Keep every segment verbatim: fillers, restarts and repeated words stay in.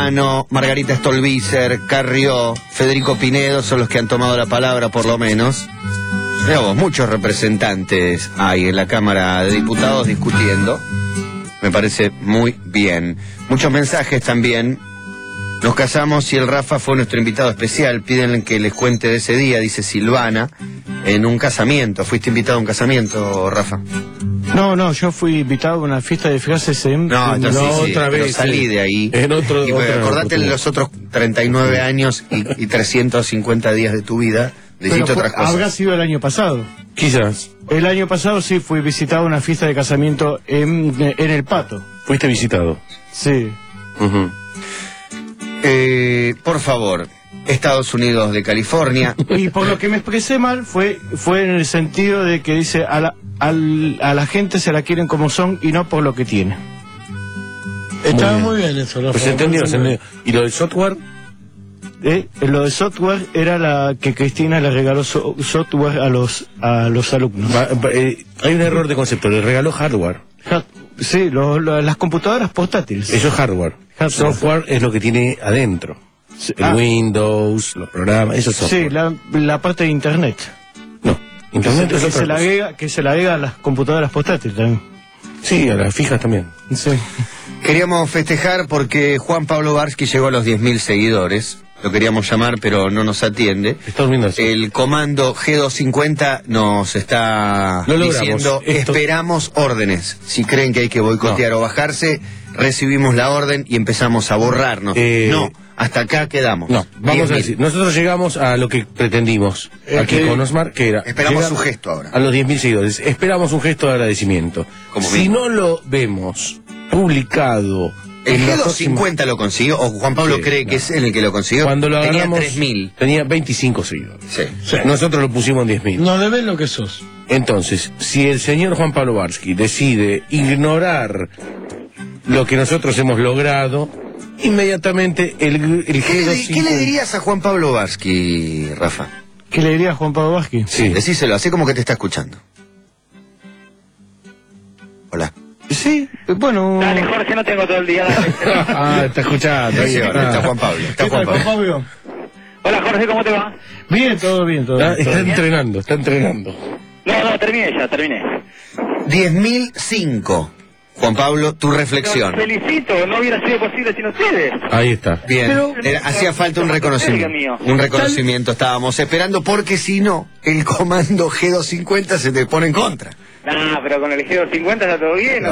Moyano, Margarita Stolbizer, Carrió, Federico Pinedo son los que han tomado la palabra, por lo menos. Mirá vos, muchos representantes hay en la Cámara de Diputados discutiendo. Me parece muy bien. Muchos mensajes también. Nos casamos y el Rafa fue nuestro invitado especial. Piden que les cuente de ese día, dice Silvana, en un casamiento. ¿Fuiste invitado a un casamiento, Rafa? No, no, yo fui invitado a una fiesta de disfraces en... No, entonces no, sí, otra pero vez, salí sí. de ahí. En otro, y pues, otra acordate de los otros treinta y nueve años y, y trescientos cincuenta días de tu vida. Hiciste otras cosas. Habrá sido el año pasado. Quizás. El año pasado sí fui visitado a una fiesta de casamiento en, en El Pato. ¿Fuiste visitado? Sí. Uh-huh. eh, por favor, Estados Unidos de California. Y por lo que me expresé mal fue fue en el sentido de que dice a la, al, a la gente se la quieren como son y no por lo que tiene. Estaba muy bien, muy bien eso. ¿No? Pues se entendió, se entendió. ¿Y lo del software? Eh, lo de software era la que Cristina le regaló so, software a los a los alumnos. Va, va, eh, hay un error de concepto, le regaló hardware. Ja, sí, lo, lo, las computadoras portátiles. Eso es hardware. Hardware. Software es lo que tiene adentro. El Ah. Windows, los programas, eso es software. Sí, la, la parte de internet. No, internet que, es que otra se la cosa. agrega, que se la agrega a las computadoras portátiles también. Sí, a las fijas también. Sí. Queríamos festejar porque Juan Pablo Barsky llegó a los diez mil seguidores. Lo queríamos llamar, pero no nos atiende. Está durmiendo así. El comando G doscientos cincuenta nos está Lo logramos. diciendo, Esto- esperamos órdenes. Si creen que hay que boicotear No. o bajarse, recibimos la orden y empezamos a borrarnos. Eh, no, hasta acá quedamos. No, vamos diez a mil. decir, nosotros llegamos a lo que pretendimos Eh, aquí que- con Osmar, que era... Esperamos llegamos su gesto ahora. A los diez mil seguidores. Esperamos un gesto de agradecimiento. Como si mismo. no lo vemos publicado... ¿El en G los doscientos próximos- cincuenta lo consiguió? ¿O Juan Pablo Sí, cree no. que es en el que lo consiguió? Cuando lo Tenía agarramos... tres mil. Tenía veinticinco seguidores. Sí. Sí. Nosotros lo pusimos en diez mil. No debes lo que sos. Entonces, si el señor Juan Pablo Barsky decide ignorar lo que nosotros hemos logrado, inmediatamente el, el ¿Qué, G le- doscientos qué cincuenta... le dirías a Juan Pablo Barsky, Rafa? ¿Qué le diría a Juan Pablo Vázquez? Sí, decíselo, así como que te está escuchando. Hola. Sí, bueno... Dale, Jorge, no tengo todo el día. Dale. Ah, está escuchando. Sí, ahí ahora está. está Juan Pablo. Está ¿Qué Juan tal, Juan Pablo. Pablo? Hola, Jorge, ¿cómo te va? Bien, todo bien, todo Está, bien. está entrenando, está entrenando. No, no, terminé ya, terminé. diez mil cinco. Juan Pablo, tu reflexión. Los felicito, no hubiera sido posible sin ustedes. Ahí está. Bien, Pero- era- hacía falta un Verga reconocimiento. mío. Un reconocimiento estábamos esperando, porque si no, el comando G doscientos cincuenta se te pone en contra. Nah, pero con el G doscientos cincuenta está todo bien. ¿no?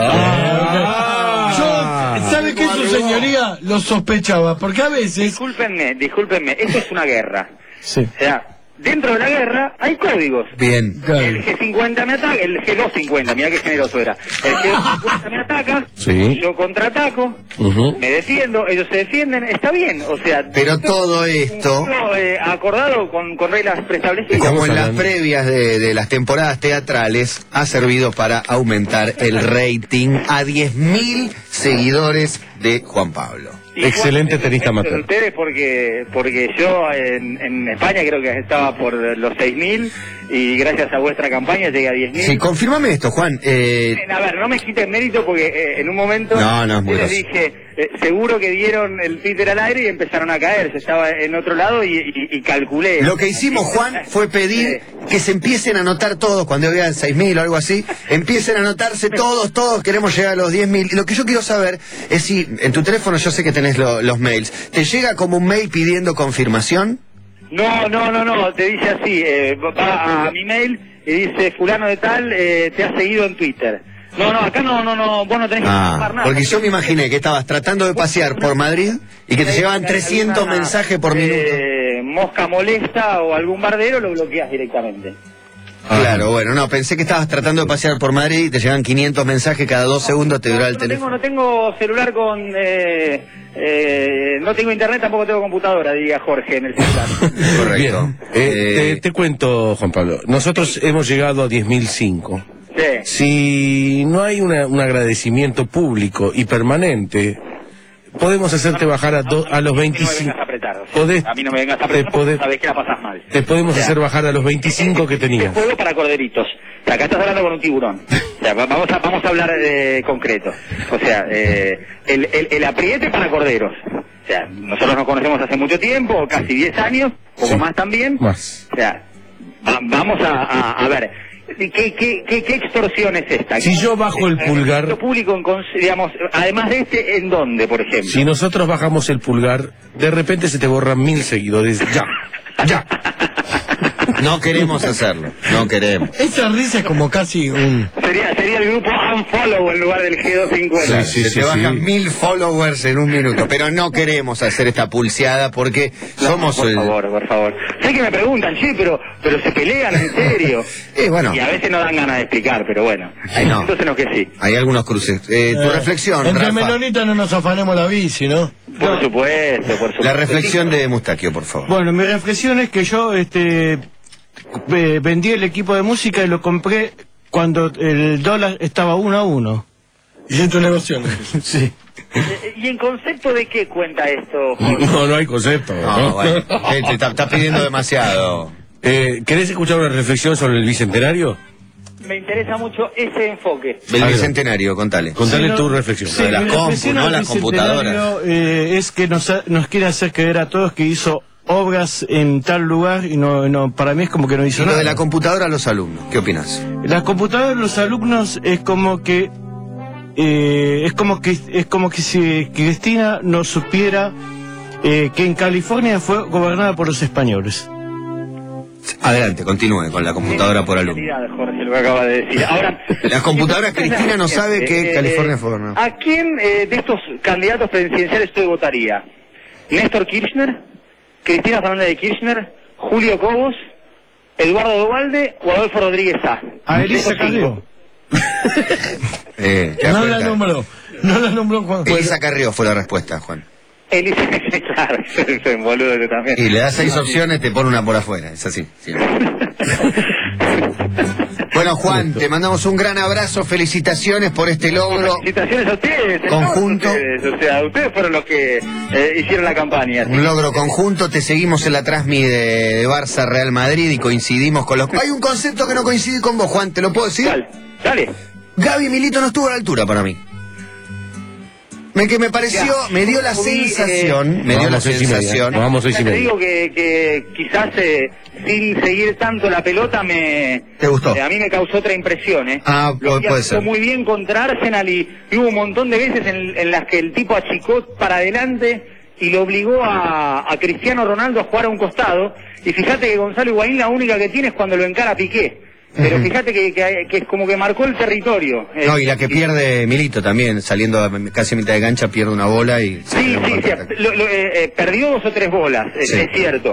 Ah. Yo, ¿sabe qué su señoría lo sospechaba? Porque a veces... Discúlpenme, discúlpenme, esto es una guerra. Sí. O sea, dentro de la guerra hay códigos. Bien. El G cincuenta me ataca, el G doscientos cincuenta, mira qué generoso era. El G doscientos cincuenta me ataca, Sí. yo contraataco, Ujú. me defiendo, ellos se defienden, está bien, o sea... Pero todo esto, No, eh, acordado con, con reglas preestablecidas. como en Estamos las hablando- previas de, de las temporadas teatrales, ha servido para aumentar el rating a diez mil seguidores de Juan Pablo. Y Excelente bueno, tenista gracias a amateur. ustedes porque porque yo en, en España creo que estaba por los seis mil y gracias a vuestra campaña llegué a diez mil. Sí, confírmame esto, Juan. Eh, A ver, no me quiten mérito porque eh, en un momento No, no, es muy yo les grosso. dije, eh, seguro que dieron el Twitter al aire y empezaron a caer. Yo estaba en otro lado y, y- y calculé. Lo que hicimos, Juan, fue pedir que se empiecen a anotar todos, cuando vean seis mil o algo así, empiecen a anotarse todos, todos, queremos llegar a los diez mil. Y lo que yo quiero saber es si en tu teléfono, yo sé que tenés lo- los mails, ¿te llega como un mail pidiendo confirmación? No, no, no, no, te dice así, eh, va a mi mail y dice fulano de tal, eh, te ha seguido en Twitter. No, no, acá no, no, no, vos no tenés que confirmar Ah, nada. porque yo me imaginé que estabas tratando de pasear por Madrid y que te llegaban trescientos Alguna, mensajes por minuto. eh, mosca molesta o algún bardero lo bloqueas directamente. Claro, bueno, no, pensé que estabas tratando de pasear por Madrid y te llegan quinientos mensajes cada dos segundos, te duraba el no, tengo, teléfono. no tengo celular con... Eh, eh, no tengo internet, tampoco tengo computadora, diría Jorge en el celular. Correcto. Bien. Eh, Eh, te, te cuento, Juan Pablo. Nosotros hemos llegado a diez mil cinco. Sí. Si no hay una- un agradecimiento público y permanente, podemos hacerte bajar a, do- a los No me veinticinco. vengas a apretar. o sea, Podés- a mí no me vengas a te apretar porque podés- sabés que la pasas mal. Te podemos O sea, hacer bajar a los veinticinco que Este tenías. juego para corderitos. O sea, acá estás hablando con un tiburón. O sea, va- vamos a, vamos a hablar de concreto. O sea, eh, el, el, el apriete para corderos. O sea, nosotros nos conocemos hace mucho tiempo, casi diez años, poco Sí. más también. Más. O sea, va- vamos a, a, a ver, ¿qué, qué, qué, ¿qué extorsión es esta? Si yo bajo el pulgar- Lo público, en cons- digamos, además de este, ¿en dónde, por ejemplo? Si nosotros bajamos el pulgar, de repente se te borran mil seguidores. Ya, ya. No queremos hacerlo, no queremos. Esa risa es como casi un... Sería, sería el grupo Unfollow en lugar del G doscientos cincuenta. Sí, Se te bajan mil followers en un minuto, pero no queremos hacer esta pulseada porque No, somos por el... favor, por favor. Sé que me preguntan, sí, pero, pero se pelean en serio. Eh, bueno, Y a veces no dan ganas de explicar, pero bueno. Ay, no. Entonces no que sí. hay algunos cruces. Eh, tu Eh, reflexión, Entre Rafa. menonitas no nos afanemos la bici, ¿no? Por supuesto, por supuesto. La reflexión de Mustaquio, por favor. Bueno, mi reflexión es que yo este, eh, vendí el equipo de música y lo compré cuando el dólar estaba uno a uno. Y en tu negocio. Sí. Eh, ¿Y en concepto de qué cuenta esto, Jorge? No, no hay concepto. No, bueno, eh, te está, está pidiendo demasiado. Eh, ¿Querés escuchar una reflexión sobre el bicentenario? Me interesa mucho ese enfoque. Del Algo. bicentenario, contale. Contale Sí, no- tu reflexión. Sí, de las mi compu, reflexión ¿no? al Las computadoras. bicentenario, eh, es que nos, ha- nos quiere hacer creer a todos que hizo obras en tal lugar y no, no para mí es como que no hizo Y lo nada. de la computadora a los alumnos, ¿qué opinas? Las computadoras de los alumnos es como que eh, es como que es como que si Cristina no supiera eh, que en California fue gobernada por los españoles. Adelante, continúe con la computadora por alumno. Realidad, Jorge, lo que acaba de decir. Ahora, Las computadoras, Cristina no sabe que eh, California eh, fue gobernada. ¿A quién eh, de estos candidatos presidenciales usted votaría? ¿Néstor Kirchner? ¿Cristina Fernández de Kirchner? ¿Julio Cobos? ¿Eduardo Duvalde o Adolfo Rodríguez A? A Elisa Esos cinco. Carrió. Eh, ¿te das No la cuenta? nombró. No la nombró Juan. Elisa Carrió fue la respuesta, Juan. Elisa, claro, es un boludo que también. Y le das seis opciones, te pone una por afuera, es así. Sí. Bueno, Juan, te mandamos un gran abrazo, felicitaciones por este logro. Felicitaciones a ustedes. Conjunto. a ustedes, o sea, ustedes fueron los que eh, hicieron la campaña. Un logro conjunto, te seguimos en la transmi de, de Barça Real Madrid y coincidimos con los... Hay un concepto que no coincide con vos, Juan, ¿te lo puedo decir? Dale, dale. Gaby Milito no estuvo a la altura para mí. Me, que me pareció, Ya. me dio la Fui, sensación, eh, me dio la Vamos seis y media. sensación... Nos vamos seis y Ya te media. digo que, que quizás eh, sin seguir tanto la pelota me... ¿Te gustó? eh, a mí me causó otra impresión, ¿eh? Ah, Lo puede- que puede hizo ser. muy bien contra Arsenal y, y hubo un montón de veces en, en las que el tipo achicó para adelante y lo obligó a, a Cristiano Ronaldo a jugar a un costado. Y fíjate que Gonzalo Higuaín la única que tiene es cuando lo encara Piqué. Pero Ujú. fíjate que, que, que es como que marcó el territorio. eh, No, y la que pierde Milito también, saliendo a- casi a mitad de cancha, pierde una bola y... se Sí, crea un sí, sí, contraataque. lo- lo, eh, eh, perdió dos o tres bolas, eh, Sí. es cierto,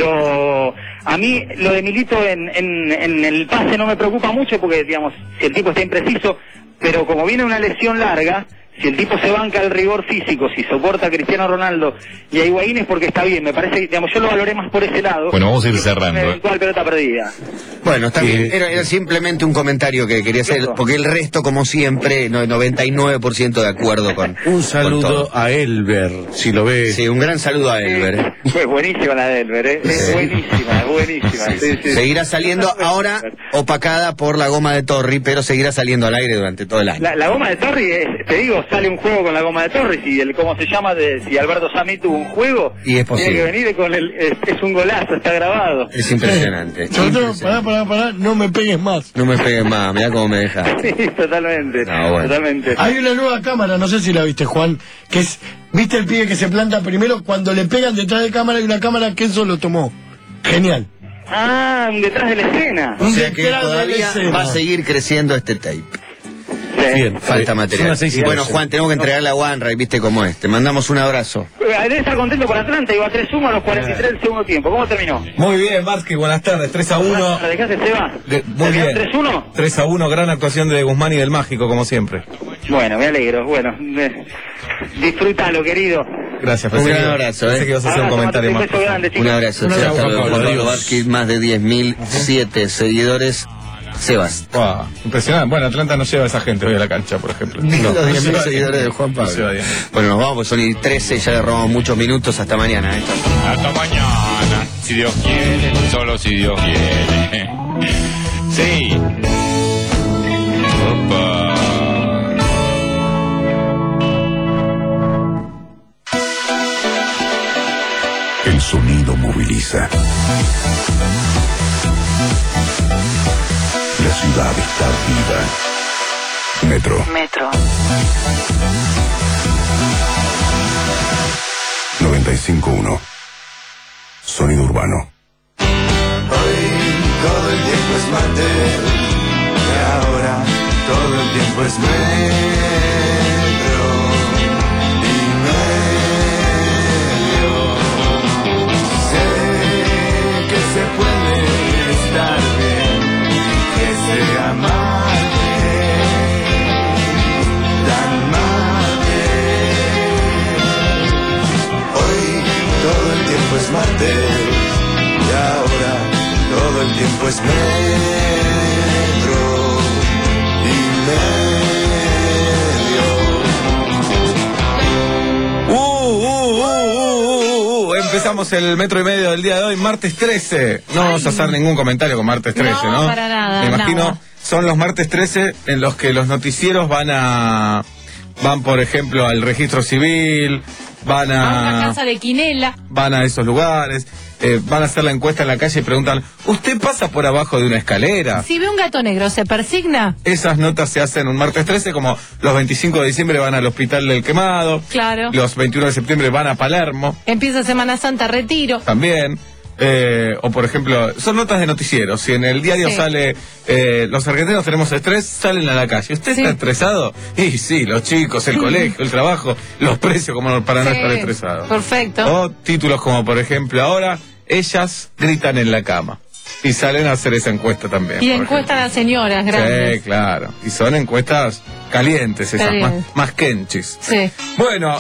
pero a mí lo de Milito en, en, en el pase no me preocupa mucho porque, digamos, si el tipo está impreciso, pero como viene una lesión larga, si el tipo se banca el rigor físico, si soporta a Cristiano Ronaldo y a Higuaín es porque está bien, me parece que, digamos, yo lo valoré más por ese lado. Bueno, vamos a ir que por cerrando, una ¿eh? eventual pelota perdida. Bueno, está Eh, bien. Era, era simplemente un comentario que quería hacer, Eso. porque el resto, como siempre, no, noventa y nueve por ciento de acuerdo con... Un con saludo todo. a Elber, si lo ves. Sí, un gran saludo a Elber. ¿eh? Eh, Fue buenísima la de Elber, ¿eh? Es Sí. buenísima, buenísima. Sí, sí. Seguirá saliendo ahora opacada por la goma de Torri, pero seguirá saliendo al aire durante todo el año. La, la goma de Torri, es- te digo, sale un juego con la goma de Torri, si el, ¿cómo se llama? De, si Alberto Sami tuvo un juego, Y es posible. tiene que venir con el, es, es un golazo, está grabado. Es impresionante. Sobre todo, impresionante. pará, pará, pará, no me pegues más. No me pegues más, mirá cómo me deja. Sí, totalmente, No, bueno. totalmente. Hay una nueva cámara, no sé si la viste, Juan, que es, ¿viste el pibe que se planta primero? Cuando le pegan detrás de cámara hay una cámara que eso lo tomó. Genial. Ah, detrás de la escena. O sea que Detrás de la todavía escena. va a seguir creciendo este tape. Sí. Bien. Falta Eh, material. son las seis y Y bueno, doce. Juan, tenemos que entregarle a Wanray, viste cómo es. Te mandamos un abrazo. Eh, Debe estar contento por Atlanta, iba tres uno a los cuarenta y tres del segundo tiempo. ¿Cómo terminó? Muy bien, Vázquez, buenas tardes. tres a uno. ¿La dejaste, Seba? De- muy ¿Terminó bien. tres uno? tres a uno, gran actuación de Guzmán y del Mágico, como siempre. Bueno, me alegro. Bueno, eh, disfrútalo, querido. Gracias, Un pensé gran que- abrazo, Pensé ¿eh? que ibas a hacer un Abrazo, comentario un más. beso grande, chicos. Un abrazo. Un Chao, abrazo, hasta luego. Juan Pablo, Juan adiós. Vázquez, más de diez mil siete seguidores. Sebas. Wow, impresionante. Bueno, Atlanta no lleva a esa gente hoy a la cancha, por ejemplo. Ni No, los no diez mil lleva- seguidores de Juan no lleva Pablo. diez mil. Bueno, nos vamos, pues son y trece, ya le robamos muchos minutos. Hasta mañana. ¿eh? Hasta mañana, si Dios quiere, solo si Dios quiere. Sí. Opa. El sonido moviliza. La ciudad está viva. Metro. Metro. noventa y cinco punto uno. Sonido urbano. Hoy todo el tiempo es martes. Y ahora todo el tiempo es metro. Y medio. Sé que se puede estar bien. Que sea martes. Tan martes. Hoy todo el tiempo es martes. Y ahora todo el tiempo es metro y medio. Uh, uh, uh, uh, uh, empezamos el metro y medio del día de hoy, martes trece. No vamos a hacer ningún comentario con martes trece, ¿no? No, para nada, Me imagino, nada. son los martes trece en los que los noticieros van a... Van, por ejemplo, al registro civil, van A una a... casa de Quinela. Van a esos lugares, eh, van a hacer la encuesta en la calle y preguntan, ¿usted pasa por abajo de una escalera? Si ve un gato negro, ¿se persigna? Esas notas se hacen un martes trece, como los veinticinco de diciembre van al Hospital del Quemado, Claro. los veintiuno de septiembre van a Palermo, Empieza Semana Santa, retiro. también. Eh, o por ejemplo, son notas de noticieros. Si en el diario Sí. sale, eh, los argentinos tenemos estrés, salen a la calle. ¿Usted Sí. está estresado? Y sí, los chicos, el colegio, el trabajo, los precios como para no Sí. estar estresado. Perfecto. O títulos como por ejemplo ahora, ellas gritan en la cama. Y salen a hacer esa encuesta también. Y por encuestan a ejemplo. señoras grandes. Sí, claro. Y son encuestas calientes esas, Calientes. más, más kenchis. Sí. Bueno,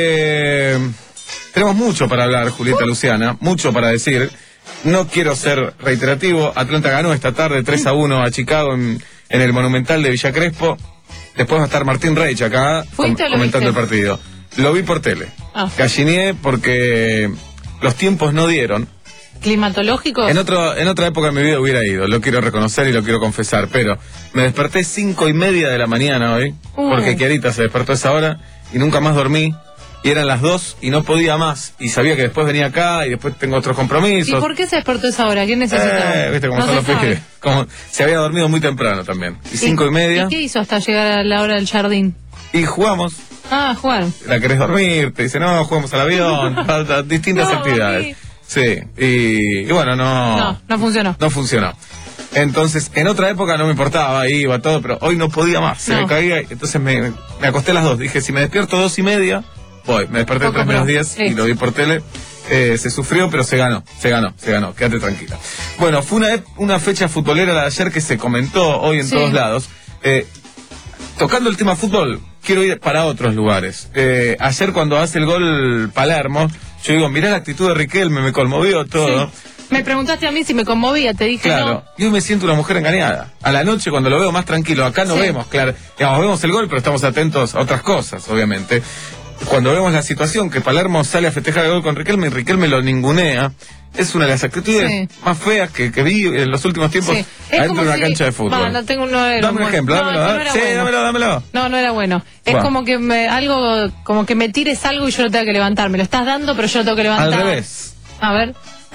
eh, tenemos mucho para hablar, Julieta Luciana, mucho para decir. No quiero ser reiterativo. Atlanta ganó esta tarde tres a uno a Chicago en, en el Monumental de Villa Crespo. Después va a estar Martín Reich acá com- ¿Fuiste o lo comentando el viste? partido. Lo vi por tele. Ah. Gallineé porque los tiempos no dieron. ¿Climatológicos? En otro, en otra época de mi vida hubiera ido, lo quiero reconocer y lo quiero confesar, pero me desperté cinco y media de la mañana hoy, Uh. porque Kiarita se despertó a esa hora y nunca más dormí, y eran las dos y no podía más, y sabía que después venía acá y después tengo otros ¿Y compromisos. por qué se despertó esa hora? ¿Quién necesitaba? Eh, viste cómo No son se los sabe. pibes, como se había dormido muy temprano también, y cinco y media, ¿Y qué hizo hasta llegar a la hora del jardín? y jugamos. Ah, jugar. La querés dormir, te dice, no, jugamos al avión, falta- distintas No, actividades. sí. Sí, y, y bueno, no... No, no funcionó. No funcionó. Entonces, en otra época no me importaba, iba todo, pero hoy no podía más, se No. me caía, entonces me, me acosté a las dos. Dije, si me despierto dos y media, voy. Me desperté a Poco tres menos pro. diez y Listo. lo vi por tele. Eh, se sufrió, pero se ganó, se ganó, se ganó, quédate tranquila. Bueno, fue una, ep- una fecha futbolera la de ayer que se comentó hoy en Sí. todos lados. Eh, tocando el tema fútbol, quiero ir para otros lugares. Eh, ayer cuando hace el gol Palermo, yo digo, mirá la actitud de Riquelme, me conmovió todo. Sí. Me preguntaste a mí si me conmovía, te dije Claro, y hoy me siento una mujer engañada. A la noche cuando lo veo más tranquilo, acá no Sí. vemos, claro, digamos, vemos el gol, pero estamos atentos a otras cosas, obviamente. Cuando vemos la situación que Palermo sale a festejar el gol con Riquelme y Riquelme lo ningunea, es una de las actitudes Sí. más feas que, que vi en los últimos tiempos no. Sí. Es adentro como de una si- cancha de fútbol. Va, no tengo no era Dame un bueno. ejemplo, No, dámelo, no, ¿eh? no era Sí, bueno. dámelo, dámelo. No, no era bueno. Es Bueno. como que me, algo, como que me tires algo y yo lo tengo que levantar. Me lo estás dando, pero yo lo tengo que levantar. Al revés. A ver.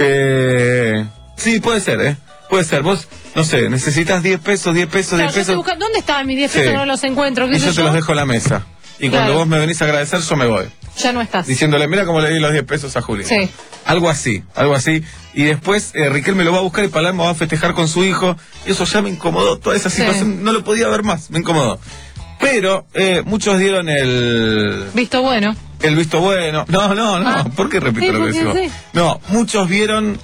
Eh, sí, puede ser, ¿eh? Puede ser. Vos, no sé, necesitas diez pesos, diez pesos, Claro, diez yo estoy pesos. buscando, ¿dónde estaban mis diez Sí. pesos? No los encuentro. ¿Qué Y sé yo te yo? los dejo en la mesa. Y Claro. cuando vos me venís a agradecer, yo me voy. Ya no estás. Diciéndole, mira cómo le di los diez pesos a Julián. Sí. Algo así, algo así. Y después eh, Riquelme lo va a buscar y Palermo va a festejar con su hijo. Y eso ya me incomodó, toda esa Sí. situación. No lo podía ver más, me incomodó. Pero eh, muchos dieron el, Visto bueno. el visto bueno. No, no, no. Ah. ¿Por qué repito Sí, lo que porque decimos? sí. No, muchos vieron...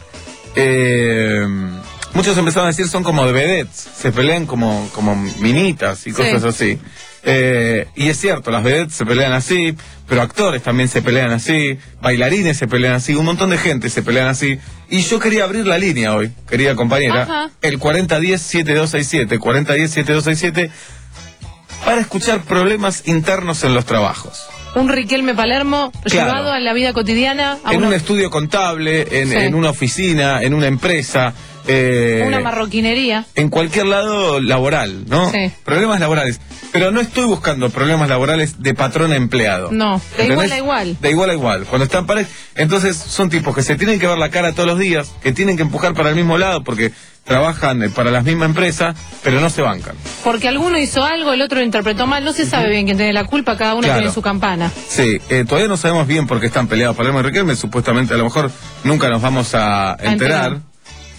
eh, muchos empezaron a decir son como de vedettes. Se pelean como, como minitas y Sí. cosas así. Eh, y es cierto, las vedettes se pelean así, pero actores también se pelean así, bailarines se pelean así, un montón de gente se pelean así. Y yo quería abrir la línea hoy, querida compañera, Ajá. el cuarenta diez siete dos seis siete, cuarenta diez siete dos seis siete, para escuchar problemas internos en los trabajos. Un Riquelme Palermo Claro. llevado a la vida cotidiana. A En uno- un estudio contable, en, Sí. en una oficina, en una empresa, Eh, Una marroquinería. En cualquier lado laboral, ¿no? Sí. Problemas laborales. Pero no estoy buscando problemas laborales de patrón a empleado. No, de ¿Entendés? igual a igual. De igual a igual. Cuando están pareja. Entonces son tipos que se tienen que ver la cara todos los días, que tienen que empujar para el mismo lado porque trabajan eh, para la misma empresa, pero no se bancan. Porque alguno hizo algo, el otro lo interpretó mal. No se sabe bien quién tiene la culpa, cada uno Claro. tiene su campana. Sí, eh, todavía no sabemos bien por qué están peleados Palermo y Riquelme. Supuestamente a lo mejor nunca nos vamos a enterar. enterar.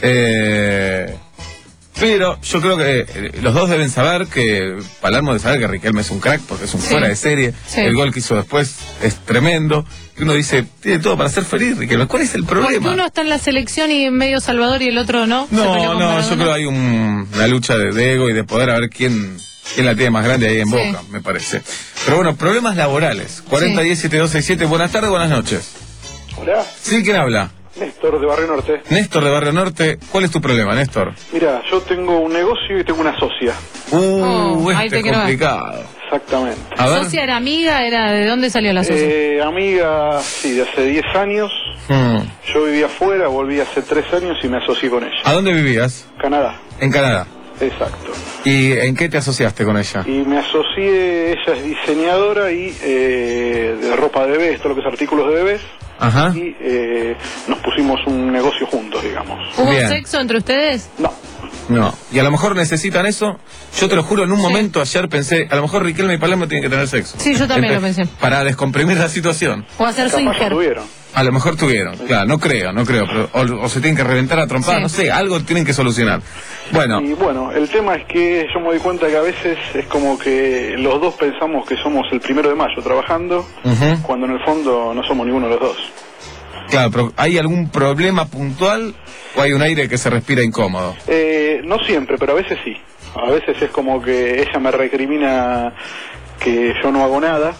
Eh, pero yo creo que eh, los dos deben saber que Palermo debe saber que Riquelme es un crack porque es un Sí. fuera de serie. Sí. El gol que hizo después es tremendo. Y uno dice, tiene todo para ser feliz Riquelme. ¿Cuál es el Porque problema? uno está en la selección y en medio Salvador y el otro no. se peleó No, con no, Maradona. yo creo que hay un- una lucha de, de ego y de poder a ver quién, quién la tiene más grande ahí en Sí. Boca, me parece. Pero bueno, problemas laborales. cuarenta, Sí. diez, setenta y dos, sesenta y siete. Buenas tardes, buenas noches. Hola, Sí, ¿quién habla? Néstor de Barrio Norte. Néstor de Barrio Norte. ¿Cuál es tu problema, Néstor? Mira, yo tengo un negocio y tengo una socia. Uh, Oh, ahí este te es quiero ver. complicado. Exactamente. A ver. ¿Socia era amiga? Era ¿de dónde salió la socia? Eh, amiga, sí, de hace diez años. Hmm. Yo vivía afuera, volví hace tres años y me asocié con ella. ¿A dónde vivías? Canadá, En Canadá. exacto. ¿Y en qué te asociaste con ella? Y me asocié, ella es diseñadora y eh, de ropa de bebés, todo lo que es artículos de bebés. Ajá. Y eh, nos pusimos un negocio juntos, digamos. ¿Hubo Bien. sexo entre ustedes? No, No. Y a lo mejor necesitan eso. Yo te lo juro, en un momento ayer pensé, a lo mejor Riquelme y Palermo tienen que tener sexo. Sí, yo también lo pensé. Para descomprimir la situación. O hacer capaz ya swinger. tuvieron. A lo mejor tuvieron, claro, no creo, no creo, pero, o, o se tienen que reventar a trompadas, Sí. no sé, algo tienen que solucionar. Bueno, Y bueno, el tema es que yo me doy cuenta que a veces es como que los dos pensamos que somos el primero de mayo trabajando, ujú, cuando en el fondo no somos ninguno de los dos. claro, pero ¿hay algún problema puntual o hay un aire que se respira incómodo? Eh, no siempre, pero a veces sí. A veces es como que ella me recrimina que yo no hago nada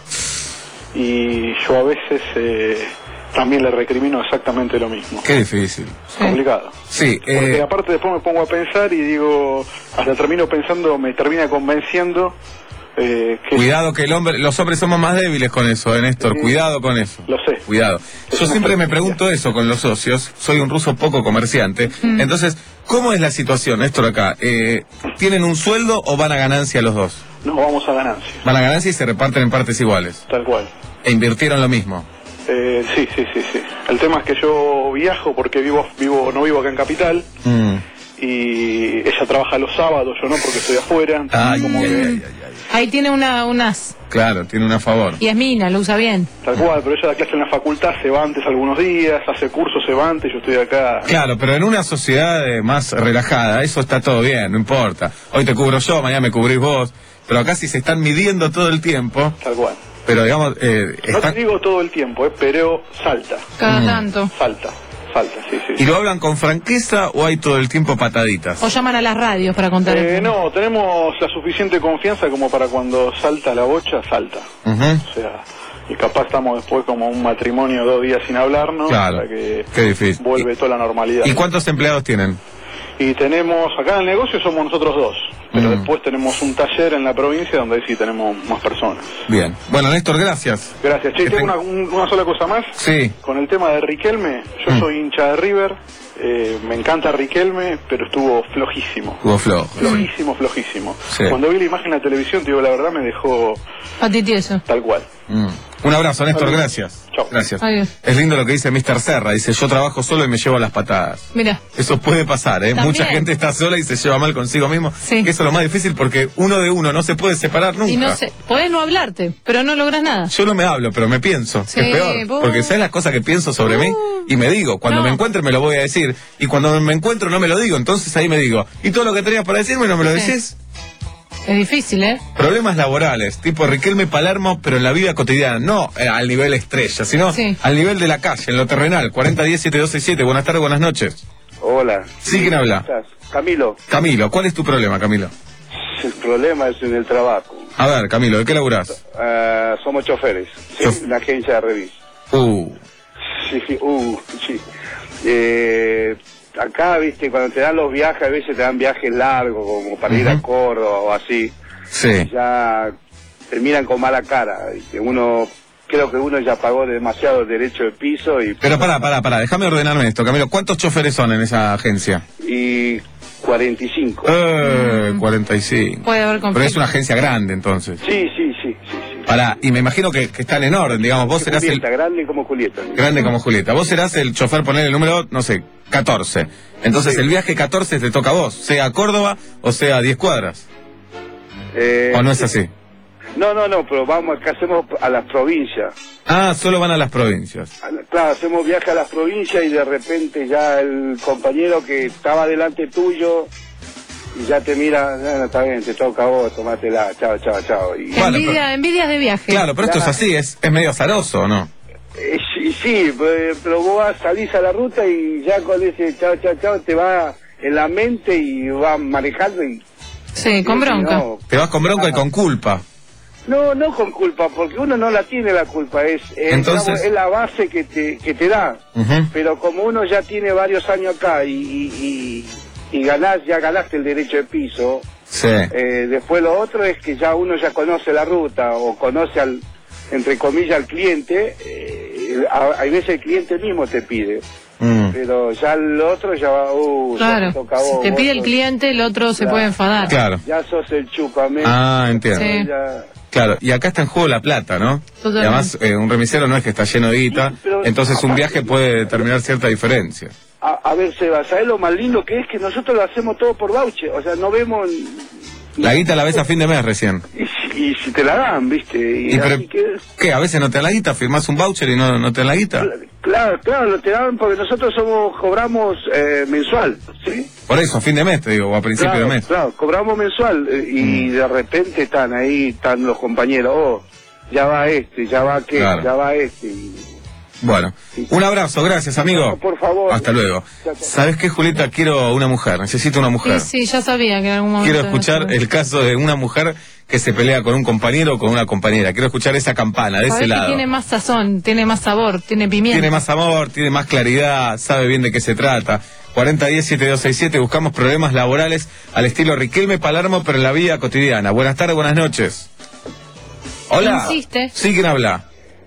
y yo a veces eh, también le recrimino exactamente lo mismo. Qué difícil. Es complicado. Sí, Porque eh, aparte después me pongo a pensar y digo, hasta termino pensando, me termina convenciendo eh, que... cuidado que el hombre, los hombres somos más débiles con eso, eh, Néstor, Sí. cuidado con eso. Lo sé. Cuidado. Yo siempre me pregunto eso con los socios, soy un ruso poco comerciante, entonces, ¿cómo es la situación, Néstor, acá? Eh, ¿Tienen un sueldo o van a ganancia los dos? Nos vamos a ganancia, Van a ganancia y se reparten en partes iguales. tal cual. E invirtieron lo mismo. Eh, sí, sí, sí, sí. El tema es que yo viajo porque vivo, vivo, no vivo acá en Capital Mm. y ella trabaja los sábados, yo no porque estoy afuera. entonces Ay, como ay, que- ay, ay, ay. Ahí tiene una, unas. Claro, tiene una a favor. Y es mina, lo usa bien. Tal cual, pero ella da clase en la facultad, se va antes algunos días, hace cursos, se va antes, yo estoy acá. Claro, pero en una sociedad eh, más relajada, eso está todo bien, no importa. Hoy te cubro yo, mañana me cubrís vos. Pero acá sí se están midiendo todo el tiempo, Tal cual. pero digamos, eh, No están- te digo todo el tiempo, eh, pero salta, Cada Mm. tanto. salta, salta, sí, sí. ¿y lo hablan con franqueza o hay todo el tiempo pataditas? O llaman a las radios para contar el Eh, tema. no, tenemos la suficiente confianza como para cuando salta la bocha, salta. Ujú. O sea, y capaz estamos después como un matrimonio dos días sin hablarnos, Claro, hasta que qué difícil. vuelve toda la normalidad. ¿Y cuántos empleados tienen? Y tenemos, acá en el negocio somos nosotros dos, pero Mm. después tenemos un taller en la provincia donde ahí sí tenemos más personas. Bien. Bueno, Néstor, gracias. Gracias. Che, Que tengo ten- una, un- una sola cosa más. Sí. Con el tema de Riquelme, yo Mm. soy hincha de River, eh, me encanta Riquelme, pero estuvo flojísimo. Hugo flojo. Flojísimo, flojísimo. Sí. Cuando vi la imagen en la televisión, te digo la verdad, me dejó Patitieso. tal cual. Mm. Un abrazo, Néstor, Adiós. gracias. Chao. Gracias. Adiós. Es lindo lo que dice mister Serra, dice, yo trabajo solo y me llevo las patadas. Mira. Eso puede pasar, ¿eh? También. Mucha gente está sola y se lleva mal consigo mismo. Sí. Que eso es lo más difícil porque uno de uno no se puede separar nunca. Y no sé, podés no hablarte, pero no logras nada. Yo no me hablo, pero me pienso. Sí, es peor. vos- Porque sabes las cosas que pienso sobre mí y me digo. Cuando No. me encuentre me lo voy a decir. Y cuando me encuentro no me lo digo. Entonces ahí me digo. ¿Y todo lo que tenías para decirme no me lo Sí. decís? Es difícil, ¿eh? Problemas laborales, tipo Riquelme Palermo, pero en la vida cotidiana. No eh, al nivel estrella, sino Sí. al nivel de la calle, en lo terrenal. cuarenta diez setenta y dos sesenta y siete. Buenas tardes, buenas noches. Hola. Sí, ¿quién habla? ¿Cómo estás? Camilo, Camilo, ¿cuál es tu problema, Camilo? el problema es en el trabajo. A ver, Camilo, ¿de qué laburás? Ah, somos choferes, sí, Chof- una agencia de revista. Uh, Sí, uh, sí. Eh, acá, viste, cuando te dan los viajes, a veces te dan viajes largos, como para ir a Ujú. Córdoba o así. sí. Ya terminan con mala cara, ¿viste? Uno creo que uno ya pagó demasiado derecho de piso y... Pero pará, pará, pará, déjame ordenarme esto, Camilo. ¿Cuántos choferes son en esa agencia? Y cuarenta y cinco. Eh, cuarenta y cinco. Puede haber conflicto. Pero es una agencia grande, entonces. Sí, sí, sí, sí. sí. Pará, y me imagino que, que están en orden, digamos, vos serás Julieta, el... grande como Julieta. Grande como Julieta. Vos serás el chofer, poner el número, no sé, catorce. Entonces Sí. el viaje catorce te toca a vos, sea a Córdoba o sea a diez cuadras. Eh, ¿O no es así? No, no, no, pero vamos, acá hacemos a las provincias. Ah, solo van a las provincias. Claro, hacemos viaje a las provincias y de repente ya el compañero que estaba delante tuyo y ya te mira, no, no, está bien, te toca a vos, tomátela, chao, chao, chao. Y, Bueno, Envidia, pero- envidias de viaje. Claro, pero esto es así, es, es medio azaroso, ¿o no? Eh, sí, sí, eh, pero vos vas, salís a la ruta y ya con ese chao, chao, chao te va en la mente y vas manejando y... Sí, con y bronca. No, Te vas con bronca y con culpa. no, no con culpa, porque uno no la tiene la culpa, es, es, Entonces- digamos, es la base que te, que te da. Ujú. Pero como uno ya tiene varios años acá y, y, y, y ganás, ya ganaste el derecho de piso, Sí. eh, después lo otro es que ya uno ya conoce la ruta o conoce al, entre comillas, al cliente, eh, a, hay veces el cliente mismo te pide, Mm. pero ya el otro ya va, uh, ya Claro. te toca a Si vos, te vos pide el sos- cliente, el otro se Claro. puede enfadar. Claro, ya sos el chupame. Ah, entiendo. Sí. Ya- claro. Y acá está en juego la plata, ¿no? Y Totalmente. además, eh, un remisero no es que está lleno de guita, Sí, pero- entonces un viaje puede determinar cierta diferencia. A, a ver, Seba, ¿sabes lo más lindo que es? Que nosotros lo hacemos todo por voucher, o sea, no vemos... La guita la ves a fin de mes recién. Y, si- y si te la dan, ¿viste? Y, Y pero, así que... ¿qué? ¿A veces no te dan la guita? ¿Firmás un voucher y no, no te dan la guita? Claro, claro, lo te dan porque nosotros somos cobramos eh, mensual, ¿sí? Por eso, a fin de mes, te digo, o a principio Claro, de mes. claro, cobramos mensual eh, y de repente están ahí, están los compañeros, oh, ya va este, ya va aquel, Claro. ya va este. y- Bueno, un abrazo, gracias, amigo. No, por favor. Hasta luego. Chao, chao. ¿Sabes qué, Julieta? Quiero una mujer, necesito una mujer. Sí, sí, ya sabía que en algún momento... Quiero escuchar el caso de una mujer que se pelea con un compañero o con una compañera. Quiero escuchar esa campana, de Sabés ese que lado. tiene más sazón, tiene más sabor, tiene pimienta. Tiene más amor, tiene más claridad, sabe bien de qué se trata. cuarenta diez siete dos seis siete, buscamos problemas laborales al estilo Riquelme Palermo, pero en la vida cotidiana. Buenas tardes, buenas noches. Hola. Insiste. Sí, ¿quién habla?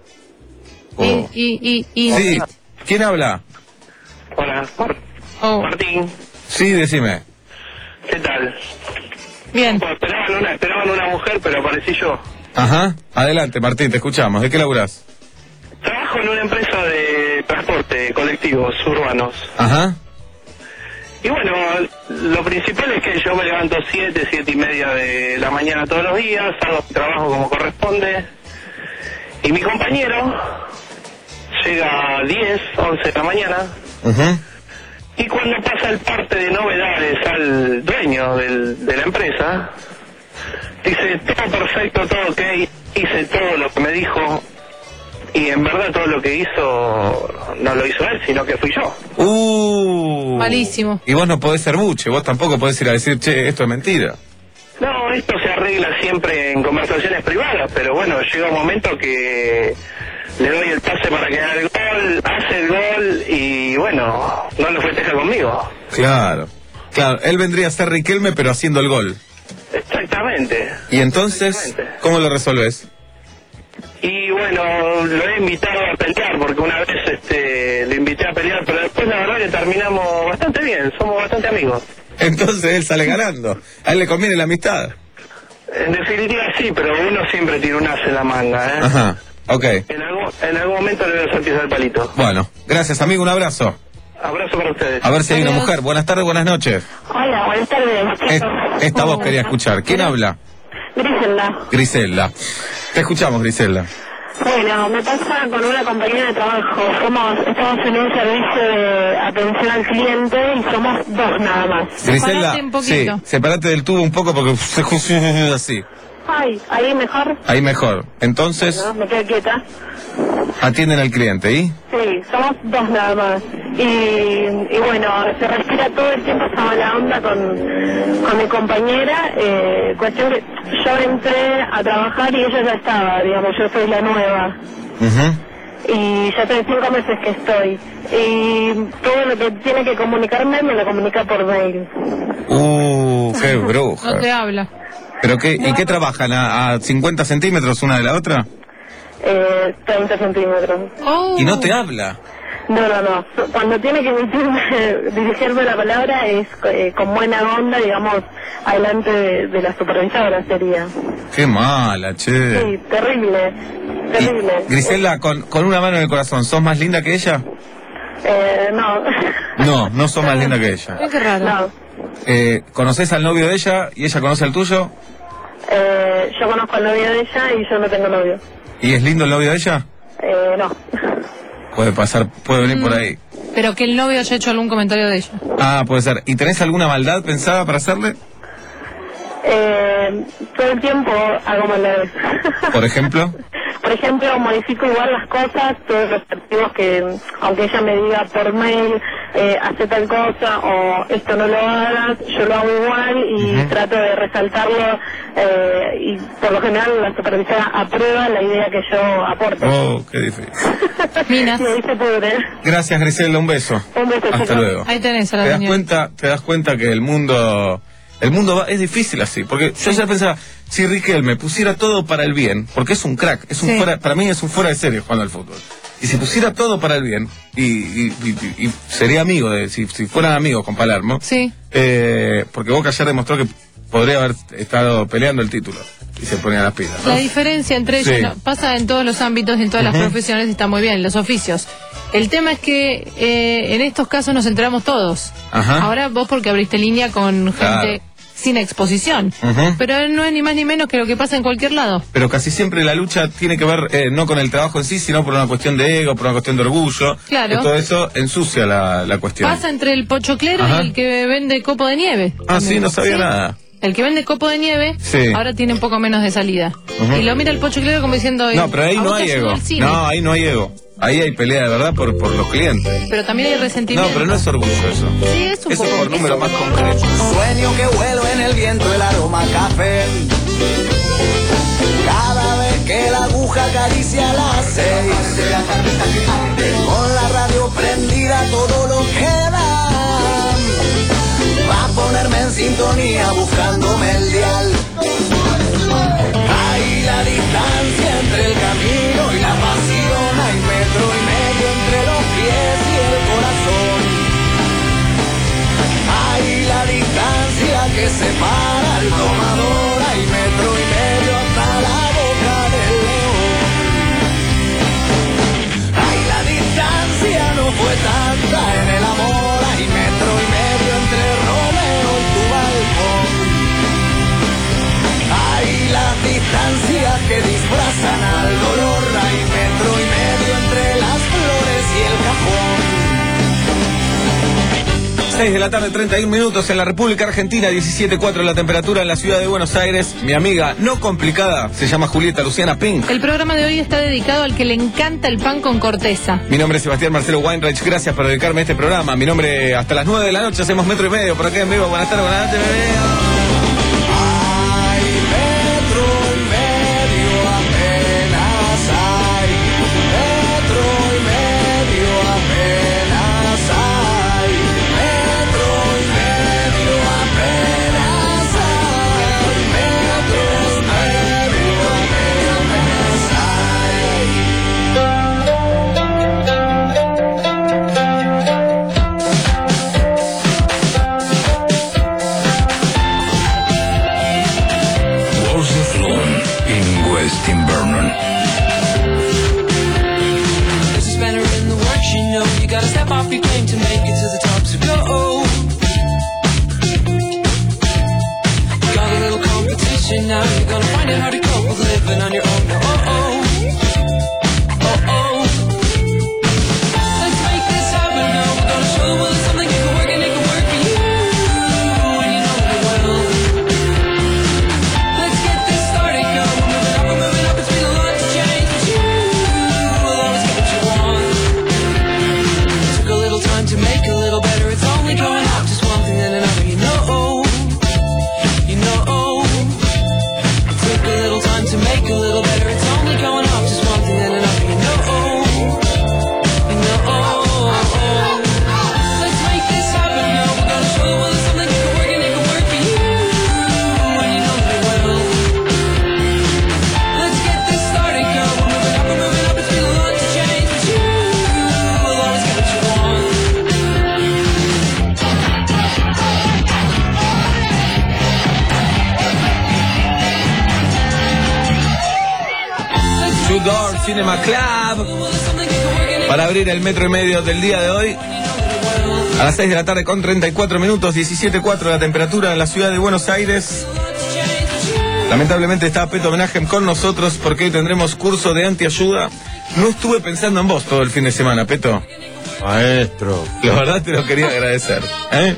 Oh. Y, y, y, y... Sí, ¿quién habla? Hola, Oh, Martín, Sí, decime. ¿qué tal? bien. Bueno, esperaban, una, esperaban una mujer, pero aparecí yo. Ajá, adelante Martín, te escuchamos. ¿De qué laburás? Trabajo en una empresa de transporte colectivos urbanos. Ajá. Y bueno, lo principal es que yo me levanto siete, siete y media de la mañana todos los días, hago mi trabajo como corresponde. Y mi compañero llega a diez, once de la mañana. Ujú. Y cuando pasa el parte de novedades al dueño del, de la empresa, dice, todo perfecto, todo ok, hice todo lo que me dijo, y en verdad todo lo que hizo no lo hizo él, sino que fui yo. Uh. Malísimo. Y vos no podés ser buche, vos tampoco podés ir a decir, che, esto es mentira. No, esto se arregla siempre en conversaciones privadas, pero bueno, llega un momento que le doy el pase para que haga el gol, hace el gol y bueno, no lo festeja conmigo. Claro. Claro, él vendría a ser Riquelme, pero haciendo el gol. Exactamente. Y entonces, Exactamente. ¿cómo lo resolves? Y bueno, lo he invitado a pelear, porque una vez este, lo invité a pelear, pero después la verdad que terminamos bastante bien, somos bastante amigos. Entonces él sale ganando. A él le conviene la amistad. En definitiva sí, pero uno siempre tiene un as en la manga, ¿eh? Ajá, ok. En algún, en algún momento le voy a hacer pisar el palito. Bueno, gracias amigo, un abrazo. Abrazo para ustedes. A ver si hay una Adiós. mujer. Buenas tardes, buenas noches. Hola, buenas tardes. Es- esta voz quería escuchar. ¿Quién habla? Griselda. Griselda. Te escuchamos, Griselda. Bueno, me pasa con una compañera de trabajo. Somos, estamos en un servicio de atención al cliente y somos dos nada más. Griselda, Separate un sí, poquito. separate del tubo un poco porque así. Ay, ahí mejor. Ahí mejor. Entonces, ¿No? Me quedo quieta. atienden al cliente, ¿y? Sí, somos dos nada más. Y, y bueno, se respira todo el tiempo esa mala onda con, con mi compañera. Eh, cuestión que yo entré a trabajar y ella ya estaba, digamos, yo soy la nueva. Ujú. Y ya hace cinco meses que estoy. Y todo lo que tiene que comunicarme me lo comunica por mail. Uh, qué No bruja. te habla. ¿Pero qué, y qué trabajan? ¿A, a cincuenta centímetros una de la otra? eh, treinta centímetros. Y no te habla. No, no, no. Cuando tiene que emitirme, dirigirme la palabra es eh, con buena onda, digamos, adelante de, de la supervisora sería. Qué mala, che. Sí, terrible, terrible. Griselda, con, con una mano en el corazón, ¿sos más linda que ella? Eh, no. No, no sos más linda que ella. Qué raro. No. Eh, ¿Conoces al novio de ella y ella conoce al tuyo? Eh, yo conozco al novio de ella y yo no tengo novio. ¿Y es lindo el novio de ella? Eh, no. Puede pasar, puede venir Mm. por ahí. Pero que el novio haya hecho algún comentario de ella. Ah, puede ser. ¿Y tenés alguna maldad pensada para hacerle? Eh, todo el tiempo hago maldades. Por ejemplo. Por ejemplo, modifico igual las cosas, todos los archivos que, aunque ella me diga por mail, eh, hace tal cosa o esto no lo hagas, yo lo hago igual y Ujú. trato de resaltarlo eh, y por lo general la supervisora aprueba la idea que yo aporto. Oh, qué difícil. Minas. Y ahí se pudre. Gracias, Griselda, un beso. Un beso, Hasta chicos. luego. Ahí tenés a la ¿Te das señora. cuenta, te das cuenta que el mundo, el mundo va, es difícil así? Porque yo ya pensaba, si Riquelme pusiera todo para el bien, porque es un crack, es un Sí. fuera, para mí es un fuera de serie jugando al fútbol. Y si pusiera todo para el bien, y, y- y- y sería amigo de, si, si fueran amigos con Palermo, Sí. eh, porque Boca ayer demostró que podría haber estado peleando el título, y se ponía las pilas, ¿no? La diferencia entre ellos Sí. ¿no? pasa en todos los ámbitos y en todas Ujú. las profesiones, está muy bien, los oficios. El tema es que eh, en estos casos nos enteramos todos. Ajá. Ahora vos porque abriste línea con gente Claro. sin exposición. Ujú. Pero no es ni más ni menos que lo que pasa en cualquier lado. Pero casi siempre la lucha tiene que ver eh, no con el trabajo en sí, sino por una cuestión de ego, por una cuestión de orgullo. Claro. Que todo eso ensucia la, la cuestión. Pasa entre el pochoclero Ajá. y el que vende copo de nieve. Ah, sí, no sabía Sí. nada. El que vende copo de nieve Sí. ahora tiene un poco menos de salida. Ujú. Y lo mira el pochoclero como diciendo... No, pero ahí "¿A no vos te hay ayudó ego. el cine?". No, ahí no hay ego. Ahí hay pelea de verdad por, por los clientes. Pero también hay No, resentimiento. pero no es orgullo eso. Sí, es un Eso poco. es por número más concreto. Sueño que vuelo en el viento el aroma a café. Cada vez que la aguja acaricia las seis. Con la radio prendida todo lo que da. Va a ponerme en sintonía buscándome el dial. Hay la distancia entre el camino y la pasión. Hay metro y medio entre los pies y el corazón. Hay la distancia que separa al tomador. Hay metro y medio hasta la boca del león. Hay la distancia no fue tanta en el amor. Hay metro y medio entre Romeo y tu balcón. Hay las distancias que disfrazan al dolor. Hay metro y medio entre las flores y el cajón. seis de la tarde, treinta y un minutos en la República Argentina, diecisiete punto cuatro la temperatura en la ciudad de Buenos Aires. Mi amiga no complicada se llama Julieta Luciana Pink. El programa de hoy está dedicado al que le encanta el pan con corteza. Mi nombre es Sebastián Marcelo Weinreich, gracias por dedicarme a este programa. Mi nombre, hasta las nueve de la noche hacemos metro y medio por acá en vivo. Buenas tardes, buenas noches, bebé. Hay metro y medio apenas hay. Metro y medio apenas hay. Metro y medio apenas hay. Metro y medio apenas Walls of Lawn in West Invernon. There's a spanner in the works, you know. You gotta step off your game to make it to the top. So go. Got a little competition now. You're gonna find it hard to cope with living on your own. Now, oh oh, oh oh. Let's make this happen now. We're gonna show the world something you can work and it can work for you. And you know it will. Let's get this started, go. We're moving up, we're moving up. It's been a lot to change, but you will always get what you want. Took a little time to make a little better. It's only going up, just one thing then another. You know, you know. Door Cinema Club para abrir el metro y medio del día de hoy. A las seis de la tarde con treinta y cuatro minutos, diecisiete punto cuatro la temperatura en la ciudad de Buenos Aires. Lamentablemente está Peto Homenaje con nosotros porque hoy tendremos curso de antiayuda. No estuve pensando en vos todo el fin de semana, Peto. Maestro. La verdad te lo quería agradecer. ¿Eh?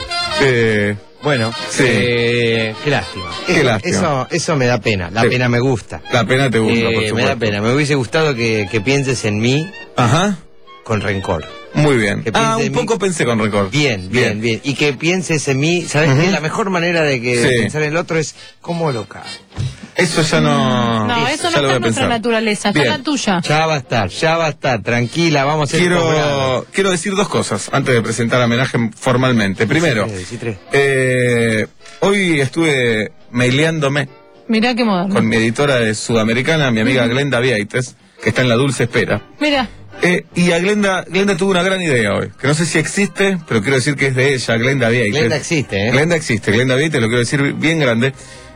Eh, Bueno, sí. eh, qué lástima. Qué eso, lástima. Eso, eso me da pena. La Sí. pena me gusta. La pena te gusta, Eh, por me da supuesto. pena. Me hubiese gustado que, que pienses en mí Ajá. con rencor. Muy bien. Que Ah, piense un en poco mí. pensé con rencor. Bien, bien, bien, Y que pienses en mí, ¿sabes Ujú. qué? La mejor manera de que Sí. de pensar en el otro es cómo lo cago. Eso ya no... No, eso ya no lo está voy a en nuestra pensar. naturaleza, está Bien. en la tuya. Ya va a estar, ya va a estar. Tranquila, vamos a hacer posgrado. Quiero, quiero decir dos cosas antes de presentar homenaje formalmente. Primero, Sí, sí, sí. eh, hoy estuve maileándome Mirá qué moderno. con mi editora de Sudamericana, mi amiga Glenda Vieites, que está en la dulce espera. Mira, Eh, y a Glenda, Glenda tuvo una gran idea hoy, que no sé si existe, pero quiero decir que es de ella, Glenda Vieites. Glenda existe, ¿eh? Glenda existe, Glenda Vieites, lo quiero decir bien grande.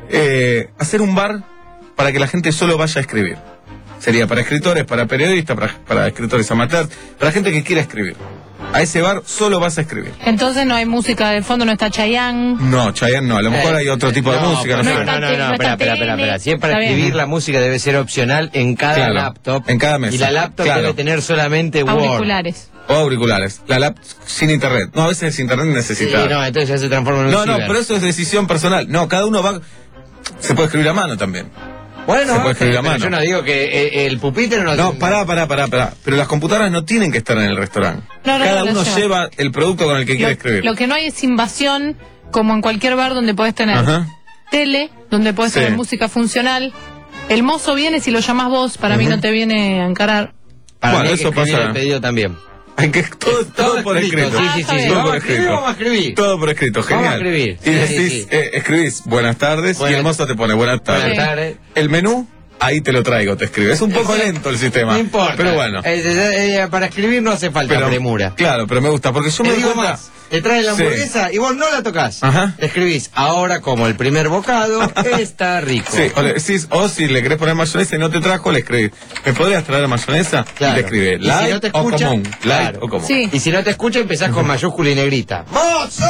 Eh, hacer un bar para que la gente solo vaya a escribir. Sería para escritores, para periodistas, para, para escritores amateurs, para gente que quiera escribir. A ese bar solo vas a escribir. entonces no hay música de fondo, no está Chayanne. No, Chayanne no, a lo mejor Eh, hay otro tipo de no, música, no, no sé. está- No, no, no, no espera, está espera, espera, T N. espera. Siempre para Está bien. escribir la música debe ser opcional en cada Claro, laptop. en cada mesa. Y la laptop Claro. debe tener solamente Word. Auriculares. O auriculares. La lap sin internet. No, a veces internet Sí, necesita. no, entonces ya se transforma en un No, no, ciber. pero eso es decisión personal. No, cada uno va... Se puede escribir a mano también. Bueno, se puede escribir a pero mano. yo no digo que eh, el pupitre no... No, pará, pará, pará, pará. Pero las computadoras no tienen que estar en el restaurante. No, no, Cada no, uno no lleva el producto con el que quiere escribir. Lo que no hay es invasión, como en cualquier bar donde podés tener Ajá. tele, donde podés Sí. tener música funcional. El mozo viene si lo llamás vos, para mí Ujú. no te viene a encarar. Para Bueno, mí hay que eso escribir pasa. el pedido también. Hay que todo, todo por escrito. Sí, sí, sí, sí. Todo Vamos por a escribir, escrito. vamos a escribir. Todo por escrito, Vamos a genial. escribir. Y Sí, decís, sí, sí. eh, escribís buenas tardes y Buenas- el mozo te pone buenas tardes. Buenas tardes. El menú, ahí te lo traigo, te escribe. Es un poco lento el sistema. No importa. Pero bueno. Eh, eh, eh, para escribir no hace falta Pero, premura. claro, pero me gusta, porque yo Te me digo doy cuenta... más, te trae la Sí. hamburguesa y vos no la tocas. Ajá. Le escribís, ahora como el primer bocado, está rico. Sí, o, le decís, o si le querés poner mayonesa y no te trajo, le escribís, ¿me podrías traer mayonesa? Claro. Y te escribe, Y si light no te o escucha, común. claro. Light o común. Sí. Y si no te escucha, empezás con mayúscula y negrita. ¡Mozo!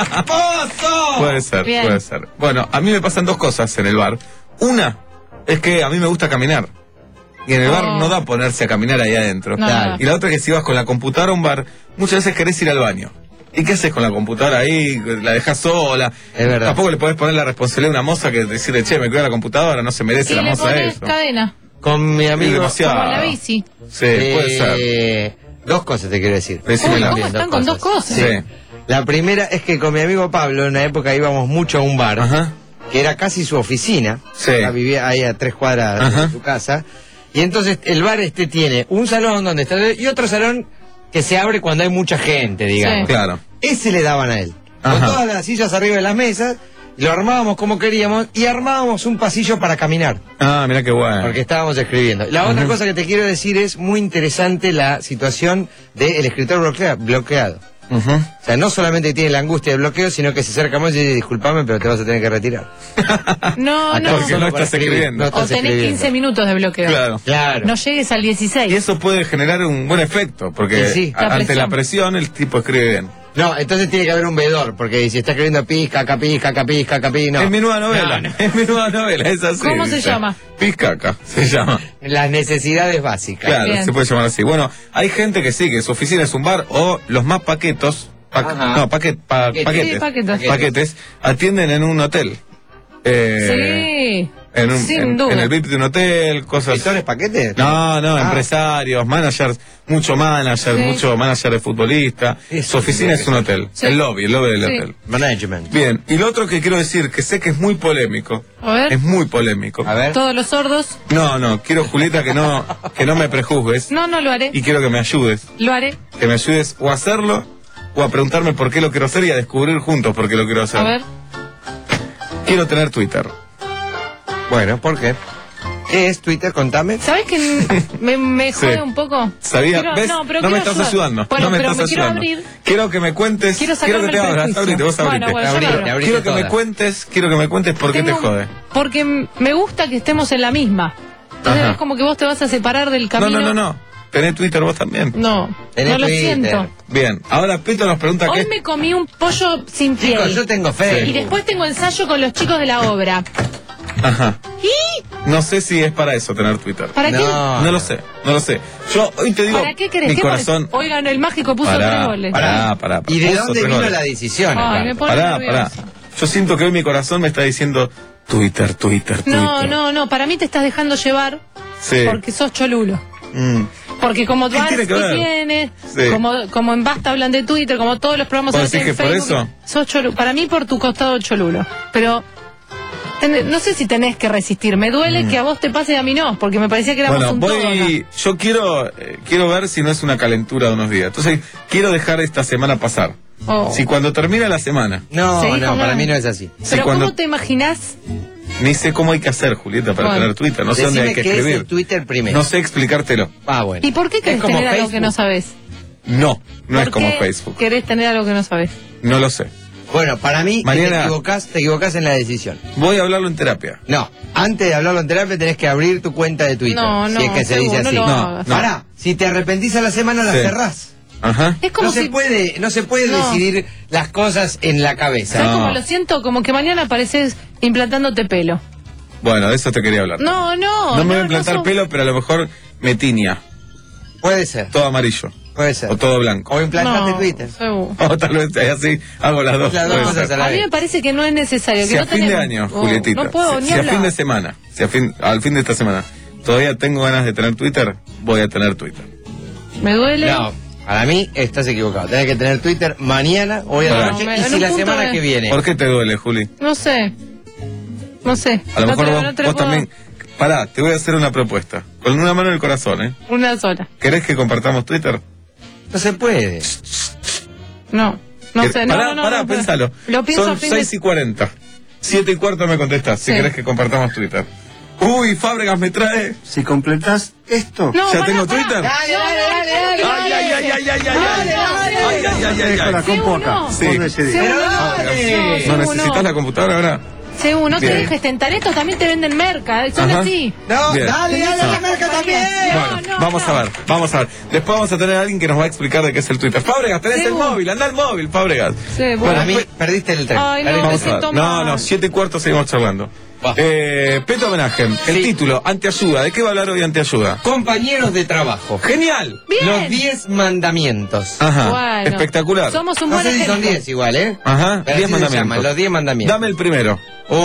¡Mozo! Puede ser, Bien. puede ser. Bueno, a mí me pasan dos cosas en el bar. Una es que a mí me gusta caminar. Y en el bar Oh. no da ponerse a caminar ahí adentro. No, Claro. no. Y la otra es que si vas con la computadora a un bar, muchas veces querés ir al baño. ¿Y qué haces con la computadora ahí? La dejas sola. Es verdad. Tampoco le podés poner la responsabilidad a una moza que decirle, che, me cuida la computadora, no se merece Y la le moza pones eso. cadena, Con mi Es amigo... demasiado. como la bici. Sí, puede ser. Eh, dos cosas te quiero decir. Decímela. Uy, ¿cómo Bien, están con dos cosas? Sí. La primera es que con mi amigo Pablo, en una época íbamos mucho a un bar, Ajá. que era casi su oficina. Sí. Ya vivía ahí a tres cuadras Ajá. de su casa. Y entonces el bar este tiene un salón donde está y otro salón que se abre cuando hay mucha gente, digamos. Sí. Claro. Ese le daban a él. Con Ajá. todas las sillas arriba de las mesas, lo armábamos como queríamos y armábamos un pasillo para caminar, Ah, mira qué bueno. porque estábamos escribiendo. La otra Ujú. cosa que te quiero decir es muy interesante la situación del escritor bloquea- bloqueado. Ujú. O sea, no solamente tiene la angustia del bloqueo, sino que se acerca más y dice, disculpame, pero te vas a tener que retirar. No, Acá no. Porque solo no para estás escribir, escribiendo. no O estás tenés escribiendo. quince minutos de bloqueo. Claro. Claro. No llegues al dieciséis. Y eso puede generar un buen efecto, porque Sí, sí. a- La ante presión. la presión el tipo escribe bien. No, entonces tiene que haber un vedor, porque si está escribiendo pizca, capizca, capizca, capi, no. Es mi nueva novela. No, no. Es mi nueva novela, es así. ¿Cómo se dice. llama? Pizcaca, se llama. Las necesidades básicas. Claro, Bien. se puede llamar así. Bueno, hay gente que sí, que su oficina es un bar, o los más paquetos, pa- Ajá. no, paquet, pa- Paquetes. paquetes, Sí, paquetes. paquetes, atienden en un hotel. Eh, Sí, en, un, sin en, duda. en el V I P de un hotel, cosas. ¿Editores paquetes? No, no, Ah. empresarios, managers, mucho manager, Sí. mucho manager de futbolista. Eso Su oficina es es un hotel, Sí. el lobby, el lobby del Sí. hotel. Management. Bien, y lo otro que quiero decir, que sé que es muy polémico, A ver, es muy polémico. A ver. todos los sordos. No, no, quiero, Julieta, que no, que no me prejuzgues No, no lo haré. y quiero que me ayudes. Lo haré. Que me ayudes o a hacerlo o a preguntarme por qué lo quiero hacer y a descubrir juntos por qué lo quiero hacer. A ver. Quiero tener Twitter. Bueno, ¿por qué? ¿Qué es Twitter? Contame. ¿Sabes que me, me Sí. jode un poco? ¿Sabía? Quiero- ¿Ves? No, pero me quiero estás ayudar. ayudando. Bueno, no me pero estás me quiero ayudando. abrir. Quiero que me cuentes. Quiero quiero que sacarme te el abras. prejuicio. Abrite, vos Bueno, abrite. bueno, yo me abro. Abrite Quiero que me toda. cuentes, quiero que me cuentes por qué te Tengo- jode. Porque me gusta que estemos en la misma. Entonces Ajá. es como que vos te vas a separar del No, camino. no, no, no. ¿Tenés Twitter vos también? No, Tenés no lo Twitter. siento. Bien, ahora Peto nos pregunta Hoy qué... me comí un pollo sin piel. Chicos, yo tengo fe. Y después tengo ensayo con los chicos de la obra. Ajá. ¿Y No sé si es para eso tener Twitter. para qué? No. No lo sé, no lo sé. Yo hoy te digo, ¿Para qué querés? mi ¿Qué corazón... pones? Oigan, el mágico puso Pará, tres goles. pará, pará, ¿Y de puso dónde tres vino goles. la decisión? Ay, me Ricardo? pone Pará, nerviosa. pará. Yo siento que hoy mi corazón me está diciendo Twitter, Twitter, Twitter. No, no, no, para mí te estás dejando llevar Sí. porque sos cholulo. Mm. Porque como ¿Qué tiene que ver? tienes, Sí. como, como en Basta hablan de Twitter, como todos los programas ¿Vos ahora decís tienen que por Facebook, eso? sos cholulo. Para mí por tu costado cholulo. Pero ten- no sé si tenés que resistir. Me duele Mm. que a vos te pase y a mí no, porque me parecía que éramos Bueno, un todo acá. voy, yo quiero, eh, quiero ver si no es una calentura de unos días. Entonces, quiero dejar esta semana pasar. Oh. Si cuando termina la semana, No, Seguí no, con para ganas. mí no es así. si Pero cuando ¿cómo te imaginás? ni sé cómo hay que hacer, Julieta, para Bueno. tener Twitter, no sé dónde Decime hay que qué es escribir. el Twitter primero. No sé explicártelo. Ah, bueno. ¿Y por qué querés como tener algo Facebook. que no sabés? No, no es ¿Por como qué Facebook. querés tener algo que no sabés? No lo sé. Bueno, para mí, que Mañana- te equivocás, te equivocás en la decisión. Voy a hablarlo en terapia. No, antes de hablarlo en terapia tenés que abrir tu cuenta de Twitter. No, no, si es que se seguro, dice no así. lo No, hagas. no. Pará, si te arrepentís a la semana la Sí. cerrás. Ajá. Es como No se si... puede, no se puede No. decidir las cosas en la cabeza. ¿Sabes No. cómo lo siento? Como que mañana apareces implantándote pelo. Bueno, de eso te quería hablar. No, no. No me voy a no implantar sos- pelo, pero a lo mejor me tiña. Puede ser, Todo amarillo. puede ser. O todo blanco. O implantarte No, Twitter. seguro. O tal vez así hago las dos. Las dos puede cosas ser. a la A mí vez. me parece que no es necesario. Que Si no a fin de tenemos- año, Oh, Julietita, No puedo si, ni si a hablar. fin de semana, si a fin, al fin de esta semana, todavía tengo ganas de tener Twitter, voy a tener Twitter. Me duele. No, para mí estás equivocado. Tenés que tener Twitter mañana, hoy a la No, noche, me- y en si un la punto semana de- que viene. ¿Por qué te duele, Juli? No sé. No sé. A lo No mejor te- vos, no te lo vos puedo- también... Pará, te voy a hacer una propuesta. Con una mano en el corazón, ¿eh? Una sola. ¿Querés que compartamos Twitter? No se puede. No. No ¿Qué- sé. No, pará, no, no, pará, no, pero- pensalo. Lo pienso a Son fin de- seis y cuarenta. siete y cuarto me contestás, si Sí. querés que compartamos Twitter. Uy, Fábregas me trae... Si completás esto. No, ¿Ya pará, tengo pará. Twitter? Dale, dale, dale, dale, Ay, ay, ay, ay, ay, ay, ay. Dale, dale. Ay, ay, ay, ay, Dejo ay. la compu acá. uno. Sí. Vos decidís. Sí, Pero uno. dale. Sí, ¿No uno. necesitas la computadora ahora? Sí, uno, no te Bien. dejes tentar. Estos también te venden merca. Son Ajá. así. No, Bien. dale, dale a la marca también. Bueno, no, vamos no. a ver, vamos a ver. Después vamos a tener a alguien que nos va a explicar de qué es el Twitter. Fábregas, tenés Sí, el vos. móvil, anda al móvil, Fábregas. Sí, bueno. Para mí, perdiste el tren. Ay, no, Perdiste me el Vamos a tren. ver. siento No, mal. no, siete y cuarto seguimos charlando. Va. Eh, Peto Homenaje, el Sí. título, Anteayuda. ¿De qué va a hablar hoy Anteayuda? Compañeros de trabajo. ¡Genial! Bien. Los diez mandamientos. Ajá, Bueno. espectacular. Somos un No buen sé si son ejemplo. diez igual, ¿eh? Ajá, Pero diez así se mandamientos. llaman, los diez mandamientos. Dame el primero.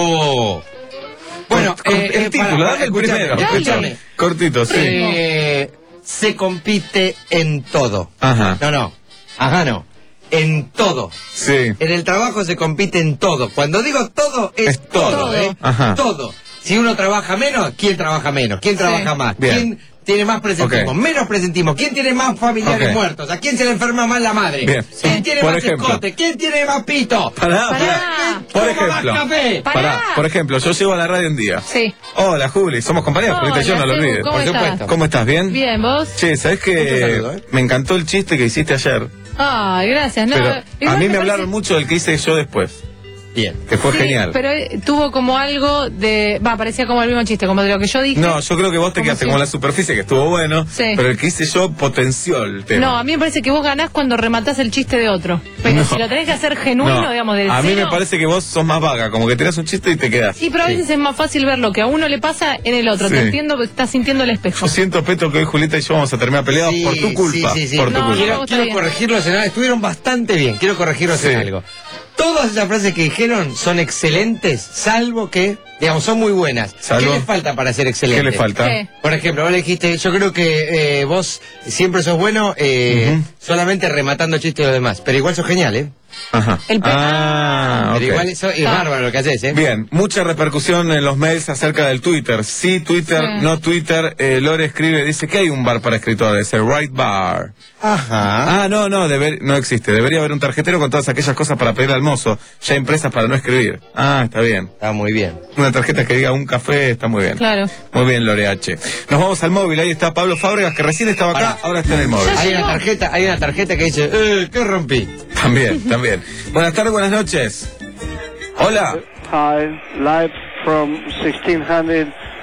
Oh. Bueno, Cort- eh, el eh, título, para, dame el escuchame, primero. Dale. escuchame. Cortito, sí. Eh, se compite en todo. Ajá. No, no. Ajá, no. En todo. Sí. En el trabajo se compite en todo. Cuando digo todo, es, Es todo. todo, ¿eh? Ajá. Todo. Si uno trabaja menos, ¿quién trabaja menos? ¿Quién trabaja más? Bien. ¿Quién tiene más presentismo? Ok. Menos presentismo. ¿Quién tiene más familiares Ok. muertos? ¿A quién se le enferma más la madre? Bien. ¿Quién tiene Por más ejemplo. escote? ¿Quién tiene más pito? Pará, Pará. pará. Por ¿Toma más ejemplo. café? Pará. Pará. Por ejemplo, yo llego a la radio un día. Sí. Hola, Juli, somos compañeros, Hola, Julieta, yo no lo Sebu, olvides. ¿cómo Por estás? supuesto. ¿Cómo estás? ¿Bien? Bien, ¿vos? Che, ¿sabés Mucho que saludo, ¿eh? me encantó el chiste que hiciste ayer? Ay, gracias. No, Pero igual a mí me parece- hablaron mucho del que hice yo después, Bien. que fue Sí, genial. Pero eh, tuvo como algo de. Va, parecía como el mismo chiste, como de lo que yo dije. No, yo creo que vos te Como quedaste si- como en la superficie, que estuvo bueno, Sí. pero el que hice yo potenció el tema. No, a mí me parece que vos ganás cuando rematás el chiste de otro. Pero No. si lo tenés que hacer genuino, No, digamos, del a mí cero. me parece que vos sos más vaga, como que tenés un chiste y te quedás. Sí, pero a veces es más fácil ver lo que a uno le pasa en el otro. Sí. Te entiendo que estás sintiendo el espejo. Yo siento, Peto, que hoy Julieta y yo vamos a terminar peleados Sí, por tu culpa. sí, sí, sí. Por tu No, culpa. Quiero, no, está quiero bien. corregirlos en algo. Estuvieron bastante bien. Quiero corregirlos Sí. en algo. Todas esas frases que dijeron son excelentes, salvo que, digamos, son muy buenas. Salvo- ¿Qué les falta para ser excelentes? ¿Qué le falta? ¿Qué? Por ejemplo, vos le dijiste, yo creo que eh, vos siempre sos bueno eh, Ujú. solamente rematando chistes de los demás. Pero igual sos genial, ¿eh? Ajá. El pe- Ah, Pero ok. igual eso es Ah. bárbaro lo que haces, ¿eh? Bien, mucha repercusión en los mails acerca del Twitter. Sí, Twitter, Sí. no Twitter. Eh, Lore escribe, dice que hay un bar para escritores, el Right Bar. Ajá. Ah, no, no, deber- no existe. Debería haber un tarjetero con todas aquellas cosas para pedir al mozo, ya impresas para no escribir. Ah, está bien. Está muy bien. Una tarjeta que diga un café está muy bien. Claro. Muy bien, Lore H. Nos vamos al móvil, ahí está Pablo Fábregas, que recién estaba acá, ahora está en el móvil. Hay una tarjeta, hay una tarjeta que dice, eh, ¿qué rompí? También, también. Buenas tardes, buenas noches. Hola. Hi, live from sixteen hundred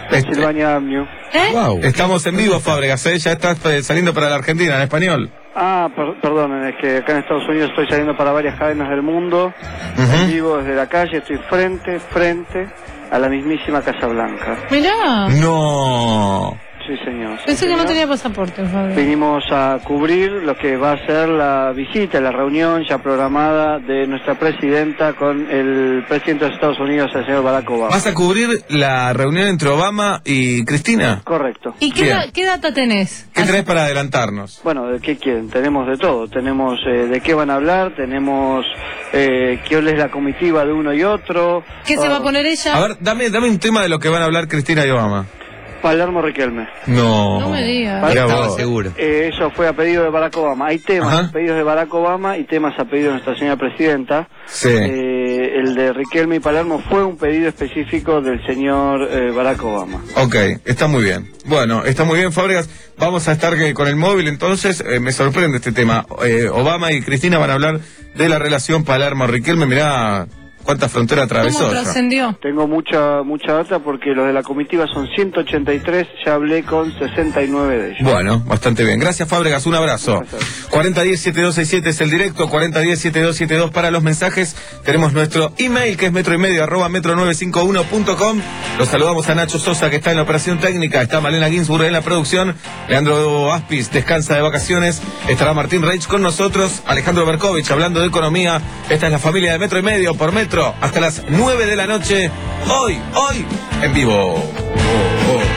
Pennsylvania Avenue. ¿Eh? Wow. Estamos en vivo, Fábregas, ¿eh? Ya estás eh, saliendo para la Argentina, en español. Ah, per perdonen, es que acá en Estados Unidos estoy saliendo para varias cadenas del mundo. Ujú. En vivo desde la calle, estoy frente, frente a la mismísima Casa Blanca. Mirá. No. Sí, señor. sí, Pensé que no señor. tenía pasaporte, Fabio. Vinimos a cubrir lo que va a ser la visita, la reunión ya programada de nuestra presidenta con el presidente de Estados Unidos, el señor Barack Obama. ¿Vas a cubrir la reunión entre Obama y Cristina? Correcto. ¿Y qué, Bien. da- qué data tenés? ¿Qué traes para adelantarnos? Bueno, ¿de qué quieren? Tenemos de todo. Tenemos eh, de qué van a hablar, tenemos eh, quién es la comitiva de uno y otro. ¿Qué se va a poner ella? A ver, dame, dame un tema de lo que van a hablar Cristina y Obama. Palermo Riquelme. No. No me digas. Mirá Estaba vos. seguro. Eh, eso fue a pedido de Barack Obama. Hay temas Ajá. a pedidos de Barack Obama y temas a pedido de nuestra señora presidenta. Sí. Eh, el de Riquelme y Palermo fue un pedido específico del señor eh, Barack Obama. Ok, está muy bien. Bueno, está muy bien, Fábregas. Vamos a estar eh, con el móvil, entonces. Eh, me sorprende este tema. Eh, Obama y Cristina van a hablar de la relación Palermo-Riquelme. Mirá cuánta frontera atravesó. ¿Cómo ya. trascendió? Tengo mucha mucha data porque los de la comitiva son ciento ochenta y tres, ya hablé con sesenta y nueve de ellos. Bueno, bastante bien. Gracias, Fábregas. Un abrazo. cuarenta diez setenta y dos sesenta y siete es el directo, cuarenta diez setenta y dos setenta y dos para los mensajes. Tenemos nuestro email que es metro y medio arroba metro nueve cinco uno punto com. Los saludamos a Nacho Sosa que está en la operación técnica, está Malena Ginsburg en la producción, Leandro Aspis descansa de vacaciones, estará Martín Reich con nosotros, Alejandro Berkovich hablando de economía. Esta es la familia de Metro y Medio por Metro hasta las nueve de la noche. Hoy, hoy, en vivo. Oh, oh, oh.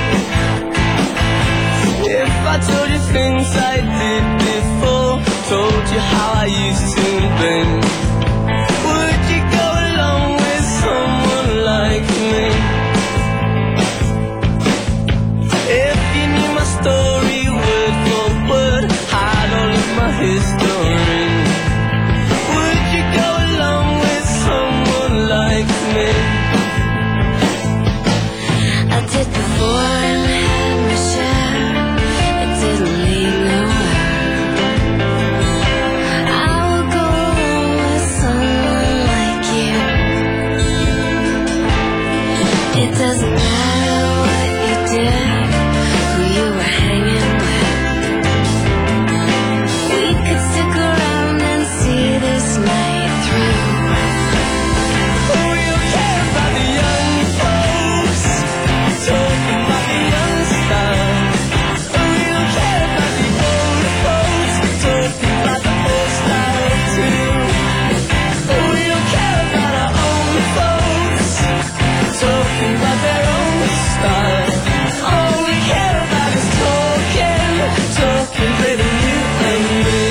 If I told you things I did before, told you how I used to be, would you go along with someone like me? If you knew my story word for word, hide all of my history, would you go along with someone like me? I did before and had my share. It didn't lead nowhere. I would go along with someone like you. It doesn't matter what you did, who you were hanging with. We could stick around and see this night through. Who you care about the young folks? Talking about the young stars. Who you care about the old folks? Talking about the old style too. Who you care about our own folks? Talking about their own style. All we care about is talking, talking, baby, you and me.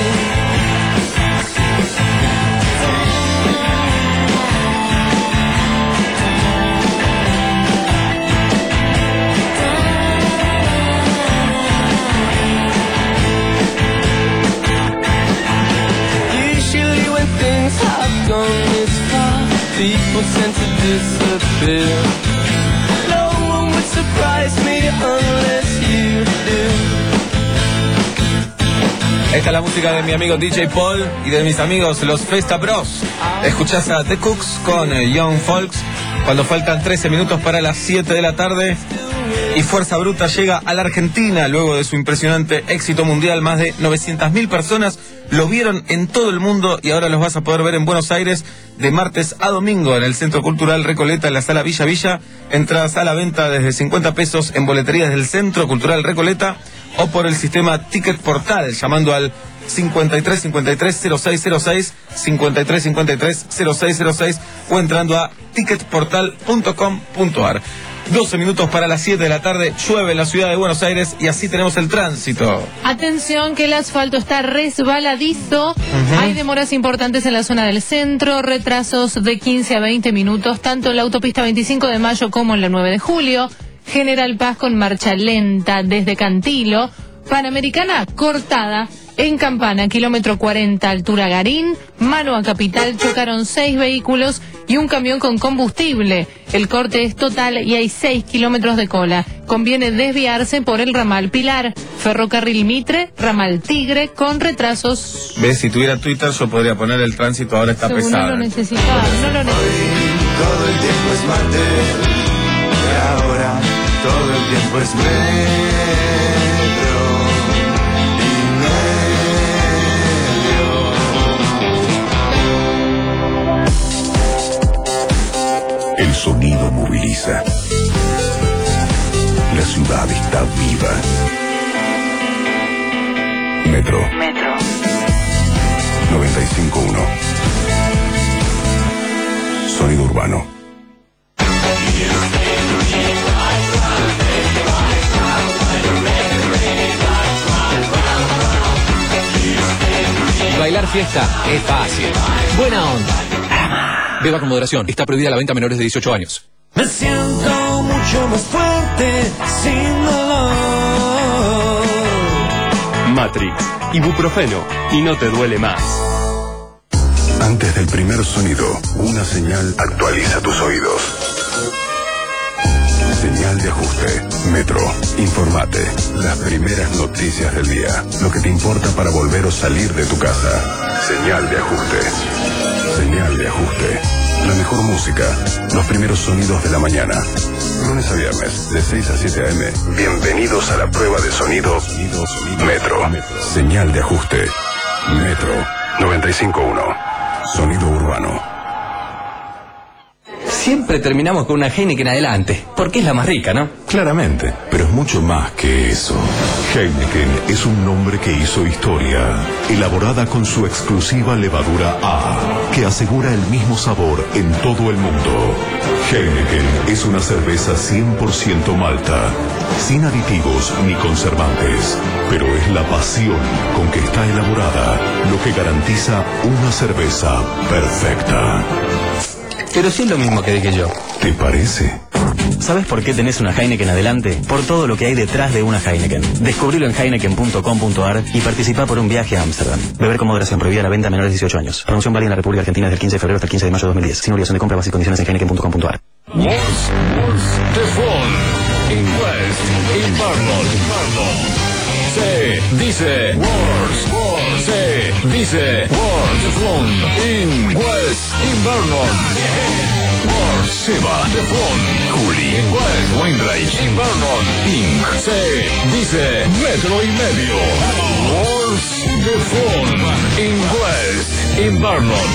Usually when things have gone this far, people tend to disappear. No one would surprise me unless you do. Esta es la música de mi amigo D J Paul y de mis amigos los Festa Bros. Escuchás a The Cooks con eh, Young Folks cuando faltan trece minutos para las siete de la tarde. Y Fuerza Bruta llega a la Argentina luego de su impresionante éxito mundial. Más de novecientas mil personas lo vieron en todo el mundo y ahora los vas a poder ver en Buenos Aires de martes a domingo en el Centro Cultural Recoleta, en la Sala Villa Villa. Entradas a la venta desde cincuenta pesos en boleterías del Centro Cultural Recoleta o por el sistema Ticket Portal, llamando al cincuenta y tres cincuenta y tres cero seis cero seis, cincuenta y tres cincuenta y tres cero seis cero seis o entrando a ticket portal punto com punto ar. doce minutos para las siete de la tarde, llueve en la ciudad de Buenos Aires y así tenemos el tránsito. Atención que el asfalto está resbaladizo. Ujú. Hay demoras importantes en la zona del centro, retrasos de quince a veinte minutos, tanto en la autopista veinticinco de mayo como en la nueve de julio. General Paz con marcha lenta desde Cantilo. Panamericana cortada en Campana, kilómetro cuarenta, altura Garín. Mano a Capital chocaron seis vehículos y un camión con combustible. El corte es total y hay seis kilómetros de cola. Conviene desviarse por el ramal Pilar. Ferrocarril Mitre, ramal Tigre, con retrasos. ¿Ves? Si tuviera Twitter yo podría poner el tránsito, ahora está Según pesado. no lo necesitaba, no lo necesitaba. Todo el tiempo es martes y ahora todo el tiempo es metro y medio. El sonido moviliza. La ciudad está viva. Metro. Metro. noventa y cinco punto uno. Sonido urbano. Bailar fiesta es fácil. Buena onda. Beba con moderación. Está prohibida la venta a menores de dieciocho años. Me siento mucho más fuerte sin dolor. Matrix, ibuprofeno y no te duele más. Antes del primer sonido, una señal actualiza tus oídos. Señal de ajuste. Metro. Informate. Las primeras noticias del día. Lo que te importa para volver o salir de tu casa. Señal de ajuste. Señal de ajuste. La mejor música. Los primeros sonidos de la mañana. Lunes a viernes, de seis a siete a eme. Bienvenidos a la prueba de sonido. Metro. Señal de ajuste. Metro. noventa y cinco punto uno. Sonido urbano. Siempre terminamos con una Heineken adelante, porque es la más rica, ¿no? Claramente, pero es mucho más que eso. Heineken es un nombre que hizo historia, elaborada con su exclusiva levadura A, que asegura el mismo sabor en todo el mundo. Heineken es una cerveza cien por ciento malta, sin aditivos ni conservantes, pero es la pasión con que está elaborada lo que garantiza una cerveza perfecta. Pero sí es lo mismo que dije yo. ¿Te parece? ¿Sabes por qué tenés una Heineken adelante? Por todo lo que hay detrás de una Heineken. Descubrilo en heineken punto com punto ar y participa por un viaje a Ámsterdam. Beber con moderación. Prohibida la venta a menores de dieciocho años. Promoción válida en la República Argentina desde el quince de febrero hasta el quince de mayo de dos mil diez. Sin obligación de compra, bases y condiciones en heineken punto com punto ar. Wars, Wars, the Phone. In West, in Barnard. Se dice Wars, Wars. Se dice Wars, the Phone. In West, in Barnard. Wars, Seba, the Phone. Juli, in West, Wainwright, in Barnard. Inc. Se dice Metro y medio. Wars, the Phone. In West, in Barnard.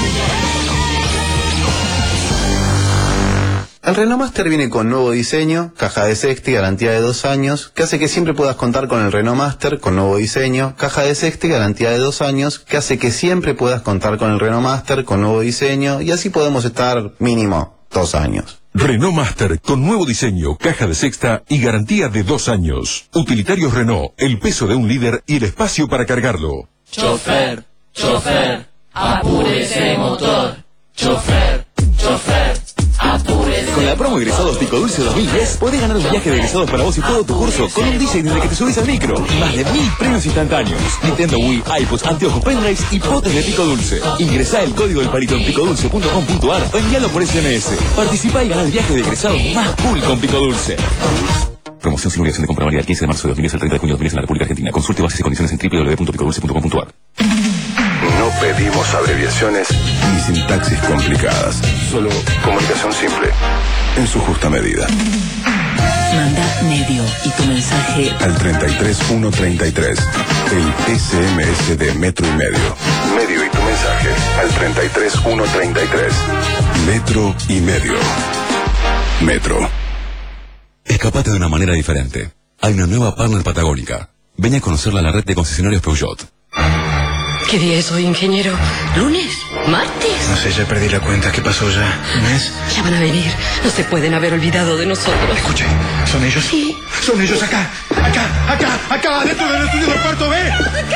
El Renault Master viene con nuevo diseño, caja de sexta y garantía de dos años, que hace que siempre puedas contar con el Renault Master con nuevo diseño, caja de sexta y garantía de dos años, que hace que siempre puedas contar con el Renault Master con nuevo diseño, y así podemos estar mínimo dos años. Renault Master con nuevo diseño, caja de sexta y garantía de dos años. Utilitarios Renault, el peso de un líder y el espacio para cargarlo. Chofer, chofer, apure ese motor. Chofer, chofer, apure ese Con la promo Egresados Pico Dulce dos mil diez podés ganar un viaje de egresados para vos y todo tu curso con un D J desde que te subís al micro. Más de mil premios instantáneos. Nintendo Wii, iPods, anteojos, pendrives y potes de Pico Dulce. Ingresá el código del palito en picodulce punto com punto ar o envíalo por ese eme ese. Participá y ganá el viaje de egresados más cool con Pico Dulce. Promoción sin obligación de compra válida del quince de marzo de dos mil diez al treinta de junio de dos mil diez en la República Argentina. Consulte bases y condiciones en doble u doble u doble u punto picodulce punto com punto ar. No pedimos abreviaciones ni sintaxis complicadas, solo comunicación simple, en su justa medida. Manda medio y tu mensaje Al treinta y tres uno treinta y tres, el ese eme ese de Metro y Medio. Medio y tu mensaje al treinta y tres uno treinta y tres. Metro y Medio. Metro. Escapate de una manera diferente. Hay una nueva partner patagónica. Ven a conocerla en la red de concesionarios Peugeot. ¿Qué día es hoy, ingeniero? ¿Lunes? ¿Martes? No sé, ya perdí la cuenta. ¿Qué pasó ya? ¿Un mes? Ya van a venir. No se pueden haber olvidado de nosotros. Escuche, ¿son ellos? Sí. Son ellos acá. Acá, acá, acá, dentro del estudio del cuarto B.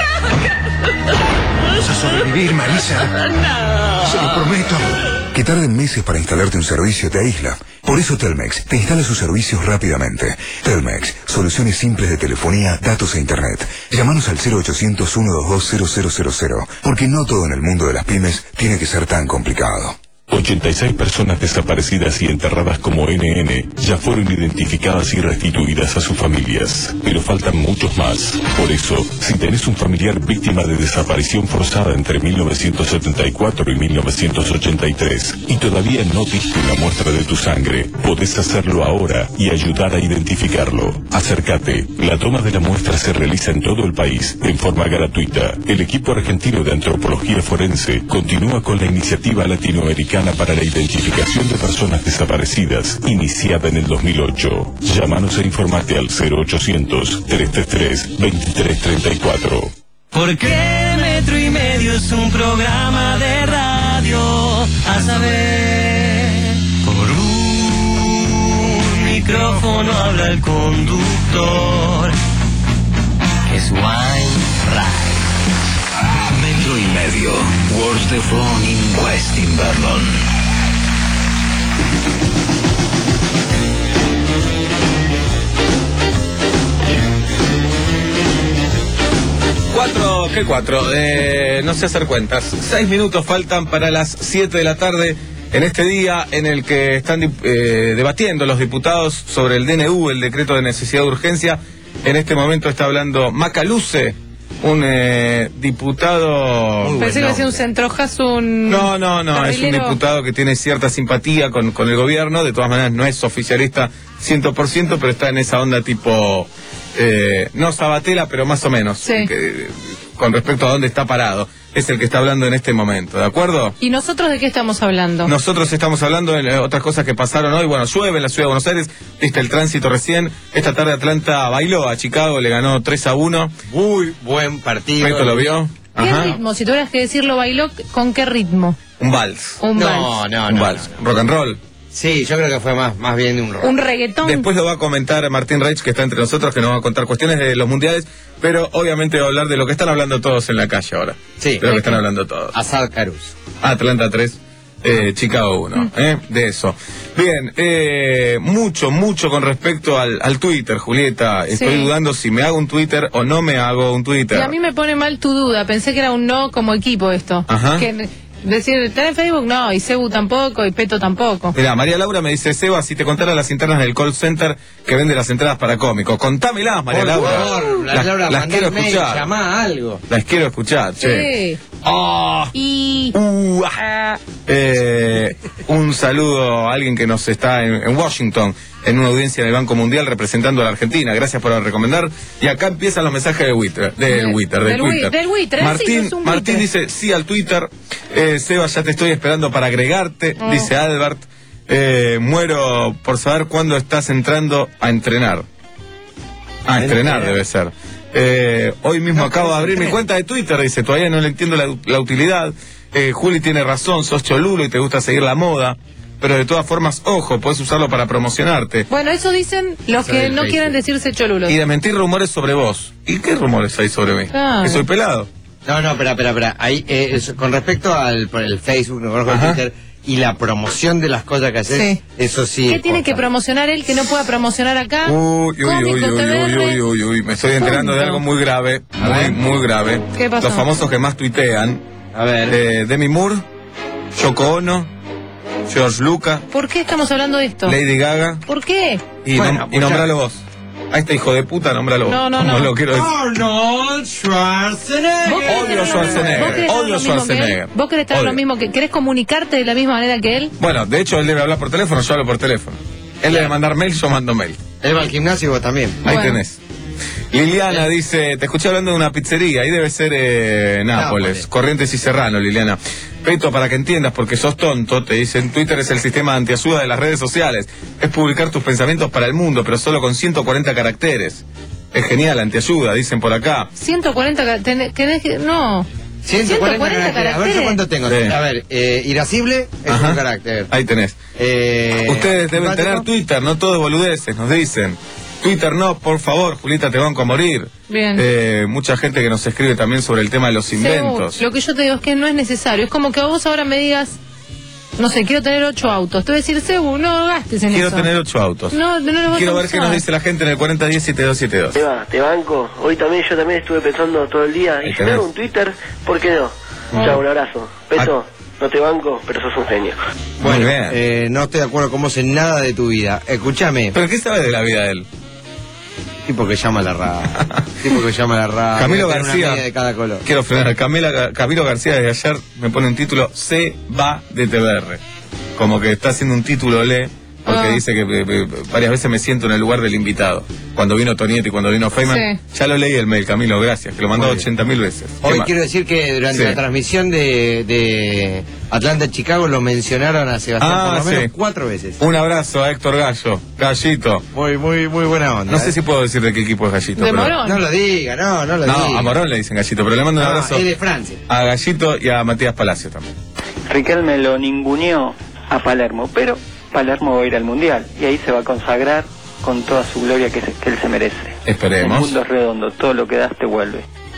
Vamos a sobrevivir, Marisa. No. Se lo prometo. Que tarden meses para instalarte un servicio te aísla. Por eso Telmex te instala sus servicios rápidamente. Telmex, soluciones simples de telefonía, datos e internet. Llámanos al cero ochocientos, ciento veintidós, cero cero cero cero, porque no todo en el mundo de las pymes tiene que ser tan complicado. ochenta y seis personas desaparecidas y enterradas como N N ya fueron identificadas y restituidas a sus familias, pero faltan muchos más. Por eso, si tenés un familiar víctima de desaparición forzada entre mil novecientos setenta y cuatro y mil novecientos ochenta y tres y todavía no diste una muestra de tu sangre, podés hacerlo ahora y ayudar a identificarlo. Acércate. La toma de la muestra se realiza en todo el país en forma gratuita. El equipo argentino de antropología forense continúa con la iniciativa latinoamericana para la identificación de personas desaparecidas, iniciada en el dos mil ocho. Llámanos e informate al cero ochocientos, trescientos treinta y tres, veintitrés treinta y cuatro. Porque Metro y Medio es un programa de radio, a saber, por un micrófono habla el conductor, que es Wine Ride. Metro y Medio, Words the Phone in West Invernon. Cuatro, ¿qué cuatro? Eh, no sé hacer cuentas. Seis minutos faltan para las siete de la tarde en este día en el que están eh, debatiendo los diputados sobre el D N U, el decreto de necesidad de urgencia. En este momento está hablando Macaluce, un eh, diputado... Muy Pensé que iba a ser un centrojazo, un... No, no, no, carrilero. Es un diputado que tiene cierta simpatía con, con el gobierno. De todas maneras no es oficialista cien por ciento, pero está en esa onda tipo... Eh, no Sabatella, pero más o menos, Sí. que, con respecto a dónde está parado. Es el que está hablando en este momento, ¿de acuerdo? ¿Y nosotros de qué estamos hablando? Nosotros estamos hablando de eh, otras cosas que pasaron hoy. Bueno, llueve en la ciudad de Buenos Aires, viste el tránsito recién. Esta tarde Atlanta bailó a Chicago, le ganó tres a uno. Muy buen partido. ¿Esto lo vio? ¿Qué Ajá. ritmo? Si tuvieras que decirlo, bailó, ¿con qué ritmo? Un vals. Un No, vals. no, Un no, vals. no, no. Rock and roll. Sí, yo creo que fue más, más bien de un rock. Un reggaetón. Después lo va a comentar Martín Reich, que está entre nosotros, que nos va a contar cuestiones de los mundiales, pero obviamente va a hablar de lo que están hablando todos en la calle ahora. Sí. De lo que están hablando todos. Asad Carus. Atlanta tres, eh, Chicago uno, ¿eh? De eso. Bien, eh, mucho, mucho con respecto al, al Twitter, Julieta. Estoy Sí. dudando si me hago un Twitter o no me hago un Twitter. Y a mí me pone mal tu duda. Pensé que era un no como equipo esto. Ajá. Que decir, ¿tenés Facebook? No, y Cebu tampoco, y Peto tampoco. Mira, María Laura me dice, Seba, si te contara las internas del call center que vende las entradas para cómicos. Contámelas, María Por Laura. favor, Las- Laura, las mandá quiero el mail, escuchar. llamá algo. Las quiero escuchar, che. Sí. Ah. Y... Uh, ah. Eh, un saludo a alguien que nos está en, en Washington, en una audiencia del Banco Mundial representando a la Argentina. Gracias por recomendar. Y acá empiezan los mensajes de Twitter, del Del- Twitter, del del wi- Twitter. del Twitter, sí, Martín, es un Martín Twitter. dice sí al Twitter. Eh, Seba, ya te estoy esperando para agregarte, Oh. dice Albert. Eh, muero por saber cuándo estás entrando a entrenar. A entrenar debe ser. Eh, hoy mismo acabo de abrir mi cuenta de Twitter, dice, todavía no le entiendo la, la utilidad. Eh, Juli tiene razón, sos cholulo y te gusta seguir la moda, pero de todas formas, ojo, puedes usarlo para promocionarte. Bueno, eso dicen los que no quieren decirse cholulos. Y de mentir rumores sobre vos. ¿Y qué rumores hay sobre mí? Claro. ¿Que soy pelado? No, no, espera, espera, espera. Ahí, eh, es- con respecto al por el Facebook, no conozco el Ajá. Twitter, y la promoción de las cosas que haces, Sí. eso sí. ¿Qué es tiene cosa. que promocionar él que no pueda promocionar acá? Uy, uy, uy, Cómico, uy, T V R. uy, uy, uy, uy, me estoy enterando de Punto. algo muy grave, muy, muy grave. ¿Qué pasó? Los famosos que más tuitean. A ver. Eh, Demi Moore, Yoko Ono, George Lucas, ¿Por qué estamos hablando de esto? Lady Gaga. ¿Por qué? Y, Bueno, nom- y mucha- nombralo vos. A este hijo de puta, nombralo vos. No, no, Como no. lo quiero decir. Arnold Schwarzenegger. ¿Vos querés Odio tener lo- Schwarzenegger, vos querés tener odio lo mismo que él? Schwarzenegger. ¿Vos querés tener Odio. lo mismo que... ¿Querés comunicarte de la misma manera que él? Bueno, de hecho, él debe hablar por teléfono, yo hablo por teléfono. Él debe mandar mail, yo mando mail. Él va al gimnasio y vos también. Ahí Bueno. tenés. Liliana dice, te escuché hablando de una pizzería, ahí debe ser eh, Nápoles, Nápoles. Corrientes y Serrano, Liliana. Peto, para que entiendas, porque sos tonto, te dicen, Twitter es el sistema de antiayuda de las redes sociales. Es publicar tus pensamientos para el mundo, pero solo con ciento cuarenta caracteres. Es genial, antiayuda, dicen por acá. ciento cuarenta... ca- tenés- tenés que- No. ciento cuarenta caracteres. A ver, ¿yo cuánto tengo? Sí. A ver, eh, irascible es Ajá. un carácter. Ahí tenés. Eh, Ustedes deben simpático. tener Twitter, no todos boludeces, nos dicen. Twitter no, por favor, Julita, te van a morir. Bien. Eh, mucha gente que nos escribe también sobre el tema de los inventos. Según- Lo que yo te digo es que no es necesario. Es como que vos ahora me digas, no sé, quiero tener ocho autos. Te voy a decir, Sebu, no gastes en Quiero eso. tener ocho autos. No, no los vas Quiero a ver qué usar. nos dice la gente en el cuarenta diez siete dos siete dos. Te va, te banco. Hoy también, yo también estuve pensando todo el día. Ahí Y si tenés. me hago un Twitter, ¿por qué no? Mm. Chao, un abrazo. Beso. no te banco, pero sos un genio. Bueno, eh, no estoy de acuerdo con vos en nada de tu vida. Escúchame. ¿Pero qué sabes de la vida de él? Tipo que llama a la radio. Tipo que llama a la radio. Camilo Tiene una García. media de cada color. Quiero frenar. Camila, Camilo García desde ayer me pone un título, se va de T V R. Como que está haciendo un título le, porque Ah. dice que eh, eh, varias veces me siento en el lugar del invitado. Cuando vino Tonietti, cuando vino Feynman. Sí. Ya lo leí el mail, Camilo, gracias, que lo mandó Muy bien. ochenta mil veces. ¿Qué Hoy más? quiero decir que durante Sí. la transmisión de, de Atlanta-Chicago lo mencionaron a Sebastián Ah, por lo menos sí. cuatro veces. Un abrazo a Héctor Gallo, Gallito. Muy, muy, muy buena onda. No sé ¿eh? si puedo decir de qué equipo es Gallito. De pero- Morón. No lo diga, no, no lo diga. No, a Morón le dicen Gallito, pero le mando un No, abrazo es de Francia. a Gallito y a Matías Palacio también. Riquelme lo ninguneó a Palermo, pero Palermo va a ir al Mundial y ahí se va a consagrar con toda su gloria que, se- que él se merece. Esperemos. El mundo es redondo, todo lo que das te vuelve.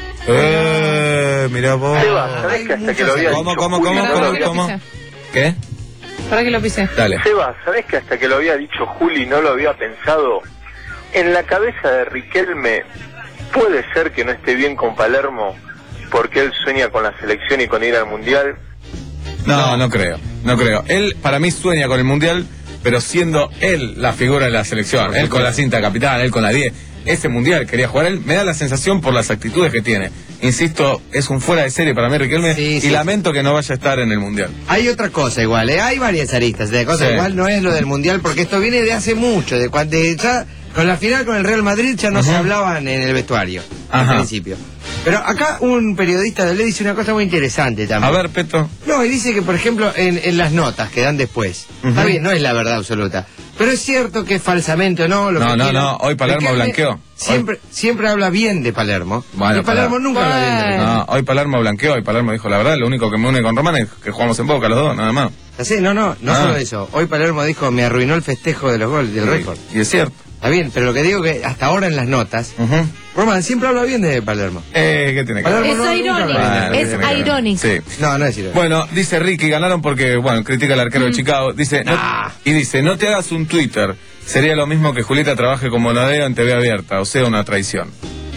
Eh, mirá vos. Seba, ¿sabés que hasta que lo había ¿Cómo, dicho cómo, Juli, cómo, no cómo, lo había- cómo? ¿Qué? ¿Para qué lo pisé? Dale. Seba, ¿sabés que hasta que lo había dicho Juli no lo había pensado? En la cabeza de Riquelme puede ser que no esté bien con Palermo porque él sueña con la selección y con ir al Mundial. No, no creo, no creo. Él, para mí, sueña con el Mundial, pero siendo él la figura de la selección. Él con la cinta capitán, él con la diez. Ese Mundial quería jugar él. Me da la sensación por las actitudes que tiene. Insisto, es un fuera de serie para mí, Riquelme, Sí, y sí. lamento que no vaya a estar en el Mundial. Hay otra cosa igual, ¿eh? Hay varias aristas de cosas. Sí. Igual no es lo del Mundial, porque esto viene de hace mucho, de cuando ya con la final con el Real Madrid ya no se hablaban en el vestuario, Ajá. al principio. Pero acá un periodista de ley dice una cosa muy interesante también. A ver, Peto. No, y dice que, por ejemplo, en, en las notas que dan después, está Ujú. bien, no es la verdad absoluta, pero es cierto que falsamente o no, lo No, que no, quieran, no, hoy Palermo Riquelme blanqueó. Siempre, siempre habla bien de Palermo, Bueno, y Palermo pará. nunca habla bien de Riquelme. No, hoy Palermo blanqueó, hoy Palermo dijo la verdad, lo único que me une con Román es que jugamos en Boca los dos, nada más. Sí, no, no, no Ah. solo eso. Hoy Palermo dijo, me arruinó el festejo de los goles, del Sí, récord. y es cierto. Está bien, pero lo que digo que hasta ahora en las notas, Ujú. Román siempre habla bien de Palermo. Eh, ¿qué tiene que ver? Palermo Es no- nunca irónico, habla bien de Bueno, es ¿qué tiene que ver? irónico. Sí. No, no es irónico. Bueno, dice Ricky, ganaron porque, bueno, critica al arquero de Chicago. Dice, no- y dice, no te hagas un Twitter. Sería lo mismo que Julieta trabaje como Monadeo en T V abierta, o sea, una traición.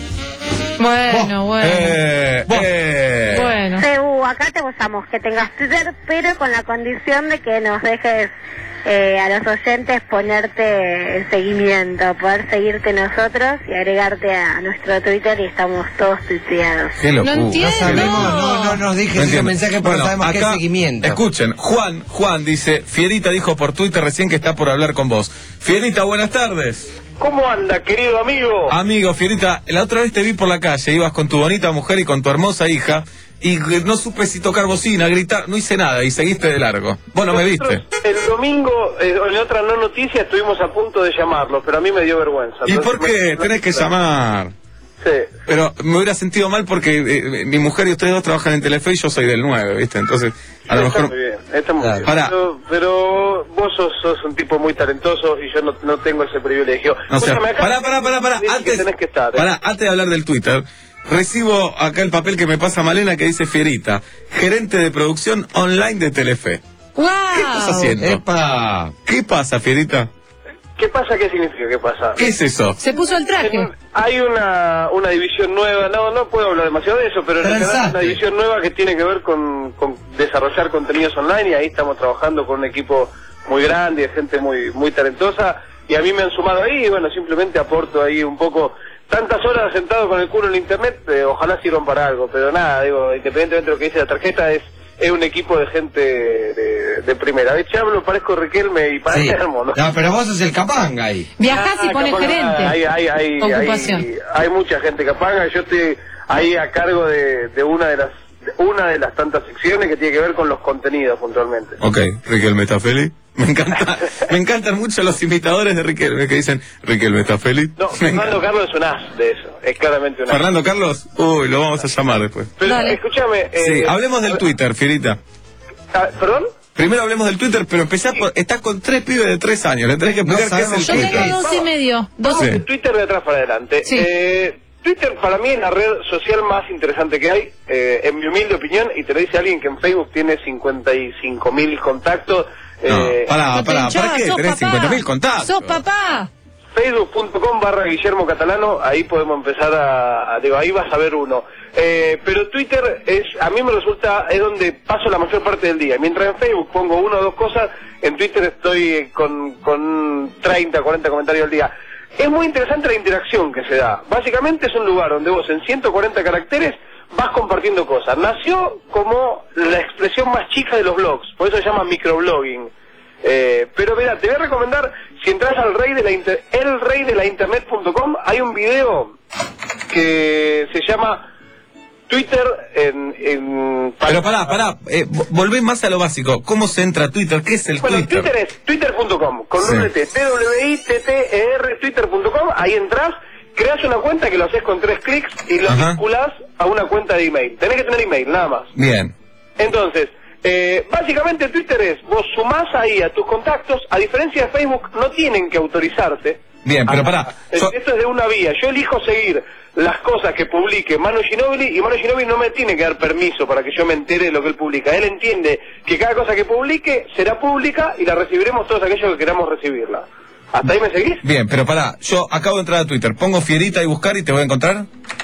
Bueno, bueno. Eh, eh. Bueno. Sebu, acá te gustamos que tengas Twitter, pero con la condición de que nos dejes eh, a los oyentes ponerte en seguimiento, poder seguirte nosotros y agregarte a nuestro Twitter y estamos todos tuiteados. Qué locura. No entiendo. Qué locura. no, no nos dejes No ese entiendo. mensaje porque Bueno, sabemos que acá, es seguimiento. Escuchen, Juan, Juan dice, Fierita dijo por Twitter recién que está por hablar con vos. Fierita, buenas tardes. ¿Cómo anda, querido amigo? Amigo, Fierita, la otra vez te vi por la calle, ibas con tu bonita mujer y con tu hermosa hija, y eh, no supe si tocar bocina, gritar, no hice nada, y seguiste de largo. Vos no me viste. Nosotros, el domingo, eh, en otra no noticia, estuvimos a punto de llamarlo, pero a mí me dio vergüenza. ¿Y Entonces por qué? me- Tenés que llamar. Sí. Pero me hubiera sentido mal porque eh, mi mujer y ustedes dos trabajan en Telefe y yo soy del nueve, ¿viste? Entonces, a lo Está mejor... muy bien, está muy bien. Pará. Pero, pero vos sos, sos un tipo muy talentoso y yo no, no tengo ese privilegio. No sé, Escúchame, acá pará, pará, pará, pará, dice que antes, tenés que estar, ¿eh? pará, antes de hablar del Twitter, recibo acá el papel que me pasa Malena que dice Fierita, gerente de producción online de Telefe. ¡Wow! ¿Qué estás haciendo? ¡Epa! ¿Qué pasa, Fierita? ¿Qué pasa? ¿Qué significa? ¿Qué pasa? ¿Qué es eso? Se puso el traje. Hay una, una división nueva, no no puedo hablar demasiado de eso, pero en realidad es una división nueva que tiene que ver con, con desarrollar contenidos online y ahí estamos trabajando con un equipo muy grande, de gente muy muy talentosa y a mí me han sumado ahí y bueno, simplemente aporto ahí un poco, tantas horas sentado con el culo en internet, eh, ojalá sirvan para algo, pero nada, digo, independientemente de lo que dice la tarjeta, es es un equipo de gente de, de primera. De hecho, hablo, parezco Riquelme y Palermo, ¿no? No, pero vos sos el capanga ahí. Viajás y Ah, pones capaz, gerente. Hay, hay, hay, Ocupación. hay, hay mucha gente que paga. Yo estoy ahí a cargo de, de una de las de una de las tantas secciones que tiene que ver con los contenidos puntualmente. Ok, Riquelme está feliz. Me encanta, me encantan mucho los imitadores de Riquelme que dicen, Riquelme está feliz. No, Fernando Carlos es un as de eso, es claramente un as. Fernando Carlos, uy, lo vamos a llamar después. Pero escúchame. Eh, Sí, hablemos del Twitter, Fierita. ah, ¿Perdón? Primero hablemos del Twitter, pero empezá por, estás con tres pibes de tres años, le tenés que explicar qué es el Yo Twitter. tengo dos y medio. Dos Vamos de Twitter de atrás para adelante. Sí. Eh, Twitter para mí es la red social más interesante que hay, eh, en mi humilde opinión, y te lo dice alguien que en Facebook tiene cincuenta y cinco mil contactos. No, eh, pará, pará, ¿para qué? sos Tenés papá. cincuenta mil contactos. ¡Sos papá! facebook.com barra Guillermo Catalano, ahí podemos empezar a, a digo, ahí vas a ver uno. Eh, pero Twitter es, a mí me resulta, es donde paso la mayor parte del día. Mientras en Facebook pongo una o dos cosas, en Twitter estoy con, con treinta, cuarenta comentarios al día. Es muy interesante la interacción que se da. Básicamente es un lugar donde vos en ciento cuarenta caracteres vas compartiendo cosas. Nació como la expresión más chica de los blogs, por eso se llama microblogging. Eh, pero mira, te voy a recomendar, si entras al rey de la inter, el rey de la internet punto com, hay un video que se llama Twitter en... en Pero pará, pará, eh, volvé más a lo básico. ¿Cómo se entra a Twitter? ¿Qué es el bueno, Twitter? Twitter es twitter punto com, con Sí. doble T, T W I T T E R, twitter punto com, ahí entras, creas una cuenta que lo haces con tres clics y lo Ajá. vinculás a una cuenta de email. Tenés que tener email, nada más. Bien. Entonces, eh, básicamente Twitter es, vos sumás ahí a tus contactos, a diferencia de Facebook, no tienen que autorizarte. Bien, pero pará. Esto es de una vía. Yo elijo seguir las cosas que publique Manu Ginóbili y Manu Ginóbili no me tiene que dar permiso para que yo me entere de lo que él publica. Él entiende que cada cosa que publique será pública y la recibiremos todos aquellos que queramos recibirla. ¿Hasta ahí me seguís? Bien, pero pará, yo acabo de entrar a Twitter, pongo Fierita y buscar y te voy a encontrar.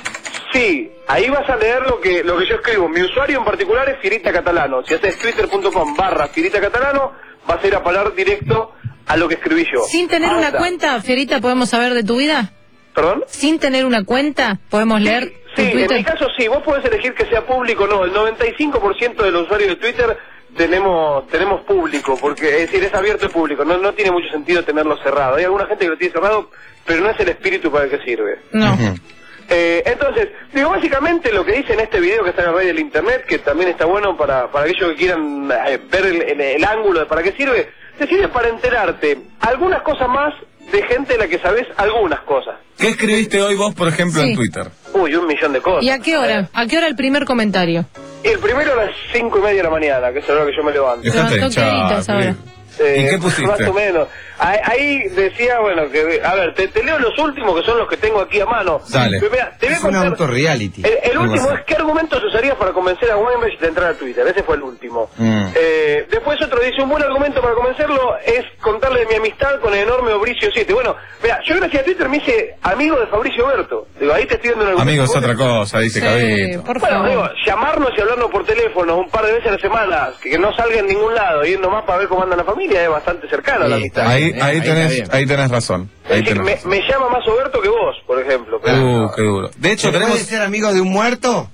Sí, ahí vas a leer lo que lo que yo escribo. Mi usuario en particular es Fierita Catalano. Si haces twitter punto com barra Fierita Catalano, vas a ir a parar directo a lo que escribí yo. Sin tener una Ahora, cuenta, Fierita, ¿podemos saber de tu vida? ¿Perdón? Sin tener una cuenta, ¿podemos leer tu Sí, en Twitter? mi caso sí, vos podés elegir que sea público o no. El noventa y cinco por ciento de los usuarios de Twitter tenemos tenemos público, porque es decir, es abierto y público, no no tiene mucho sentido tenerlo cerrado. Hay alguna gente que lo tiene cerrado, pero no es el espíritu para el que sirve. No. Eh, entonces, digo, básicamente lo que dice en este video que está en el rey del internet, que también está bueno para, para aquellos que quieran eh, ver el, el, el ángulo de para qué sirve, te sirve para enterarte algunas cosas más de gente de la que sabes algunas cosas. ¿Qué escribiste hoy vos, por ejemplo, Sí. en Twitter? Uy, un millón de cosas. ¿Y a qué hora? ¿A qué hora el primer comentario? El primero a las cinco y media de la mañana, que es la hora que yo me levanto. Dejate Levantó hinchar, queritas ahora. Felipe. Eh, ¿Y qué pusiste? Más o menos. Ahí, ahí decía, bueno, que, a ver, te, te leo los últimos que son los que tengo aquí a mano. Dale. Pero mira, te voy a Es un contar- autorreality. El, el Algo último así. es, ¿qué argumentos usarías para convencer a Weinreich de entrar a Twitter? Ese fue el último. Mm. Eh, después otro dice, un buen argumento para convencerlo es contarle de mi amistad con el enorme Fabricio siete. Bueno, mira, yo gracias a Twitter me hice amigo de Fabricio Berto. Digo, ahí te estoy dando un argumento. Amigos, otra cosa, dice Sí, Cabito. por Bueno, favor. digo, llamarnos y hablarnos por teléfono un par de veces a la semana, que, que no salga en ningún lado, ir nomás para ver cómo anda la familia, es bastante cercano a la Sí, amistad. Ahí, bien, ahí, ahí está tenés, bien. ahí tenés razón. Es Ahí decir, tenés me, razón. me llama más Oberto que vos, por ejemplo. pero- Uh, qué duro. De hecho, ¿Se puede tenemos... ser amigo de un muerto?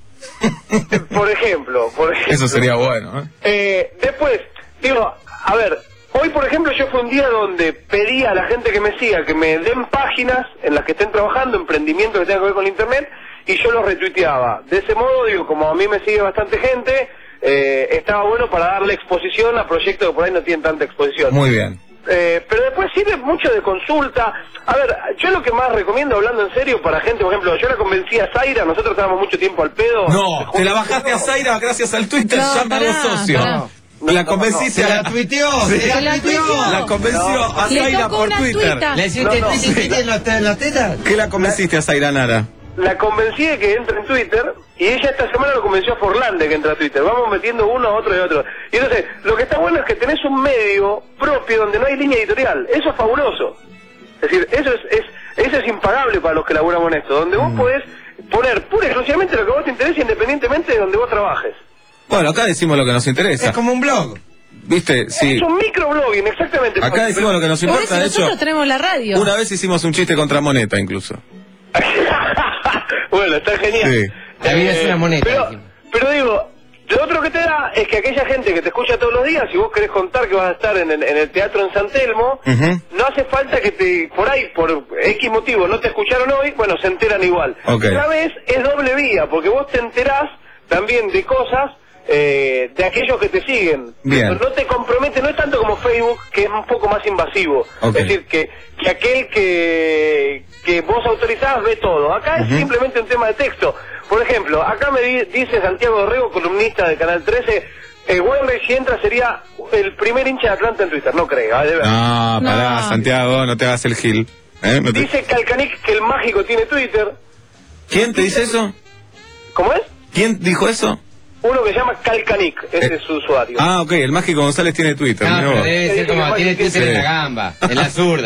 Por ejemplo, por ejemplo. Eso sería bueno, ¿eh? Eh, después, digo, a ver, hoy por ejemplo yo fue un día donde pedí a la gente que me siga que me den páginas en las que estén trabajando, emprendimientos que tengan que ver con internet, y yo los retuiteaba. De ese modo, digo, como a mí me sigue bastante gente, eh, estaba bueno para darle exposición a proyectos que por ahí no tienen tanta exposición. Muy bien. Eh, pero después sirve mucho de consulta. A ver, yo lo que más recomiendo, hablando en serio, para gente, por ejemplo, yo la convencí a Zaira, nosotros estábamos mucho tiempo al pedo. No, te la bajaste a Zaira gracias al Twitter, No, ya me hago pará, socio. pará. La convenciste Se a la tuiteó, Sí. se la tuiteó. La convenció a Le Zaira tocó por una Twitter. tuita. ¿Le hiciste No, no. tiki-tiki en los te- en las tetas? ¿Qué la convenciste a Zaira Nara? La convencí de que entre en Twitter y ella esta semana lo convenció a Forlán de que entre a Twitter. Vamos metiendo uno, otro y otro. Y entonces, lo que está bueno es que tenés un medio propio donde no hay línea editorial. Eso es fabuloso. Es decir, eso es, es, eso es impagable para los que laburamos en esto. Donde vos podés poner pura y exclusivamente lo que a vos te interesa independientemente de donde vos trabajes. Bueno, acá decimos lo que nos interesa. Es como un blog. ¿Viste? Sí. Es un microblogging, exactamente. Acá decimos lo que nos Por eso importa. De hecho, nosotros tenemos la radio. una vez hicimos un chiste contra Moneta incluso. Bueno, está genial. Sí. La vida es una moneda. Pero, dijimos. pero digo, lo otro que te da es que aquella gente que te escucha todos los días, si vos querés contar que vas a estar en el, en el teatro en San Telmo, Ujú. no hace falta que te, por ahí, por X motivo, no te escucharon hoy, bueno, se enteran igual. Ok. Una vez es doble vía, porque vos te enterás también de cosas eh, de aquellos que te siguen. Bien. Pero no te compromete, no es tanto como Facebook, que es un poco más invasivo. Ok. Es decir, que, que aquel que, que vos autorizás ve todo. Acá es Ujú. simplemente un tema de texto. Por ejemplo, acá me di- dice Santiago Dorrego, columnista de Canal trece, eh, Weinreich, si entra, sería el primer hincha de Atlanta en Twitter. No creo, ah, de verdad. No, pará, No. Santiago, no te hagas el gil. ¿Eh? No te- Dice Calcanic que el mágico tiene Twitter. ¿Quién te dice eso? ¿Cómo es? ¿Quién dijo eso? Uno que se llama Calcanic, ese Eh. es su usuario. Ah, ok, el Mágico González tiene Twitter. No, mirá pero vos. debe ser como tiene Twitter Sí. en la gamba, en la zurda.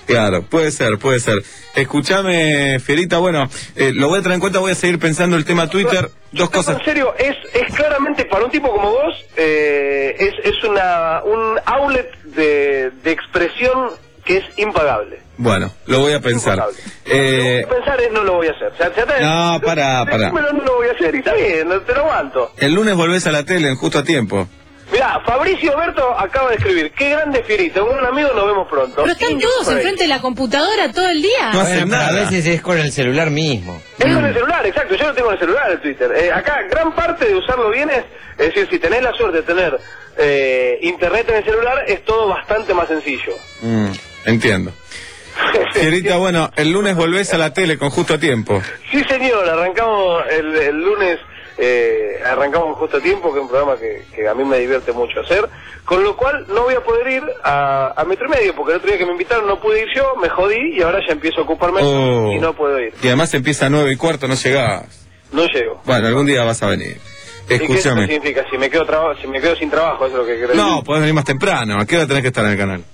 Claro, puede ser, puede ser. Escúchame, Fierita, bueno, eh, lo voy a tener en cuenta, voy a seguir pensando el tema Twitter. Dos cosas. En serio, es, es claramente para un tipo como vos, eh, es, es una un outlet de, de expresión que es impagable. Bueno, lo voy a pensar. Eh, lo voy a pensar es no lo voy a hacer. O sea, o sea, te, no, para, para. No lo voy a hacer y está bien, te lo aguanto. El lunes volvés a la tele en Justo a Tiempo. Mirá, Fabricio Berto acaba de escribir, qué grande Fierita, un amigo, nos vemos pronto. Pero están todos enfrente de la computadora todo el día. No hacen nada. A veces es con el celular mismo. Es con el celular, exacto, yo lo tengo en el celular, el Twitter. Eh, acá, gran parte de usarlo bien es, es decir, si tenés la suerte de tener eh, internet en el celular, es todo bastante más sencillo. Mm, entiendo. Fierita, bueno, el lunes volvés a la tele con Justo a Tiempo. Sí, señor, arrancamos el, el lunes... Eh, arrancamos Justo a Tiempo, que es un programa que, que a mí me divierte mucho hacer, con lo cual no voy a poder ir a, a Metro y Medio, porque el otro día que me invitaron no pude ir yo, me jodí y ahora ya empiezo a ocuparme oh. y no puedo ir. Y además empieza a nueve y cuarto, no llegás. No llego. Bueno, algún día vas a venir. Escúchame. ¿Y qué significa? Si me quedo traba, si me quedo sin trabajo, eso es lo que querés. No, podés venir más temprano, ¿a qué hora tenés que estar en el canal?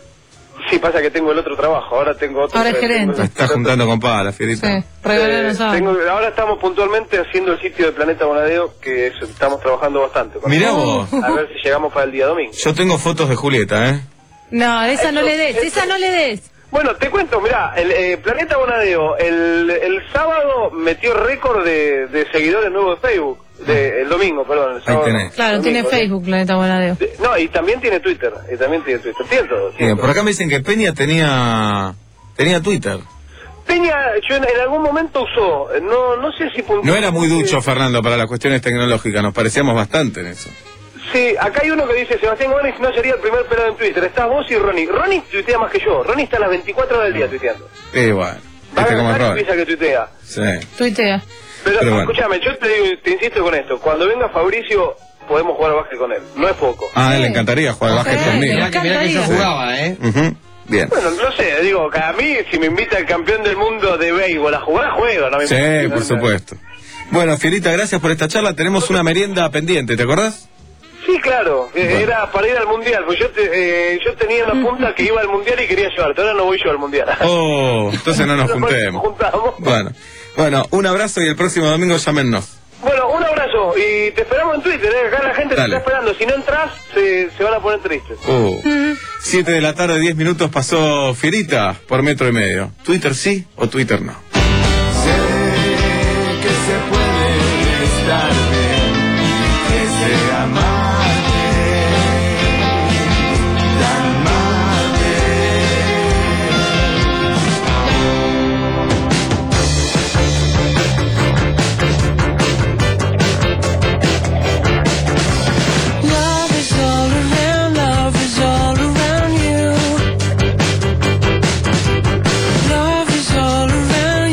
Sí, pasa que tengo el otro trabajo, ahora tengo otro... Ahora es gerente. Me estás juntando con palas, Fierita. Sí, regalar eh, tengo, ahora estamos puntualmente haciendo el sitio de Planeta Bonadeo, que es, estamos trabajando bastante. Mirá vos. A ver si llegamos para el día domingo. Yo tengo fotos de Julieta, ¿eh? No, esa eso, no le des, eso. esa no le des. Bueno, te cuento, mirá, el eh, Planeta Bonadeo, el, el sábado metió récord de, de seguidores nuevos de Facebook, de, el domingo, perdón. El sábado, ahí tenés. Claro, domingo, tiene Facebook, ¿sí? Planeta Bonadeo. No, y también tiene Twitter, y también tiene Twitter, tiene todo. Tiene Bien, todo. por acá me dicen que Peña tenía tenía Twitter. Peña, yo en, en algún momento usó, no no sé si... No era muy ducho, Fernando, para las cuestiones tecnológicas, nos parecíamos bastante en eso. Sí, acá hay uno que dice, Sebastián Gómez no sería el primer pelado en Twitter, estás vos y Ronnie. Ronnie tuitea más que yo, Ronnie está a las veinticuatro horas del día tuiteando. Eh, bueno, Va este a como ganar Ronnie. que tuitea. Sí. Tuitea. Pero, Pero bueno. escúchame, yo te, digo, te insisto con esto, cuando venga Fabricio podemos jugar al básquet con él, no es poco. Ah, a él le encantaría jugar al básquet Sí, conmigo. me Mirá que, mirá que yo encantaría. jugaba, ¿eh? Ujú, bien. Bueno, no sé, digo, a mí si me invita el campeón del mundo de béisbol a jugar, juego, no me Sí, importa. por supuesto. Bueno, Fierita, gracias por esta charla. Tenemos una merienda pendiente, ¿te acordás? Sí, claro, eh, Bueno. era para ir al mundial, pues yo, te, eh, yo tenía una punta que iba al mundial y quería llevarte, ahora no voy yo al mundial. Oh, entonces no nos Nos juntemos. juntamos. Bueno, bueno, un abrazo y el próximo domingo llámennos. Bueno, un abrazo y te esperamos en Twitter, ¿eh? Acá la gente te Dale. está esperando, si no entras se, se van a poner tristes. Uh, siete de la tarde, diez minutos pasó Fierita por Metro y Medio. ¿Twitter sí o Twitter no? Que se puede estar bien, que se amarte, tan mate. Love is all around, love is all around you. Love is all around.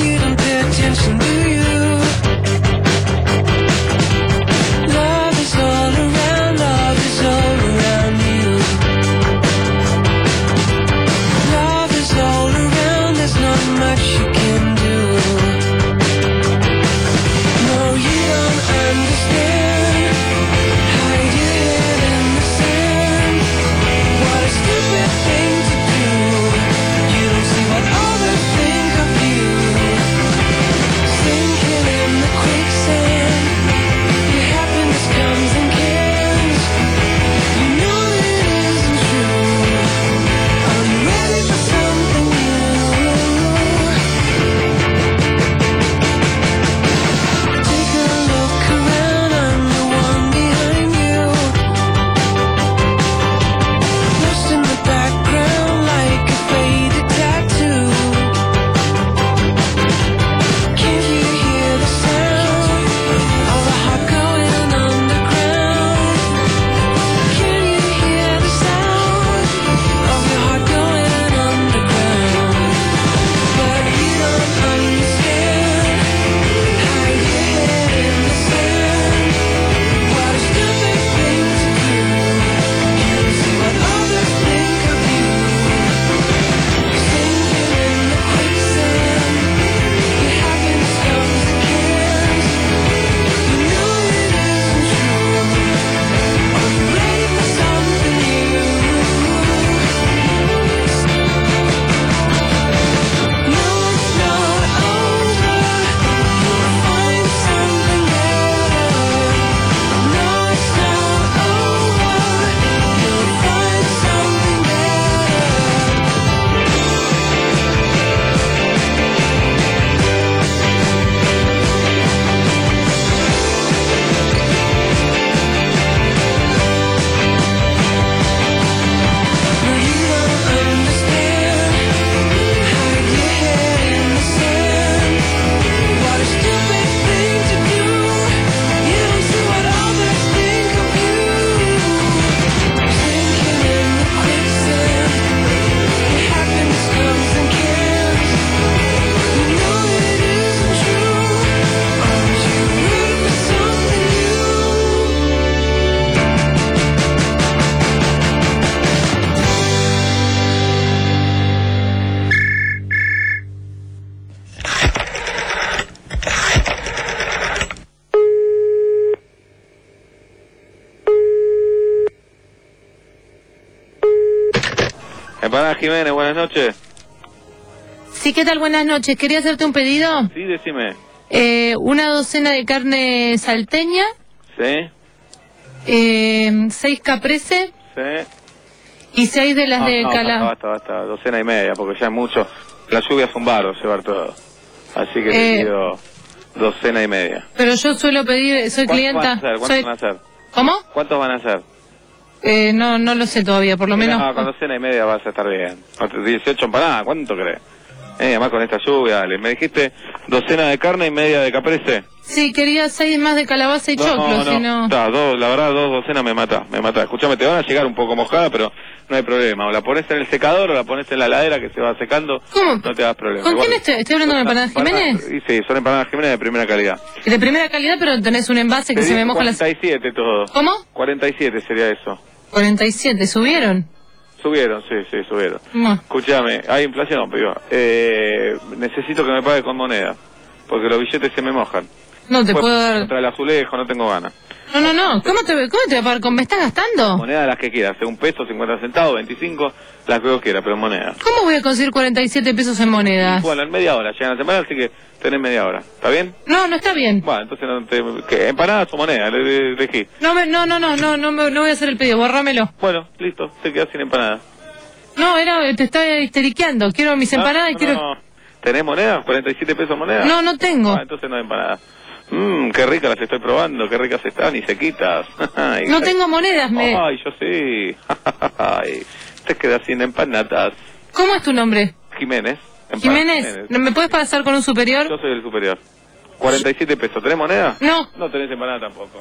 Empanada Jiménez, buenas noches. Sí, ¿qué tal? Buenas noches. Quería hacerte un pedido. Sí, decime. Eh, una docena de carne salteña. Sí. Eh, seis caprese. Sí. Y seis de las no, de no, cala. Basta, basta, basta, docena y media, porque ya es mucho. La lluvia es un barro, llevar todo. Así que Eh. te pido docena y media. Pero yo suelo pedir, soy ¿Cuántos clienta. van a hacer? ¿Cuántos soy- van a hacer? ¿Cómo? ¿Cuántos van a hacer? Eh, no, no lo sé todavía, por lo menos. No, con docena y media vas a estar bien. dieciocho empanadas, ¿cuánto crees? Eh, además con esta lluvia, dale. Me dijiste docena de carne y media de caprese. Sí, quería seis más de calabaza y choclo, no, si no... Está, dos, la verdad, dos docenas me mata, me mata. Escuchame, te van a llegar un poco mojada, pero no hay problema. O la pones en el secador o la pones en la heladera que se va secando. ¿Cómo? No te das problema. ¿Con Igual- quién estoy? ¿Estoy hablando de empanadas Jiménez? Y sí, son empanadas Jiménez de primera calidad. De primera calidad, pero tenés un envase que Te se me dije moja las... cuarenta y siete todo. ¿Cómo? cuarenta y siete sería eso. cuarenta y siete, ¿subieron? Subieron, sí, sí, subieron. No. Escuchame, hay inflación, piba. Eh, necesito que me pague con moneda, porque los billetes se me mojan. No te Después, puedo dar... Contra el azulejo, no tengo ganas. No, no, no. ¿Cómo te, cómo te voy a pagar? ¿Con me estás gastando? Moneda las que quieras, un peso, cincuenta centavos, veinticinco, las que vos quieras, pero moneda. ¿Cómo voy a conseguir cuarenta y siete pesos en monedas? Bueno, en media hora, llegan la semana, así que tenés media hora. ¿Está bien? No, no está bien. Bueno, entonces no te... ¿qué? ¿Empanadas o moneda? Le- le- Elegí. No, me, no, no, no, no, no, me- no voy a hacer el pedido, borrámelo. Bueno, listo, te quedas sin empanadas. No, era, te está histeriqueando. Quiero mis empanadas y no, quiero... no, no. ¿Tenés moneda? ¿cuarenta y siete pesos moneda? No, no tengo. Ah, entonces no hay empanadas. Mmm, qué ricas las estoy probando, qué ricas están y sequitas. Ay, No tengo monedas, me... Ay, yo sí. Ay, te quedas sin empanadas. ¿Cómo es tu nombre? Jiménez. Empanadas Jiménez, ¿no ¿me puedes pasar con un superior? Yo soy el superior. cuarenta y siete pesos. ¿Tenés moneda? No. No tenés empanada tampoco.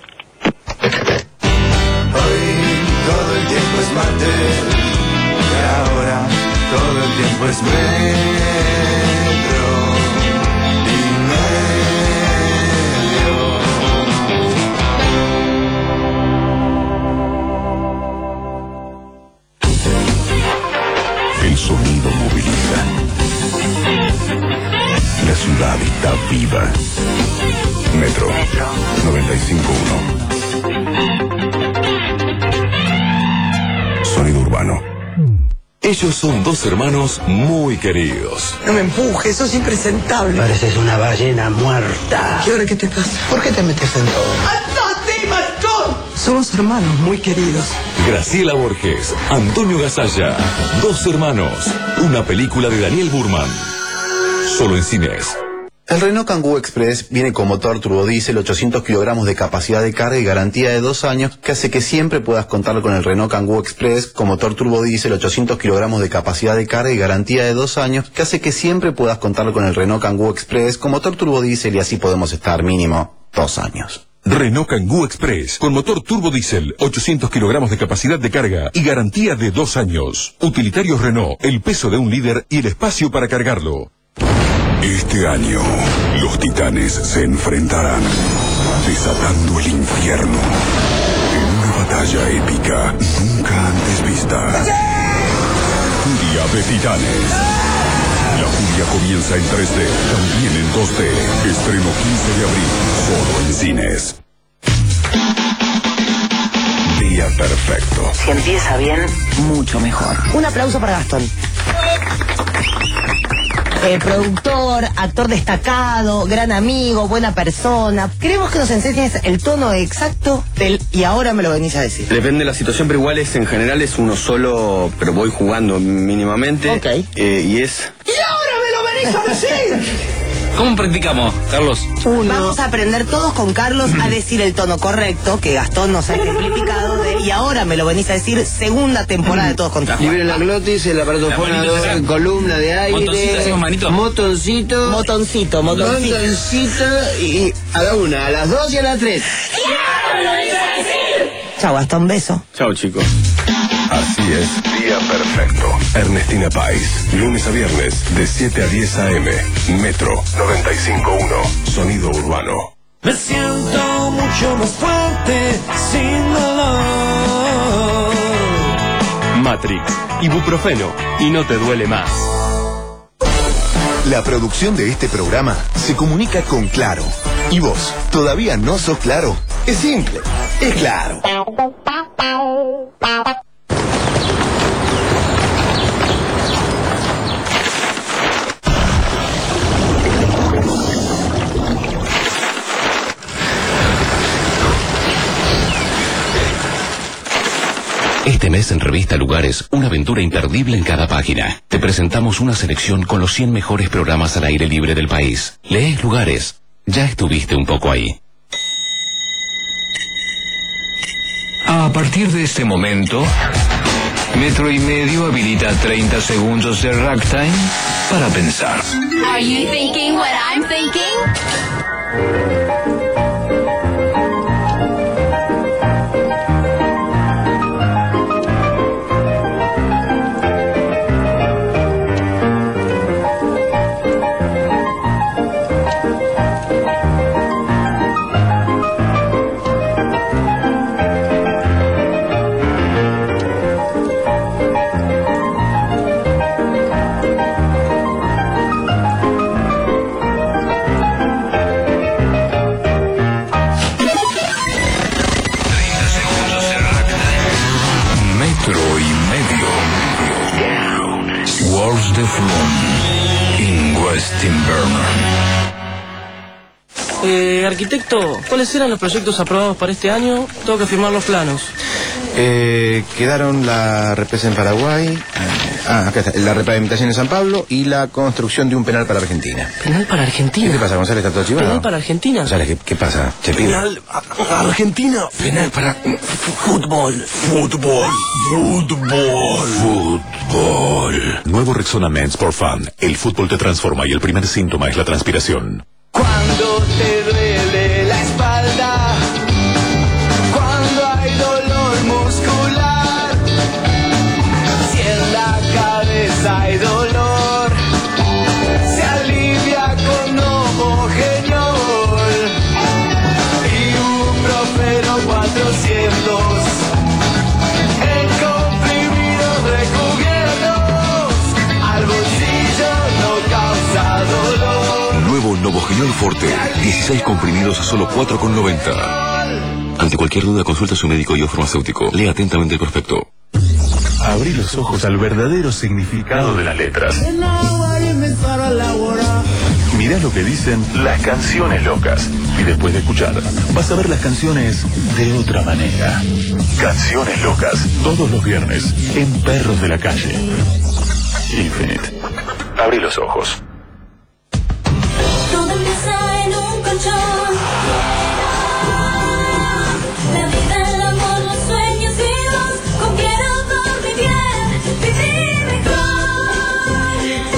Todo el tiempo es martes y ahora todo el tiempo es metro y medio. El sonido moviliza. La ciudad está viva. Metro noventa y cinco punto uno. Sonido urbano. Ellos son dos hermanos muy queridos. No me empujes, sos impresentable. Pareces una ballena muerta. ¿Y ahora qué te pasa? ¿Por qué te metes en todo? ¡Andate, matón! Somos hermanos muy queridos. Graciela Borges, Antonio Gasalla, Dos hermanos, una película de Daniel Burman. Solo en cines. El Renault Kangoo Express viene con motor turbodiesel, ochocientos kilogramos de capacidad de carga y garantía de dos años, que hace que siempre puedas contar con el Renault Kangoo Express con motor turbodiesel, ochocientos kilogramos de capacidad de carga y garantía de dos años, que hace que siempre puedas contar con el Renault Kangoo Express con motor turbodiesel y así podemos estar mínimo dos años. Renault Kangoo Express con motor turbodiesel, ochocientos kilogramos de capacidad de carga y garantía de dos años. Utilitarios Renault, el peso de un líder y el espacio para cargarlo. Este año, los titanes se enfrentarán, desatando el infierno, en una batalla épica nunca antes vista. Furia de Titanes. La furia comienza en tres D, también en dos D. Estreno quince de abril, solo en cines. Día perfecto. Si empieza bien, mucho mejor. Un aplauso para Gastón. Eh, productor, actor destacado, gran amigo, buena persona. Queremos que nos enseñes el tono exacto del y ahora me lo venís a decir. Depende de la situación, pero igual es en general es uno solo, pero voy jugando mínimamente. Ok. Eh, y es... ¡Y ahora me lo venís a decir! ¿Cómo practicamos, Carlos? Uno. Vamos a aprender todos con Carlos a decir el tono correcto que Gastón nos ha ejemplificado de y ahora me lo venís a decir segunda temporada de Todos contra Juan. Liberen la glotis, el aparato fonador, columna de aire, Motoncito, hacemos manito. motoncito, Motoncito, motoncito. motoncito y a la una, a las dos y a las tres. Chau, Gastón, beso. Chao, chicos. Así es, Día Perfecto. Ernestina Pais, lunes a viernes, de siete a diez a eme. Metro noventa y cinco punto uno. Sonido urbano. Me siento mucho más fuerte sin dolor. Matrix, ibuprofeno y no te duele más. La producción de este programa se comunica con Claro. ¿Y vos, todavía no sos Claro? Es simple, es Claro. Este mes en Revista Lugares, una aventura imperdible en cada página. Te presentamos una selección con los cien mejores programas al aire libre del país. Lees Lugares. Ya estuviste un poco ahí. A partir de este momento, Metro y Medio habilita treinta segundos de ragtime para pensar. Are you thinking what I'm thinking? Wars de Flon in West Invernon. Eh, arquitecto, ¿cuáles eran los proyectos aprobados para este año? Tengo que firmar los planos. Eh, quedaron la represa en Paraguay, eh, ah, acá está, la repavimentación en San Pablo y la construcción de un penal para Argentina. ¿Penal para Argentina? ¿Qué te pasa, González? ¿Está todo chivado? ¿Penal para Argentina? González, ¿qué, qué pasa? ¿Se pide? Penal a Argentina. Penal para fútbol. Fútbol. Fútbol. Fútbol. Nuevo Rexona Men's for Fun. El fútbol te transforma y el primer síntoma es la transpiración. Cuando te duele la espalda, cuando hay dolor muscular, si en la cabeza hay dolor, se alivia con Novogenol y un Profeno cuatrocientos en comprimidos recubiertos, al bolsillo no causa dolor. Nuevo Novogenol Forte. dieciséis comprimidos a solo cuatro con noventa. Ante cualquier duda, consulta a su médico y o farmacéutico. Lea atentamente el prospecto. Abrí los ojos al verdadero significado de las letras. Mirá lo que dicen las canciones locas. Y después de escuchar, vas a ver las canciones de otra manera. Canciones locas. Todos los viernes en Perros de la Calle. Infinite. Abrí los ojos. Todo empieza en un colchón. La vida, el amor, los sueños vivos. Con quiero dormir bien, vivir mejor.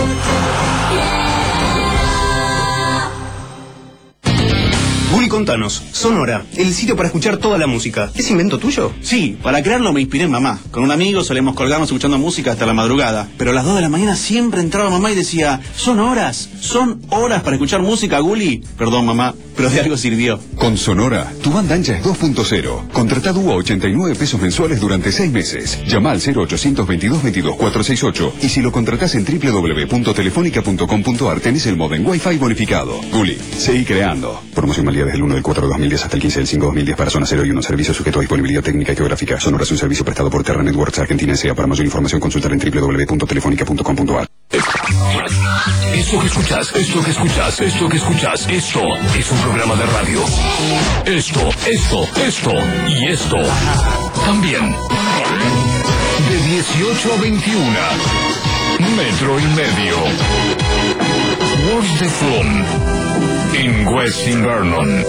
Guri, contanos, Sonora, el sitio para escuchar toda la música. ¿Es invento tuyo? Sí, para crearlo me inspiré en mamá. Con un amigo solemos colgarnos escuchando música hasta la madrugada. Pero a las dos de la mañana siempre entraba mamá y decía, son horas, son horas para escuchar música, Guli. Perdón, mamá, pero de algo sirvió. Con Sonora, tu banda ancha es dos punto cero. Contratá dúo a ochenta y nueve pesos mensuales durante seis meses. Llama al cero ochocientos veintidós veintidós cuatrocientos sesenta y ocho y si lo contratás en doble u doble u doble u punto telefónica punto com punto ar tenés el modem Wi-Fi bonificado. Guli, seguí creando. Promoción válida desde el uno del cuatro del dos mil diez hasta el quince del cinco del dos mil diez para zona cero y uno. Servicio sujeto a disponibilidad técnica y geográfica. Sonora es un servicio prestado por Terra Networks Argentina S A. Para mayor información consultar en doble u doble u doble u punto telefónica punto com punto ar. Esto que escuchas, esto que escuchas, esto que escuchas, esto es un programa de radio. Esto, esto, esto y esto también. De dieciocho a veintiuno. Metro y Medio. Wars de Flon in West Invernon.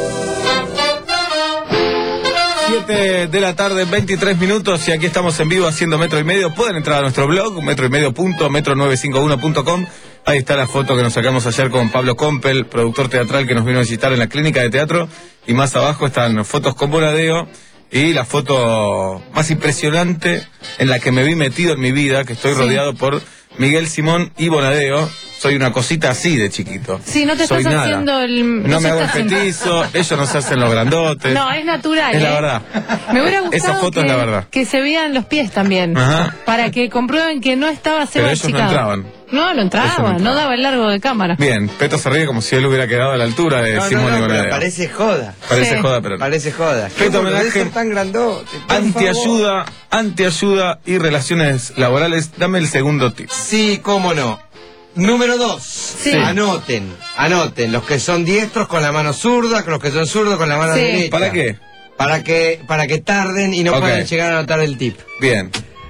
siete de la tarde, veintitrés minutos, y aquí estamos en vivo haciendo Metro y Medio. Pueden entrar a nuestro blog, metro y medio punto metro nueve cinco uno punto com. Ahí está la foto que nos sacamos ayer con Pablo Compel, productor teatral que nos vino a visitar en la clínica de teatro. Y más abajo están fotos con Bonadeo y la foto más impresionante en la que me vi metido en mi vida, que estoy sí. rodeado por Miguel Simón y Bonadeo. Soy una cosita así de chiquito. Sí, no te Soy estás nada. haciendo el... No, no me hago el petizo, ellos no se hacen los grandotes. No, es natural. Es ¿eh? la verdad. Me hubiera gustado Esa foto que, es la verdad. que se vean los pies también. Ajá. Para que comprueben que no estaba Pero Seba ellos no achicado. entraban. No, no entraba, Ellos no no, entraban. daba el largo de cámara. Bien, Peto se ríe como si él hubiera quedado a la altura de No, no, Simón no, y pero Bonadeo. parece joda. Parece Sí. joda, pero no. Parece joda. Peto ¿Cómo homenaje, podés ser tan grandote? Por favor. Antiayuda, antiayuda y relaciones laborales. Dame el segundo tip. Sí, cómo no. Número dos. Sí. Anoten, anoten. Los que son diestros con la mano zurda, con los que son zurdos con la mano Sí. derecha. ¿Para qué? para que, para que tarden y no Ok. puedan llegar a anotar el tip. Bien.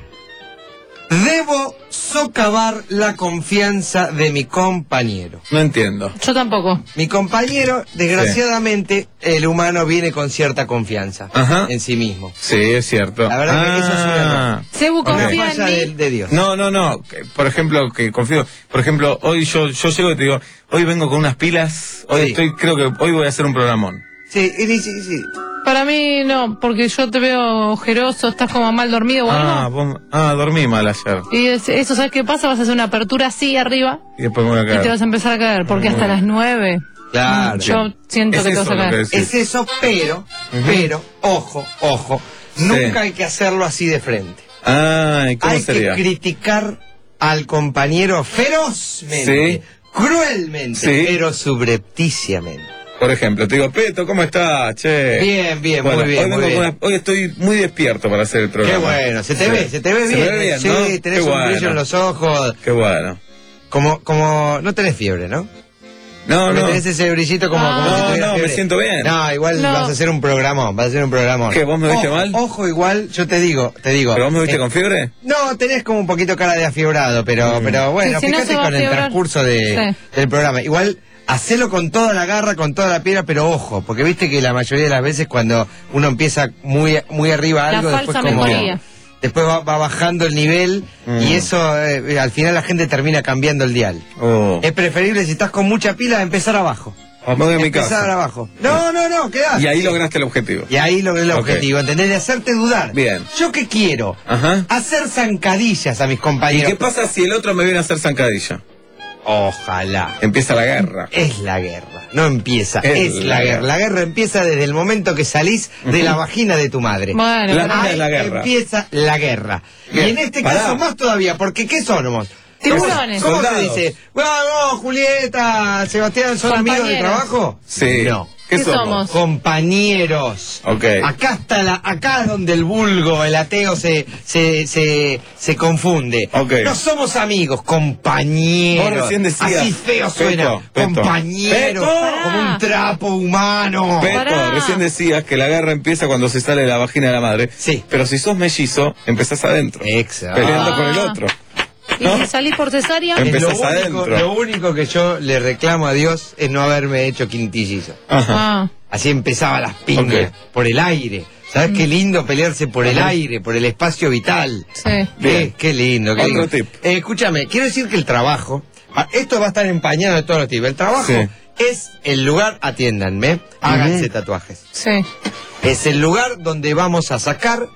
Debo socavar la confianza de mi compañero. No entiendo. Yo tampoco. Mi compañero, desgraciadamente, el humano viene con cierta confianza Ajá. en sí mismo. Sí, es cierto. La verdad que eso es un error. Ah. Sebu Una confía en falla mí. de, de Dios. No, no, no. que, Por ejemplo, que confío. Por ejemplo, hoy yo, yo llego y te digo, hoy vengo con unas pilas. Hoy Sí. estoy, creo que hoy voy a hacer un programón. Sí, sí, sí, sí. Para mí no, porque yo te veo ojeroso, estás como mal dormido o Ah, algo. vos, ah, dormí mal ayer. Y es- eso, ¿sabes qué pasa? Vas a hacer una apertura así arriba Y después me voy a y te caer. vas a empezar a caer, porque hasta las nueve Claro. yo siento Es que te vas eso a lo caer. que decís. Es eso, pero, pero, ojo, ojo, nunca hay que hacerlo así de frente. Ah, ¿y cómo Hay sería? que criticar al compañero ferozmente, Sí. cruelmente, Sí. pero subrepticiamente. Por ejemplo, te digo, Peto, ¿cómo estás? Che. Bien, bien, Bueno, muy bien, hoy, muy vengo bien. con una- hoy estoy muy despierto para hacer el Qué programa. bueno, se te Sí. ve, se te ve Se bien. me ve bien, sí, ¿no? tenés Qué un bueno. brillo en los ojos. Qué bueno. Como, como, no tenés fiebre, ¿no? No, Porque no. tenés ese brillito como, como No, si tuvieras no, me fiebre. siento bien. No, igual No. vas a hacer un programón, vas a hacer un programón. ¿Qué, vos me viste Ojo, mal? Ojo, igual, yo te digo, te digo. ¿Pero vos me viste eh, con fiebre? No, tenés como un poquito cara de afiebrado, pero, Mm. pero bueno, Sí, si no fíjate se va a con el afiebrar. transcurso de, Sí. del programa. Igual, hacelo con toda la garra, con toda la piedra, pero ojo, porque viste que la mayoría de las veces cuando uno empieza muy, muy arriba La algo, después falsa como mejoría. después va, va bajando el nivel Mm. y eso eh, al final la gente termina cambiando el dial. Oh. Es preferible si estás con mucha pila empezar abajo. Me voy a mi Empezar casa. abajo. No, no, no, quedás. Y ahí lograste el objetivo. Y ahí logré el Ok. objetivo, ¿entendés? De hacerte dudar. Bien. ¿Yo qué quiero? Ajá. Hacer zancadillas a mis ¿Y compañeros. qué pasa si el otro me viene a hacer zancadilla? Ojalá. Empieza la guerra. Es la guerra. No empieza, Es es, la la guerra. guerra. La guerra empieza desde el momento que salís de la vagina de tu madre. Bueno, La pero- mina Ahí es la guerra. empieza la guerra. Bien. Y en este Pará. caso más todavía, porque ¿qué somos? Tiburones. ¿Cómo se Soldados. dice? Bueno, Julieta, Sebastián, ¿son amigos de Compañeros. trabajo? Sí. No. ¿Qué, ¿Qué somos? somos? Compañeros. Ok. Acá está la, acá es donde el vulgo, el ateo se, se, se, se confunde. Ok. No somos amigos, compañeros. Vos recién decías, Así feo Peto, suena. Peto. Compañeros. Peto. Como un trapo humano. Peto, Pará. recién decías que la guerra empieza cuando se sale de la vagina de la madre. Sí. Pero si sos mellizo, empezás adentro. Exacto. Peleando Ah. con el otro. ¿Y ¿no? si salís por cesárea? Em- Es lo, Empezás único, adentro. lo único que yo le reclamo a Dios es no haberme hecho quintillizo. Ajá. Ah. Así empezaba las piñas, Ok. por el aire. ¿Sabes qué lindo pelearse por el Ajá. aire, por el espacio vital? Sí. Bien. Qué, qué lindo, qué Otro lindo. tip. Eh, escúchame, quiero decir que el trabajo, ah, esto va a estar empañado de todos los tipos. El trabajo Sí. es el lugar, atiéndanme, háganse tatuajes. Sí. Es el lugar donde vamos a sacar,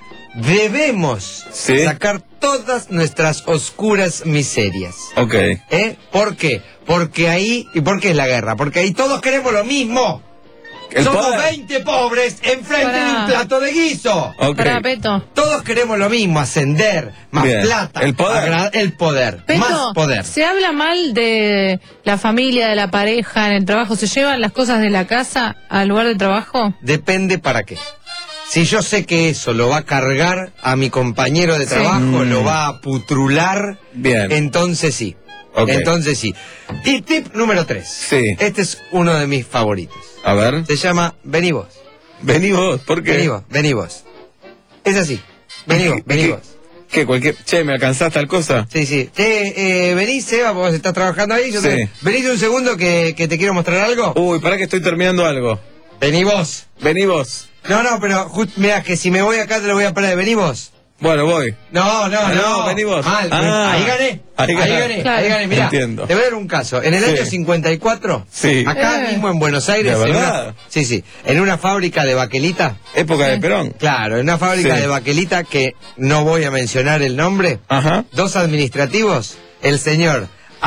debemos Sí. sacar todas nuestras oscuras miserias. Ok. ¿Eh? ¿Por qué? Porque ahí, ¿y por qué es la guerra? Porque ahí todos queremos lo mismo. El Somos poder. veinte pobres enfrente Pará. de un plato de guiso. Ok. Pará, Peto. Todos queremos lo mismo, ascender, más Bien. plata. El poder. agra- El poder. Peto, Más poder. se habla mal de la familia, de la pareja en el trabajo. ¿Se llevan las cosas de la casa al lugar de trabajo? Depende para qué. Si yo sé que eso lo va a cargar a mi compañero de Sí. trabajo, Mm. lo va a putrular, Bien. entonces sí. Ok. Entonces sí. Y tip número tres. Sí. Este es uno de mis favoritos. A ver. Se llama vení vos. Vení vos, ¿por qué? Vení vos, vení vos. Es así. Vení vos, vení ¿Qué? vos. ¿Qué? Cualquier... Che, ¿me alcanzás tal cosa? Sí, sí. Che, eh, vení, Seba, vos estás trabajando ahí. Yo Sí. te... Venís un segundo que, que te quiero mostrar algo. Uy, pará que estoy terminando algo. Vení vos. Vení vos. No, no, pero just, mira que si me voy acá te lo voy a parar. Vení vos. Bueno, voy. No, no, Ah, no. no, vení vos. Mal. Ah. ahí gané. Ahí Ahí gané. gané. Claro. Ahí gané. Mirá, Entiendo. te voy a dar un caso. En el Sí. año cincuenta y cuatro, Sí. acá Eh. mismo en Buenos Aires, ¿De en verdad? una, sí, sí, en una fábrica de baquelita. Época de Perón. Claro, en una fábrica Sí. de baquelita que no voy a mencionar el nombre. Ajá. Dos administrativos, el señor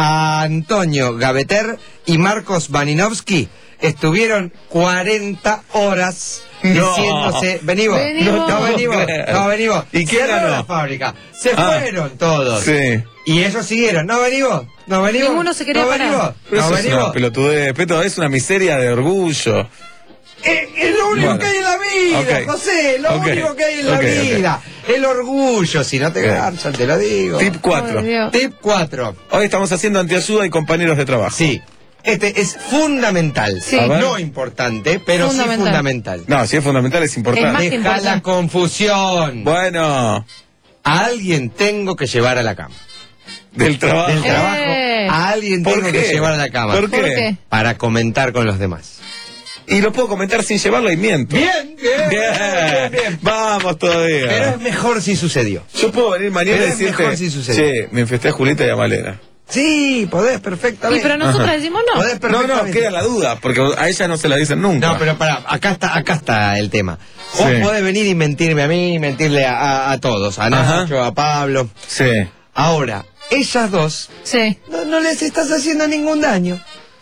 Antonio Gaveter y Marcos Baninovsky, estuvieron cuarenta horas No. diciéndose, vení vos, Vení no, vos. no, vení vos, creer. no, vení vos. ¿Y quién Cerraron ganó? la fábrica, se Ah. fueron todos. Sí. Y ellos siguieron, no, vení vos, no, vení vos. Ninguno se quería no, vení parar. vos, Pero no, eso es vení una vos. pelotudez, Peto, es una miseria de orgullo. Es, es lo único Bueno. que hay en la vida, Ok. José, lo Ok. único que hay en la Ok, ok. vida. El orgullo, si no te Bien. ganchan, te lo digo. Tip cuatro. Ay, Dios. Tip cuatro. Hoy estamos haciendo antiayuda y compañeros de trabajo. Sí. Este es fundamental. Sí. No importante, pero Fundamental. sí fundamental. No, si es fundamental es Es importante. más Deja importante. la confusión. Bueno, A alguien tengo que llevar a la cama. del trabajo. Del trabajo. Eh. A alguien ¿Por tengo qué? que llevar a la cama. ¿Por qué? ¿Por qué? Para comentar con los demás. Y lo puedo comentar sin llevarlo y miento. Bien, bien, Bien, bien. Vamos todavía. Pero es mejor si sucedió. Yo puedo venir mañana Pero y es decirte, mejor si sucede. che, me infesté a Julieta y a Malena. Sí, podés Y perfectamente. pero nosotros Ajá. decimos no. Podés No, perfectamente. no, queda la duda, porque a ella no se la dicen nunca. No, pero pará, acá está, acá está el tema. Vos Sí. podés venir y mentirme a mí, mentirle a, a- a todos, a Ajá. Nacho, a Pablo. Sí. Ahora, ellas dos, Sí. no, no les estás haciendo ningún daño.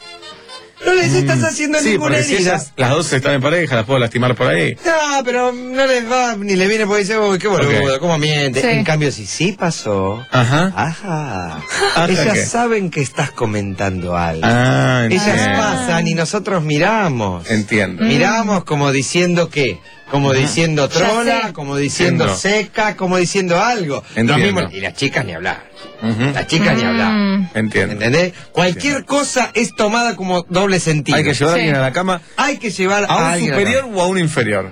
No les estás haciendo Sí, ninguna porque si herida. ellas, las dos están en pareja, las puedo lastimar por ahí. No, pero no les va, ni le viene porque dice, uy, qué boludo, Ok. cómo miente. Sí. En cambio, si sí pasó, Ajá. ajá, Ajá, ellas ¿qué? saben que estás comentando algo. Ah, Ellas entiendo. pasan y nosotros miramos. Entiendo. Miramos como diciendo qué, como diciendo Ya trola, sé. como diciendo Entiendo. seca, como diciendo algo. Entiendo. Lo mismo, y las chicas ni hablar. Ujú. Las chicas ni hablar. Mm. Entiendo. ¿Entendés? Cualquier cosa es tomada como doble sentido. Hay que llevar a Sí. alguien a la cama, Hay que llevar a a, un alguien a la superior o a un inferior.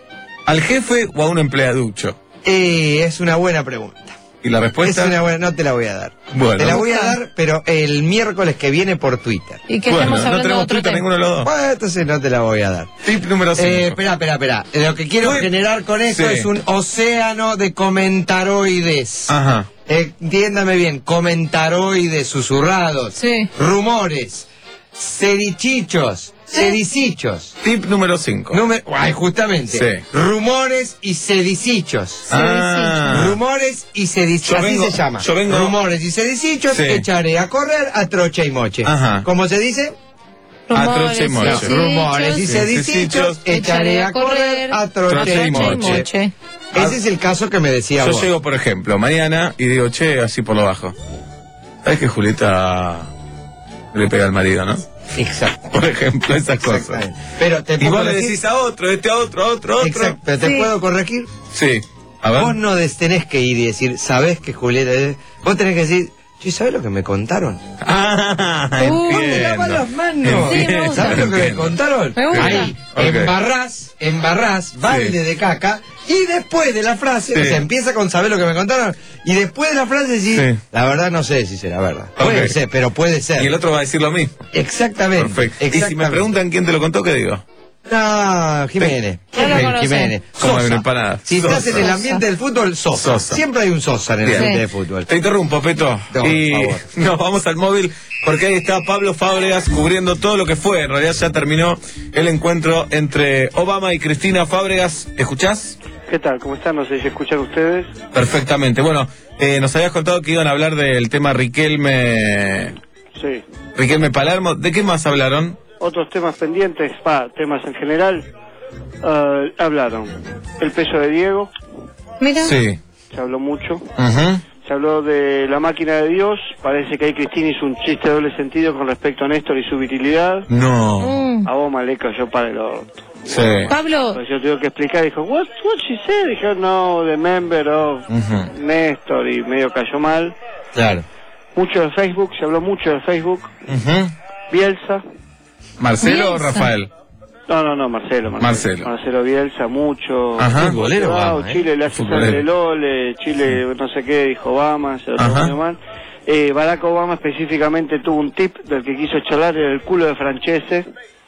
Al jefe o a un empleaducho. Eh, es una buena pregunta. Y la respuesta. Es una buena, no te la voy a dar. Bueno. Te la voy a dar, pero el miércoles que viene por Twitter. Y que Bueno, estemos no hablando de tenemos otro Twitter tema. ninguno de los dos. Bueno, entonces no te la voy a dar. Tip número cinco. Eh, espera, espera, espera. Lo que quiero Fue- generar con esto Sí. es un océano de comentaroides. Ajá. Entiéndame bien, comentaroides susurrados, Sí. rumores, cerichichos, cericichos. Tip número cinco. Número, ay, justamente. Sí. Rumores y sedicichos. Ah. Rumores y sedicichos. Yo Así vengo- se llama. yo vengo- Rumores y sedicichos, Sí. echaré a correr a trocha y moche. Ajá. ¿Cómo se dice? A trocha y moche. sedicichos, Rumores y sedicichos, echaré a correr a trocha trocha y y moche. moche. Ese es el caso que me decía Yo vos. llego, por ejemplo, mañana y digo, che, así por lo bajo. ¿Sabes que Julieta le pega al marido, no? Exacto. Por ejemplo, esas cosas. Exactamente. Pero te Y puedo vos le corregir. decís a otro, este a otro, a otro, a otro. Exacto. ¿Pero ¿Te Sí. puedo corregir? Sí. A ver. Vos no des- tenés que ir y decir, ¿sabés que Julieta es-?" Vos tenés que decir, "Che, ¿sabés lo que me contaron?" Ah, Uh, Vos te lavas las manos. Sí, me gusta. ¿Sabés lo que me Entiendo. contaron? Me gusta. Ahí, Ok. embarrás, embarrás, balde de caca, y después de la frase, Sí. o sea, empieza con saber lo que me contaron, y después de la frase decís, Sí. la verdad no sé si será verdad. Puede Ok. ser, pero puede ser. Y el otro va a decir lo mismo. Exactamente. Perfecto. Y si exactamente. me preguntan quién te lo contó, ¿qué digo? No, Jiménez. No lo Jiménez, conocé. Jiménez. Como Sosa. una empanada. Si estás Sosa. en el ambiente del fútbol, Sosa. Sosa. Siempre hay un Sosa en el Bien. ambiente Sí. del fútbol. Te interrumpo, Peto. No, y por favor. nos vamos al móvil porque ahí está Pablo Fábregas cubriendo todo lo que fue. En realidad ya terminó el encuentro entre Obama y Cristina Fábregas. ¿Escuchás? ¿Qué tal? ¿Cómo están? No sé si escuchan ustedes. Perfectamente. Bueno, eh, nos habías contado que iban a hablar del tema Riquelme, Sí. Riquelme Palermo. ¿De qué más hablaron? Otros temas pendientes, pa, temas en general, ah, hablaron. El peso de Diego, Mira. Sí. se habló mucho. Ujú. Se habló de la máquina de Dios. Parece que ahí Cristina hizo un chiste de doble sentido con respecto a Néstor y su virilidad. No. Mm. A vos, le cayó para el orto. Sí. Pablo, Pues yo tuve que explicar, dijo, what, what she said? Dijo, no, the member of Ujú. Néstor, y medio cayó mal. Claro. Mucho de Facebook, se habló mucho de Facebook. Ujú. Bielsa. ¿Marcelo o Bielsa. Rafael? No, no, no, Marcelo, Marcelo. Marcelo. Marcelo Bielsa, mucho. Ajá. Futbolero, Ah, Obama, ¿eh? Chile le hace Futbolero. sangre Lole, Chile no sé qué, dijo Obama, se lo Ajá. tomó mal. Eh, Barack Obama específicamente tuvo un tip del que quiso charlar en el culo de Francese.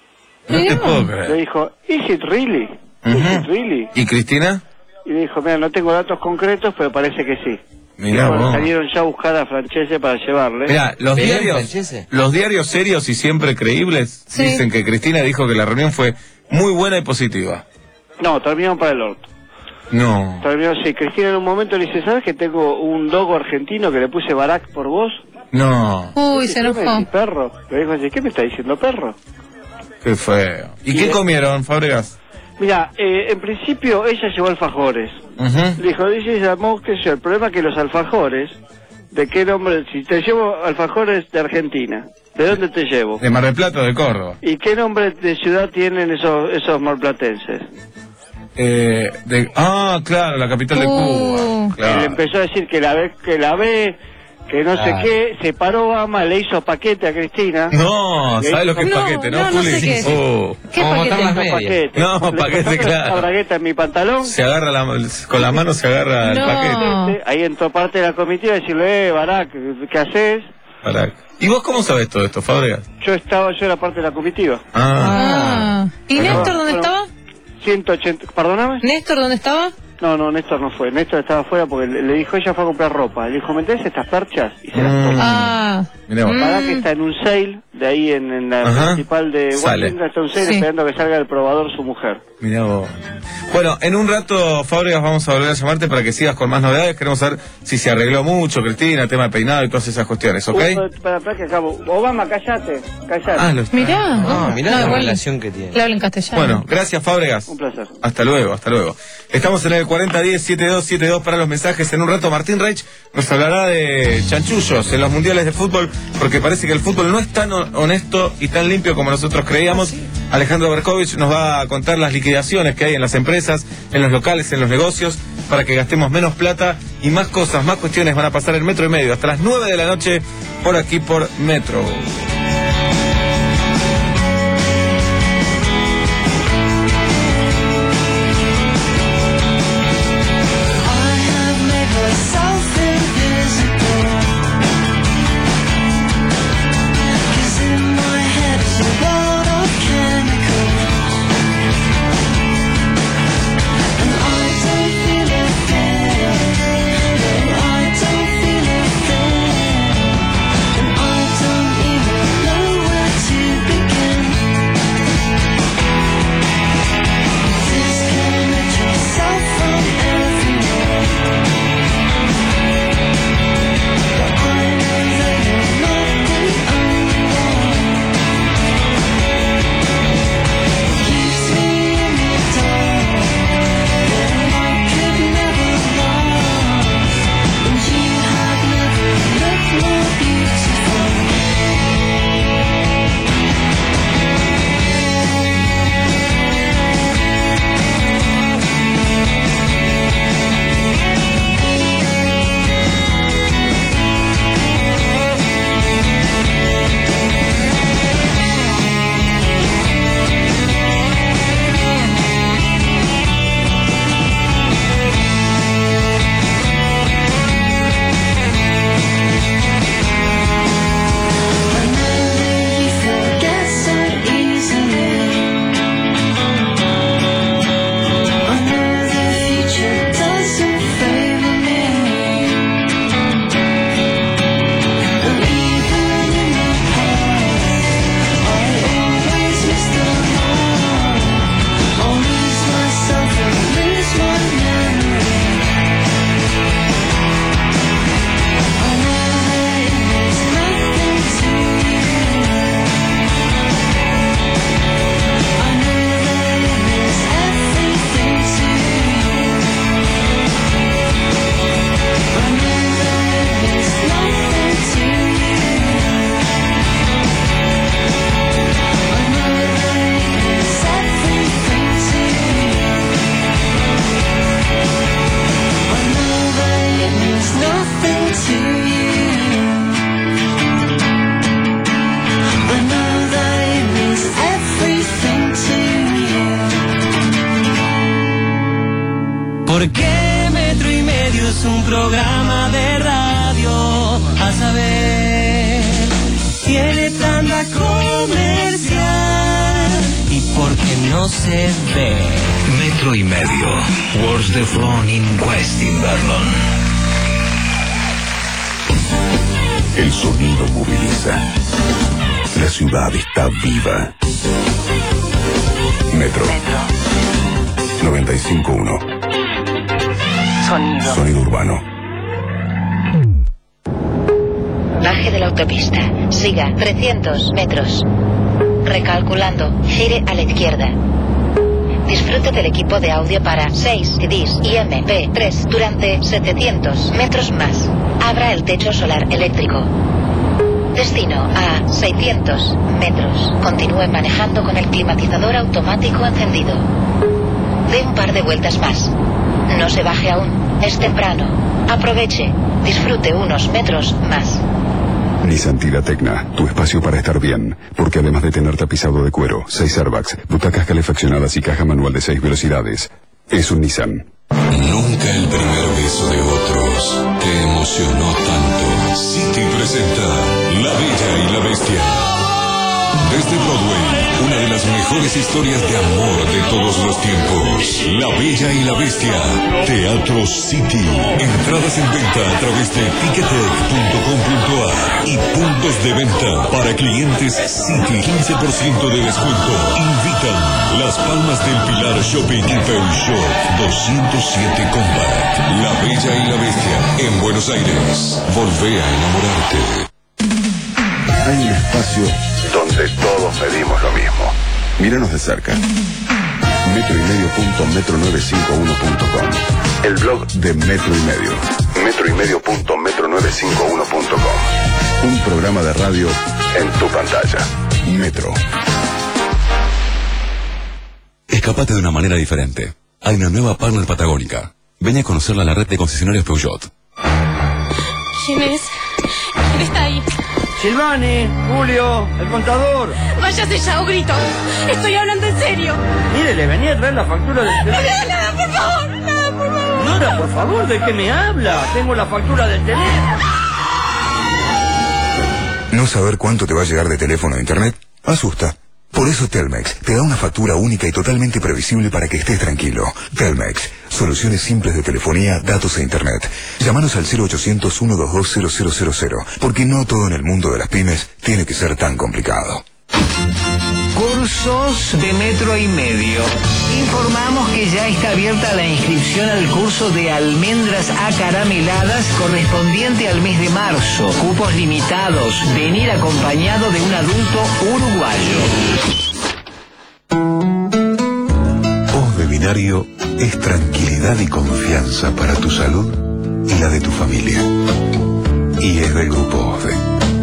No te Mira. puedo Le creer. dijo, ¿is it really? ¿Is Ujú. it really? ¿Y Cristina? Y le dijo, mira, no tengo datos concretos, pero parece que sí. Mirá Bueno, vos. salieron ya a buscar a Francese para llevarle. Mirá, los Bien, diarios, Francese. los diarios serios y siempre creíbles Sí. dicen que Cristina dijo que la reunión fue muy buena y positiva. No, terminaron para el orto. No. Terminó, sí. Cristina en un momento le dice, ¿sabes que tengo un dogo argentino que le puse Barack por vos? No. uy, se ¿Qué me enojó. decís, perro? Le dijo así, ¿qué me está diciendo, perro? Qué feo. ¿Y Y qué de- comieron, Fábregas? Mira, eh, en principio ella llevó alfajores. Ujú. Le dijo, dice, llamó, qué sé yo, el problema es que los alfajores, ¿de qué nombre? Si te llevo alfajores de Argentina, ¿de dónde te llevo? ¿De Mar del Plata o de Córdoba? ¿Y qué nombre de ciudad tienen esos esos marplatenses? Eh, de, ah, claro, la capital de Uh. Cuba. Y le Claro. empezó a decir que la ve, que la ve, que no Ah. sé qué, se paró Obama, le hizo paquete a Cristina. No, Le ¿sabes lo hizo- que es No, paquete, no, no, no Juli? sé qué es. Oh. ¿Qué Como paquete? botar las medias. Paquete. No, Le paquete, puso claro. La bragueta en mi pantalón. Se agarra la, con la mano se agarra No. el paquete. Ahí entró parte de la comitiva y decirle, eh, Barack, ¿qué haces? Para- ¿Y vos cómo sabés todo esto, Fábregas? Yo estaba, yo era parte de la comitiva. Ah. ¿Y Bueno, Néstor dónde bueno. estaba? ciento ochenta, ¿perdóname? ¿Néstor dónde estaba? No, no, Néstor no fue. Néstor estaba afuera porque le, le dijo, ella fue a comprar ropa. Le dijo, ¿me entendés estas perchas? Y se las tomó. Ah. Mirá vos. Barack está en un sale de ahí en, en la Ajá. principal de Sale. Washington, está en un sale Sí. esperando que salga el probador su mujer. Mirá vos. Bueno, en un rato, Fábregas, vamos a volver a llamarte para que sigas con más novedades. Queremos saber si se arregló mucho, Cristina, tema de peinado y todas esas cuestiones, ¿ok? Uh, para, para que acabo. Obama, callate, callate. Ah, lo- Mirá. No, mirá No, la igual relación que tiene. Le hablo en castellano. Bueno, gracias, Fábregas. Un placer. Hasta luego, hasta luego. Estamos en el cuarenta diez setenta y dos setenta y dos para los mensajes. En un rato Martín Reich nos hablará de chanchullos en los mundiales de fútbol, porque parece que el fútbol no es tan ho- honesto y tan limpio como nosotros creíamos. Alejandro Berkovich nos va a contar las liquidaciones que hay en las empresas, en los locales, en los negocios, para que gastemos menos plata y más cosas, más cuestiones van a pasar en Metro y Medio hasta las nueve de la noche por aquí por Metro. ¿Por qué Metro y Medio es un programa de radio? A saber, tiene tanta comercial. ¿Y por qué no se ve? Metro y Medio. Wars the Flown in West Invernon. El sonido moviliza. La ciudad está viva. Metro. noventa y cinco punto uno. Sonido. Sonido urbano. Baje de la autopista. Siga trescientos metros. Recalculando. Gire a la izquierda. Disfrute del equipo de audio para seis C Ds y M P tres durante setecientos metros más. Abra el techo solar eléctrico. Destino a seiscientos metros. Continúe manejando con el climatizador automático encendido. Dé un par de vueltas más. No se baje aún. Es temprano. Aproveche. Disfrute unos metros más. Nissan Tira Tecna, tu espacio para estar bien, porque además de tener tapizado de cuero, seis airbags, butacas calefaccionadas y caja manual de seis velocidades, es un Nissan. Nunca el primer beso de otros te emocionó tanto. City presenta La Bella y la Bestia. Desde Broadway, una de las mejores historias de amor de todos los tiempos. La Bella y la Bestia. Teatro City. Entradas en venta a través de ticketek punto com punto a y puntos de venta para clientes City. quince por ciento de descuento. Invitan Las Palmas del Pilar Shopping y Pearl Shop doscientos siete Combat. La Bella y la Bestia en Buenos Aires. Volvé a enamorarte. Hay un espacio donde todos pedimos lo mismo. Míranos de cerca. Metro y medio punto metro novecientos cincuenta y uno punto com. El blog de Metro y Medio. Metro y medio punto metro novecientos cincuenta y uno punto com. Un programa de radio en tu pantalla. Metro. Escapate de una manera diferente. Hay una nueva partner patagónica. Ven a conocerla a la red de concesionarios Peugeot. ¿Quién es? ¿Quién está ahí? Silvani, Julio, el contador. Váyase ya o grito. Estoy hablando en serio. Mire, le venía a traer la factura del teléfono. No, nada, por favor, nada, por favor. Nora, por favor, ¿de qué me habla? Tengo la factura del teléfono. ¿No saber cuánto te va a llegar de teléfono a internet? Asusta. Por eso Telmex te da una factura única y totalmente previsible para que estés tranquilo. Telmex, soluciones simples de telefonía, datos e internet. Llámanos al cero ochocientos, ciento veintidós, cero cero cero cero, porque no todo en el mundo de las pymes tiene que ser tan complicado. Cursos de Metro y Medio. Informamos que ya está abierta la inscripción al curso de almendras acarameladas correspondiente al mes de marzo. Cupos limitados. Venir acompañado de un adulto uruguayo. Voz de Binario es tranquilidad y confianza para tu salud y la de tu familia. Y es del grupo OSDE.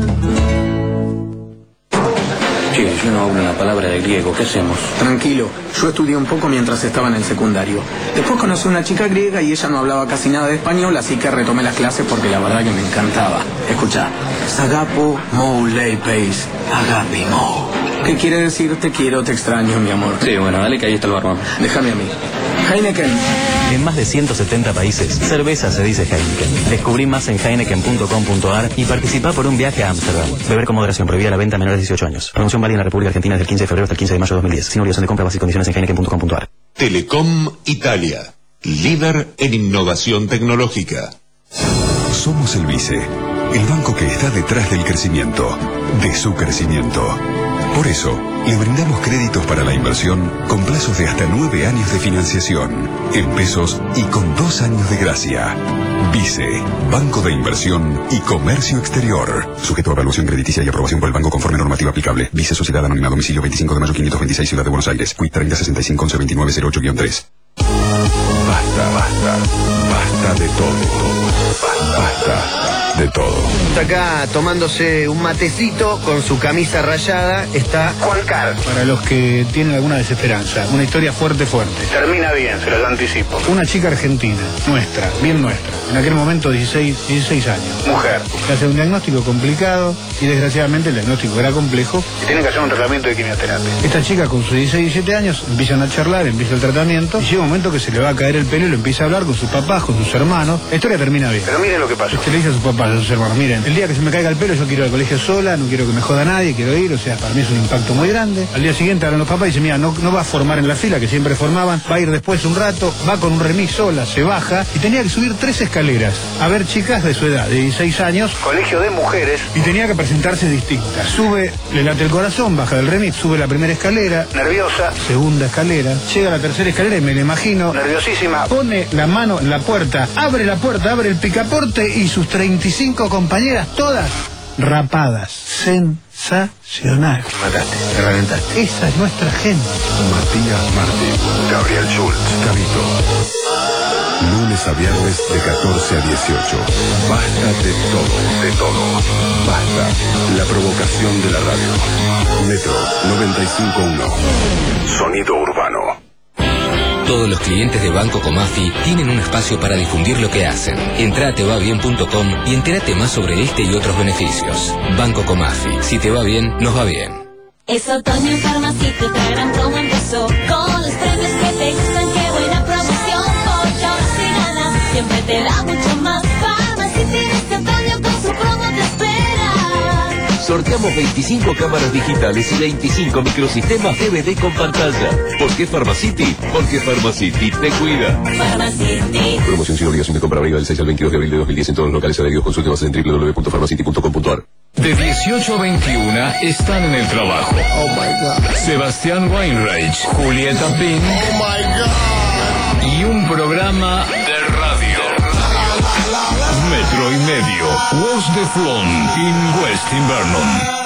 Che, yo no hablo una palabra de griego, ¿qué hacemos? Tranquilo, yo estudié un poco mientras estaba en el secundario. Después conocí a una chica griega y ella no hablaba casi nada de español, así que retomé las clases porque la verdad que me encantaba. Escucha, Sagapo mou leipeis, agapi mou. ¿Qué quiere decir te quiero, te extraño, mi amor? Sí, bueno, dale que ahí está el barbón. Déjame a mí. Heineken. En más de ciento setenta países, cerveza se dice Heineken. Descubrí más en heineken punto com punto a r y participá por un viaje a Ámsterdam. Beber con moderación, prohibida la venta a menores de dieciocho años. Promoción válida en la República Argentina desde el quince de febrero hasta el quince de mayo de dos mil diez. Sin obligación de compra, bases y condiciones en heineken punto com punto a r. Telecom Italia, líder en innovación tecnológica. Somos el Vice, el banco que está detrás del crecimiento, de su crecimiento. Por eso, le brindamos créditos para la inversión con plazos de hasta nueve años de financiación, en pesos y con dos años de gracia. Vice, Banco de Inversión y Comercio Exterior. Sujeto a evaluación crediticia y aprobación por el banco conforme normativa aplicable. Vice Sociedad Anónima, domicilio veinticinco de mayo quinientos veintiséis, Ciudad de Buenos Aires. Quit treinta sesenta y cinco once veintinueve cero ocho tres. Basta, basta, basta de todo. Basta de todo. Está acá tomándose un matecito con su camisa rayada. Está Juan Carlos. Para los que tienen alguna desesperanza, una historia fuerte, fuerte. Termina bien, se los anticipo. Una chica argentina, nuestra, bien nuestra. En aquel momento dieciséis, dieciséis años. Mujer. Se hace un diagnóstico complicado y desgraciadamente el diagnóstico era complejo. Y tiene que hacer un tratamiento de quimioterapia. Esta chica con sus dieciséis, diecisiete años empiezan a charlar, empieza el tratamiento y llega un momento que se le va a caer el pelo y lo empieza a hablar con sus papás, con sus hermanos. La historia termina bien. Pero miren lo que pasó. Se le dice a sus papás, a sus hermanos, miren, el día que se me caiga el pelo yo quiero ir al colegio sola, no quiero que me joda nadie, quiero ir, o sea, para mí es un impacto muy grande. Al día siguiente hablan los papás y dicen, mira, no, no va a formar en la fila que siempre formaban, va a ir después un rato, va con un remis sola, se baja y tenía que subir tres escaleras a ver chicas de su edad, de dieciséis años. Colegio de mujeres. Y tenía que presentarse distinta. Sube, le late el corazón, baja del remis, sube la primera escalera. Nerviosa. Segunda escalera. Llega a la tercera escalera y me la imagino. Nerviosísima. Pone la mano en la puerta, abre la puerta, abre el picaporte y sus treinta y cinco compañeras, todas rapadas. Sensacional. Me mataste, me reventaste. Esa es nuestra gente. Matías Martín, Gabriel Schultz, Cabito. Lunes a viernes de catorce a dieciocho. Basta de todo, de todo. Basta. La provocación de la radio. Metro noventa y cinco punto uno. Sonido urbano. Todos los clientes de Banco Comafi tienen un espacio para difundir lo que hacen. Entrá a te va bien punto com y entérate más sobre este y otros beneficios. Banco Comafi. Si te va bien, nos va bien. Es otoño en Pharmacity, otra gran promo empezó. Con los precios que te gustan, qué buena promoción. Porque ahora si ganas, siempre te da mucho más. Pharmacity este otoño con su promo te espera. Sorteamos veinticinco cámaras digitales y veinticinco microsistemas D V D con pantalla. ¿Por qué Pharmacity? Porque Pharmacity te cuida. Pharmacity. Promoción sin obligación de compra válida del seis al veintidós de abril de dos mil diez en todos los locales adheridos. Consulte más en doble u doble u doble u punto pharmacity punto com punto a r. De dieciocho a veintiuno están en el trabajo. Oh my God. Sebastián Weinreich, Julieta Pin. Oh my God. Y un programa de radio. Metro y medio. Was de Flon in West Invernon.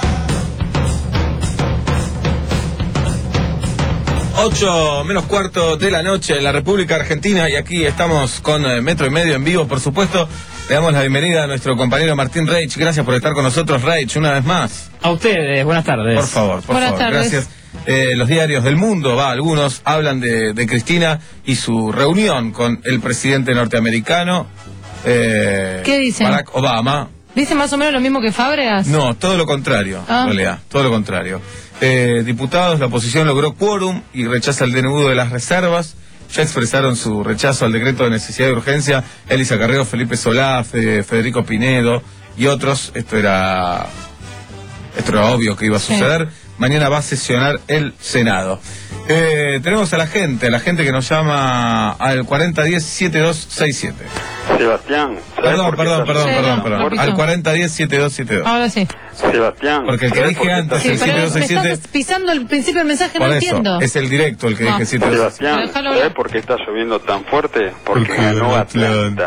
Ocho menos cuarto de la noche en la República Argentina y aquí estamos con eh, Metro y Medio en vivo, por supuesto. Le damos la bienvenida a nuestro compañero Martín Reich. Gracias por estar con nosotros, Reich, una vez más. A ustedes, buenas tardes. Por favor, por buenas favor, tardes. gracias. Eh, los diarios del mundo, va, algunos hablan de, de Cristina y su reunión con el presidente norteamericano. Eh, ¿Qué dicen? Barack Obama. ¿Dice más o menos lo mismo que Fábregas? No, todo lo contrario, Ah. en realidad, todo lo contrario. Eh, diputados, la oposición logró quórum y rechaza el denudo de las reservas. Ya expresaron su rechazo al decreto de necesidad de urgencia Elisa Carrero, Felipe Solá, Fe- Federico Pinedo y otros. Esto era, esto era obvio que iba a suceder. Sí. Mañana va a sesionar el Senado. Eh, tenemos a la gente, a la gente que nos llama al cuarenta diez setenta y dos sesenta y siete. Sebastián. Perdón, perdón, perdón, Sí, perdón, no, perdón. repito. Al cuarenta diez setenta y dos setenta y dos. Ahora sí. Sebastián. Porque el que dije antes, Sí, el pero setenta y dos me sesenta y siete. estás pisando el principio del mensaje, Por no eso, entiendo. es el directo el que No. dije setenta y dos. Sebastián, Déjalo ¿sabes hablar. por qué está lloviendo tan fuerte? Porque ganó Atlanta.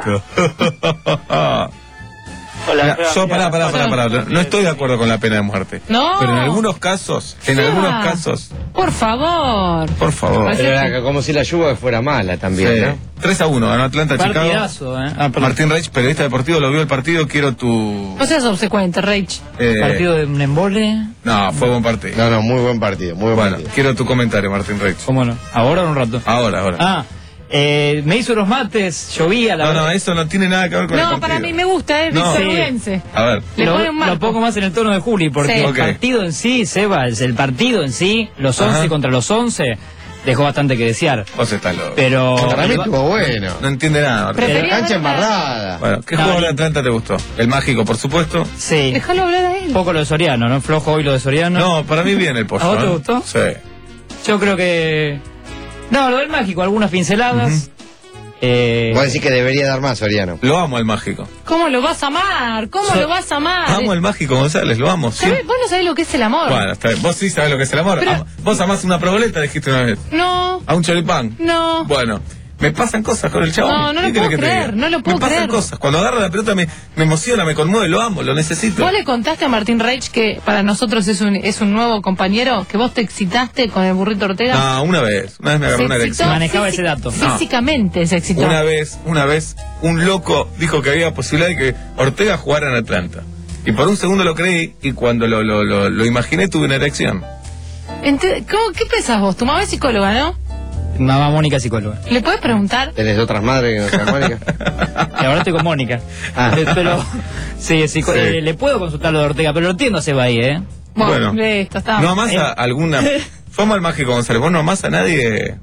Hola, Mira, yo pará, pará, pará, pará, no estoy de acuerdo con la pena de muerte. No. Pero en algunos casos, en Seba, algunos casos, Por favor. por favor. Así Pero que- era como si la lluvia fuera mala también, Sí. ¿no? tres a uno, ganó Atlanta, Chicago. Partidazo, ¿eh? Ah, perdón. Martín Reich, periodista deportivo, lo vio el partido, quiero tu... No seas obsecuente, Reich. eh, Partido de un embole. No, fue buen partido. No, no, muy buen partido, muy buen Bueno, partido. quiero tu comentario, Martín Reich. ¿Cómo no? ¿Ahora o un rato? Ahora, ahora. Ah, eh, me hizo los mates, llovía, la no, verdad. no, eso no tiene nada que ver con el No, partido. para mí me gusta, es No. victorioense. A ver. Le lo, pone un marco. lo pongo más en el tono de Juli, porque Sí. el Ok. partido en sí, Seba, es el partido en sí, los once Ajá. contra los once, dejó bastante que desear. Vos estás loco. Pero... Para mí estuvo bueno. No entiende nada, Martín. Prefería Cancha ver la- embarrada. Bueno, ¿qué No, jugador de no. Atlanta te gustó? El mágico, por supuesto. Sí, Déjalo hablar a él. un poco lo de Soriano, ¿no? Flojo hoy lo de Soriano. No, para mí bien el pollo. ¿A vos te ¿eh? gustó? Sí. Yo creo que... No, lo del mágico, algunas pinceladas. eh, Vos decís que debería dar más, Soriano. Lo amo al mágico. ¿Cómo lo vas a amar? ¿Cómo So- lo vas a amar? Amo al mágico González, lo amo. sí. ¿Sabés? Vos no sabés lo que es el amor. Bueno, está bien. Vos sí sabés lo que es el amor. Pero- Am- Vos amás una proboleta, dijiste una vez. No, A un choripán. no. Bueno, me pasan cosas con el chabón. No, no lo ¿Qué puedo querés que te creer, diga? no lo puedo Me pasan creer. cosas. Cuando agarra la pelota me, me emociona, me conmueve, lo amo, lo necesito. ¿Vos le contaste a Martín Reich que para nosotros es un, es un nuevo compañero? ¿Que vos te excitaste con el burrito Ortega? No, una vez. Una vez me agarró Se una excitó erección. Manejaba físi- ese dato. Físicamente se excitó. Una vez, una vez, un loco dijo que había posibilidad de que Ortega jugara en Atlanta. Y por un segundo lo creí y cuando lo, lo, lo, lo imaginé tuve una erección. Ente- ¿Cómo, ¿Qué pensás vos? Tu mamá es psicóloga, ¿no? Mamá Mónica, psicóloga. ¿Le podés preguntar? ¿Tenés otras madres que no sean Mónica? Y ahora estoy con Mónica. Ah. Eh, Pero, sí, sí, Sí. eh, le puedo consultar lo de Ortega, pero lo entiendo, Seba ahí, ¿eh? Bueno, Bueno. listo, está. ¿No amás Eh. a alguna... Fama al mágico González, vos no amás a nadie...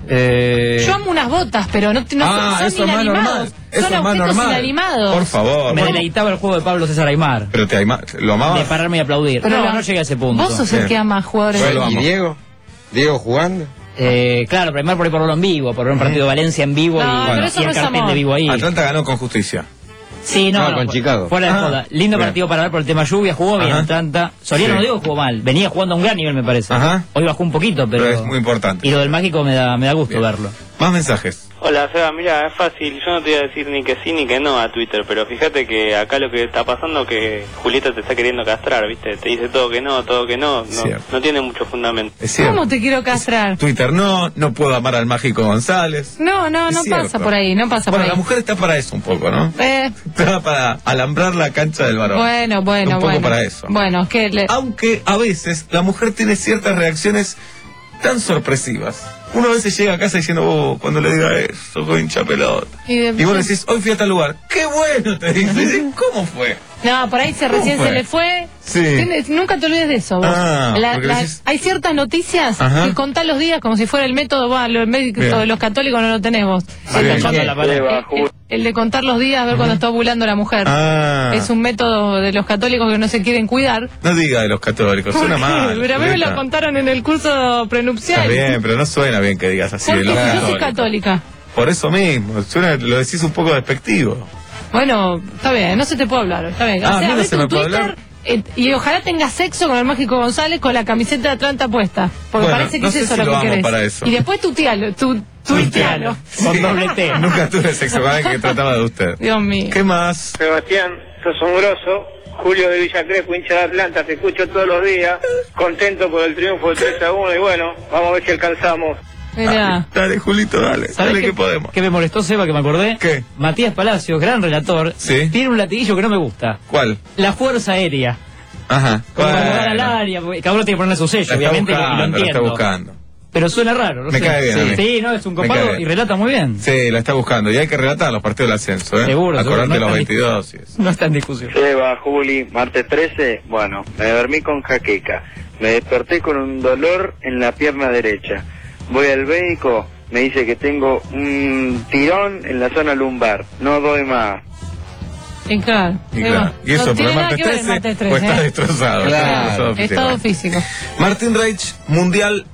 Eh, Yo amo unas botas, pero no, no Ah, son, eso son es más inanimados. normal. Eso Son es más objetos normal. inanimados. Por favor. me Vos- deleitaba el juego de Pablo César Aymar. Pero te ama- lo De amabas. pararme y aplaudir. Pero no, lo- no llegué a ese punto. Vos sos el Bien. que ama jugadores. Yo de- lo amo. ¿Y Diego? ¿Diego jugando? Eh, claro, pero Aymar por ahí por verlo en vivo, por ver un partido de Valencia en vivo No, y, pero y eso el no es cartel amor. de vivo ahí. Atlanta ganó con justicia. Sí, no, No, no, con fu- Chicago. Fuera de Ah, joda. Lindo bien. partido para ver por el tema lluvia, jugó bien Ajá. Atlanta. Soriano Sí. no digo que jugó mal, venía jugando a un gran nivel me parece. Ajá. Hoy bajó un poquito, pero... Pero es muy importante. Y lo del mágico me da, me da gusto Bien. verlo. Más mensajes. Hola, Seba, mira, es fácil. Yo no te voy a decir ni que sí ni que no a Twitter, pero fíjate que acá lo que está pasando es que Julieta te está queriendo castrar, ¿viste? Te dice todo que no, todo que no. No, Cierto. no tiene mucho fundamento. Es cierto. ¿Cómo te quiero castrar? Twitter no, no puedo amar al mágico González. No, no, Es no cierto. pasa por ahí, no pasa Bueno, por la ahí. mujer está para eso un poco, ¿no? Eh, Está para alambrar la cancha del varón. bueno, bueno, Un poco bueno. para eso. Bueno, es que le... Aunque a veces la mujer tiene ciertas reacciones tan sorpresivas Uno a veces llega a casa diciendo, oh, cuando le diga eso, con hincha pelota. Y, de... y vos le decís, hoy fui a tal lugar. ¡Qué bueno! Te dice. ¿Cómo fue? No, por ahí se recién fue? se le fue. Sí. ¿Tienes? Nunca te olvides de eso. Vos. Ah, la, la, decís... Hay ciertas noticias Ajá. que contás los días como si fuera el método, va, el método de los católicos no lo tenés vos. El, el, el, el de contar los días, a ver uh-huh. cuando está ovulando la mujer. Ah. Es un método de los católicos que no se quieren cuidar. No diga de los católicos, suena mal. Pero a mí me lo contaron en el curso prenupcial. Está bien, pero no suena bien que digas así de los católicos. católicos. Yo soy católica. Por eso mismo, suena, lo decís un poco despectivo. Bueno, está bien, no se te puede hablar, está bien. Ah, o sea, mira, se me puede Twitter, hablar. Eh, y ojalá tengas sexo con el Mágico González con la camiseta de Atlanta puesta. Porque bueno, parece que no es sé eso si lo lo que amo querés. para eso. Y después tutealo, tu, tuitealo. Con doble T. Nunca tuve sexo con alguien que trataba de usted. Dios mío. ¿Qué más? Sebastián, sos un grosso. Julio de Villa Crespo, hincha de Atlanta, te escucho todos los días. Contento por el triunfo del tres a uno y bueno, vamos a ver si alcanzamos. Mirá. Dale, Julito, dale. Dale que podemos. ¿Qué me molestó, Seba, que me acordé? ¿Qué? Matías Palacios, gran relator, ¿Sí? tiene un latiguillo que no me gusta. ¿Cuál? La Fuerza Aérea. Ajá. Como Bueno. jugar al área, porque cada uno tiene que ponerle su sello, La está obviamente, y lo buscando, la entiendo. está buscando. Pero suena raro, no Me sé. cae bien Sí, a mí. sí, no, es un Me cae copado bien. y relata muy bien. Sí, la está buscando. Y hay que relatar los partidos del ascenso, ¿eh? Seguro, Acordate seguro, no los está en veintidós y eso. No está en discusión. Seba, Juli, martes trece, bueno, me dormí con jaqueca. Me desperté con un dolor en la pierna derecha. Voy al médico, me dice que tengo un tirón en la zona lumbar. No doy más. Y claro. Y, claro. ¿Y eso no por tiene el nada martes que ver el trece? martes Pues trece, está ¿eh? destrozado. Claro. Está destrozado Estado físicamente. físico. Martín Reich, Mundial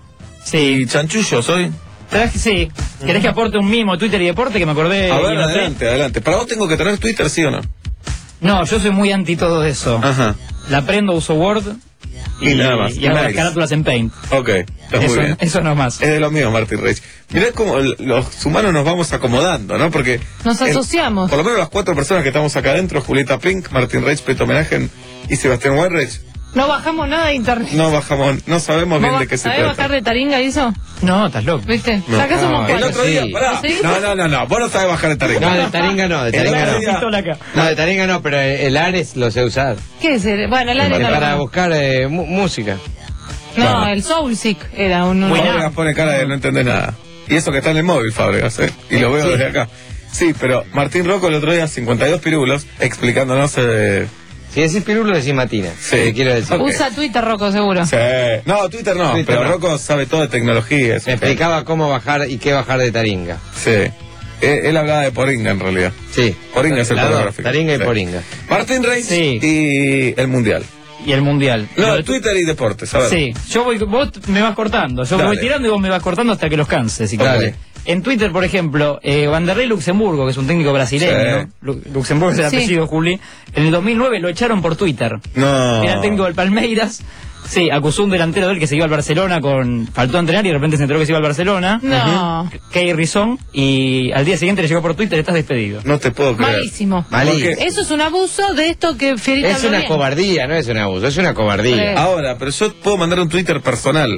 y Chanchullo, ¿soy? Traje, sí. ¿Querés que aporte un mimo Twitter y deporte que me acordé? A ver, y noté? adelante, adelante. ¿Para vos tengo que tener Twitter, sí o no? No, yo soy muy anti todo eso. Ajá. La prendo, uso Word y, Y nada más. y hago las Nice. carátulas en Paint. Ok, está muy Eso, bien. eso no más. Es de lo mío, Martín Reich. Mirá cómo el- los humanos nos vamos acomodando, ¿no? Porque... Nos el- asociamos. por lo menos las cuatro personas que estamos acá adentro, Julieta Pink, Martín Reich, Peto Homenaje y Sebastián Weinreich, No bajamos nada de internet. no bajamos, no sabemos bien ¿Vos de qué se ¿Sabés trata. bajar de Taringa y eso? No, estás loco. ¿Viste? No. Acá somos El cuatro. otro día, pará. ¿Sí? No, no, no, no, vos no sabés bajar de Taringa. No, de Taringa no, de El Taringa otro no. día- Pistola acá. No, de Taringa no, pero el Ares lo sé usar. ¿Qué es el? Bueno, el Eh, área Para no. buscar eh, mu- música. No, Claro. el Soulseek era un... un- Fábregas pone cara de no entender nada. Y eso que está en el móvil, Fábregas, ¿eh? Y lo veo Sí. desde acá. Sí, pero Martín Rocco el otro día, cincuenta y dos pirulos, explicándonos... Eh... Si decís pirulo, decís matina. Sí. Te quiero decir. Ok. Usa Twitter, Rocco, seguro. Sí. No, Twitter no, Twitter pero no. Rocco sabe todo de tecnología. es Me un genio. explicaba cómo bajar y qué bajar de Taringa. Sí. Él, él hablaba de Poringa en realidad. Sí. Poringa es el Las dos, pornográfico. Taringa y Sí. Poringa. Martín Reich Sí. y el Mundial. Y el Mundial. No, Lo de- Twitter y deportes, a ver. Sí, yo voy, vos me vas cortando, yo Dale. voy tirando y vos me vas cortando hasta que los canses. Si Dale. querés. En Twitter, por ejemplo, eh, Vanderlei Luxemburgo, que es un técnico brasileño, Sí. Lu- Luxemburgo es el Sí. apellido, Juli, en el dos mil nueve lo echaron por Twitter. No. Era el técnico del Palmeiras. Sí, acusó un delantero de él que se iba al Barcelona con... Faltó a entrenar y de repente se enteró que se iba al Barcelona. No. Key Rizón. Y al día siguiente le llegó por Twitter, estás despedido. No te puedo creer. Malísimo. Malísimo. Porque- Eso es un abuso de esto que Fierita Es habló una bien. cobardía, no es un abuso, es una cobardía. Sí. Ahora, pero yo puedo mandar un Twitter personal.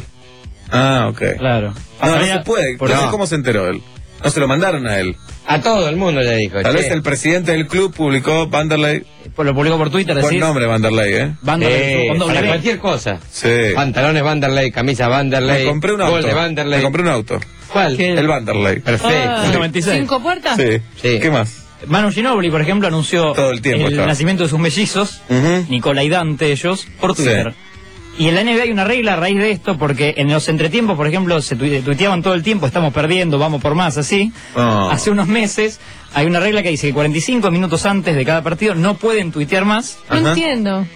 Ah, ok. Claro. No, no Ahora- se puede. por No sé no. cómo se enteró él. No se lo mandaron a él. A todo el mundo le dijo. Tal che. vez el presidente del club publicó Vanderlei. Pues lo publicó por Twitter, Buen decís. nombre Vanderlei, ¿eh? Vanderlei Eh, con doble para B. cualquier cosa. Sí. Pantalones Vanderlei, camisa Vanderlei. Me compré un gol auto. de Me Vanderlei. compré un auto. ¿Cuál? ¿Qué? El Vanderlei. Perfecto. Ah, noventa y seis. ¿Cinco puertas? Sí. Sí. ¿Qué más? Manu Ginóbili, por ejemplo, anunció Todo el tiempo estaba. nacimiento de sus mellizos, Ujú. Nicola y Dante, ellos, por Twitter. Sí. Y en la N B A hay una regla a raíz de esto, porque en los entretiempos, por ejemplo, se tui- tuiteaban todo el tiempo, estamos perdiendo, vamos por más, así. Oh. Hace unos meses hay una regla que dice que cuarenta y cinco minutos antes de cada partido no pueden tuitear más. No Ajá. entiendo.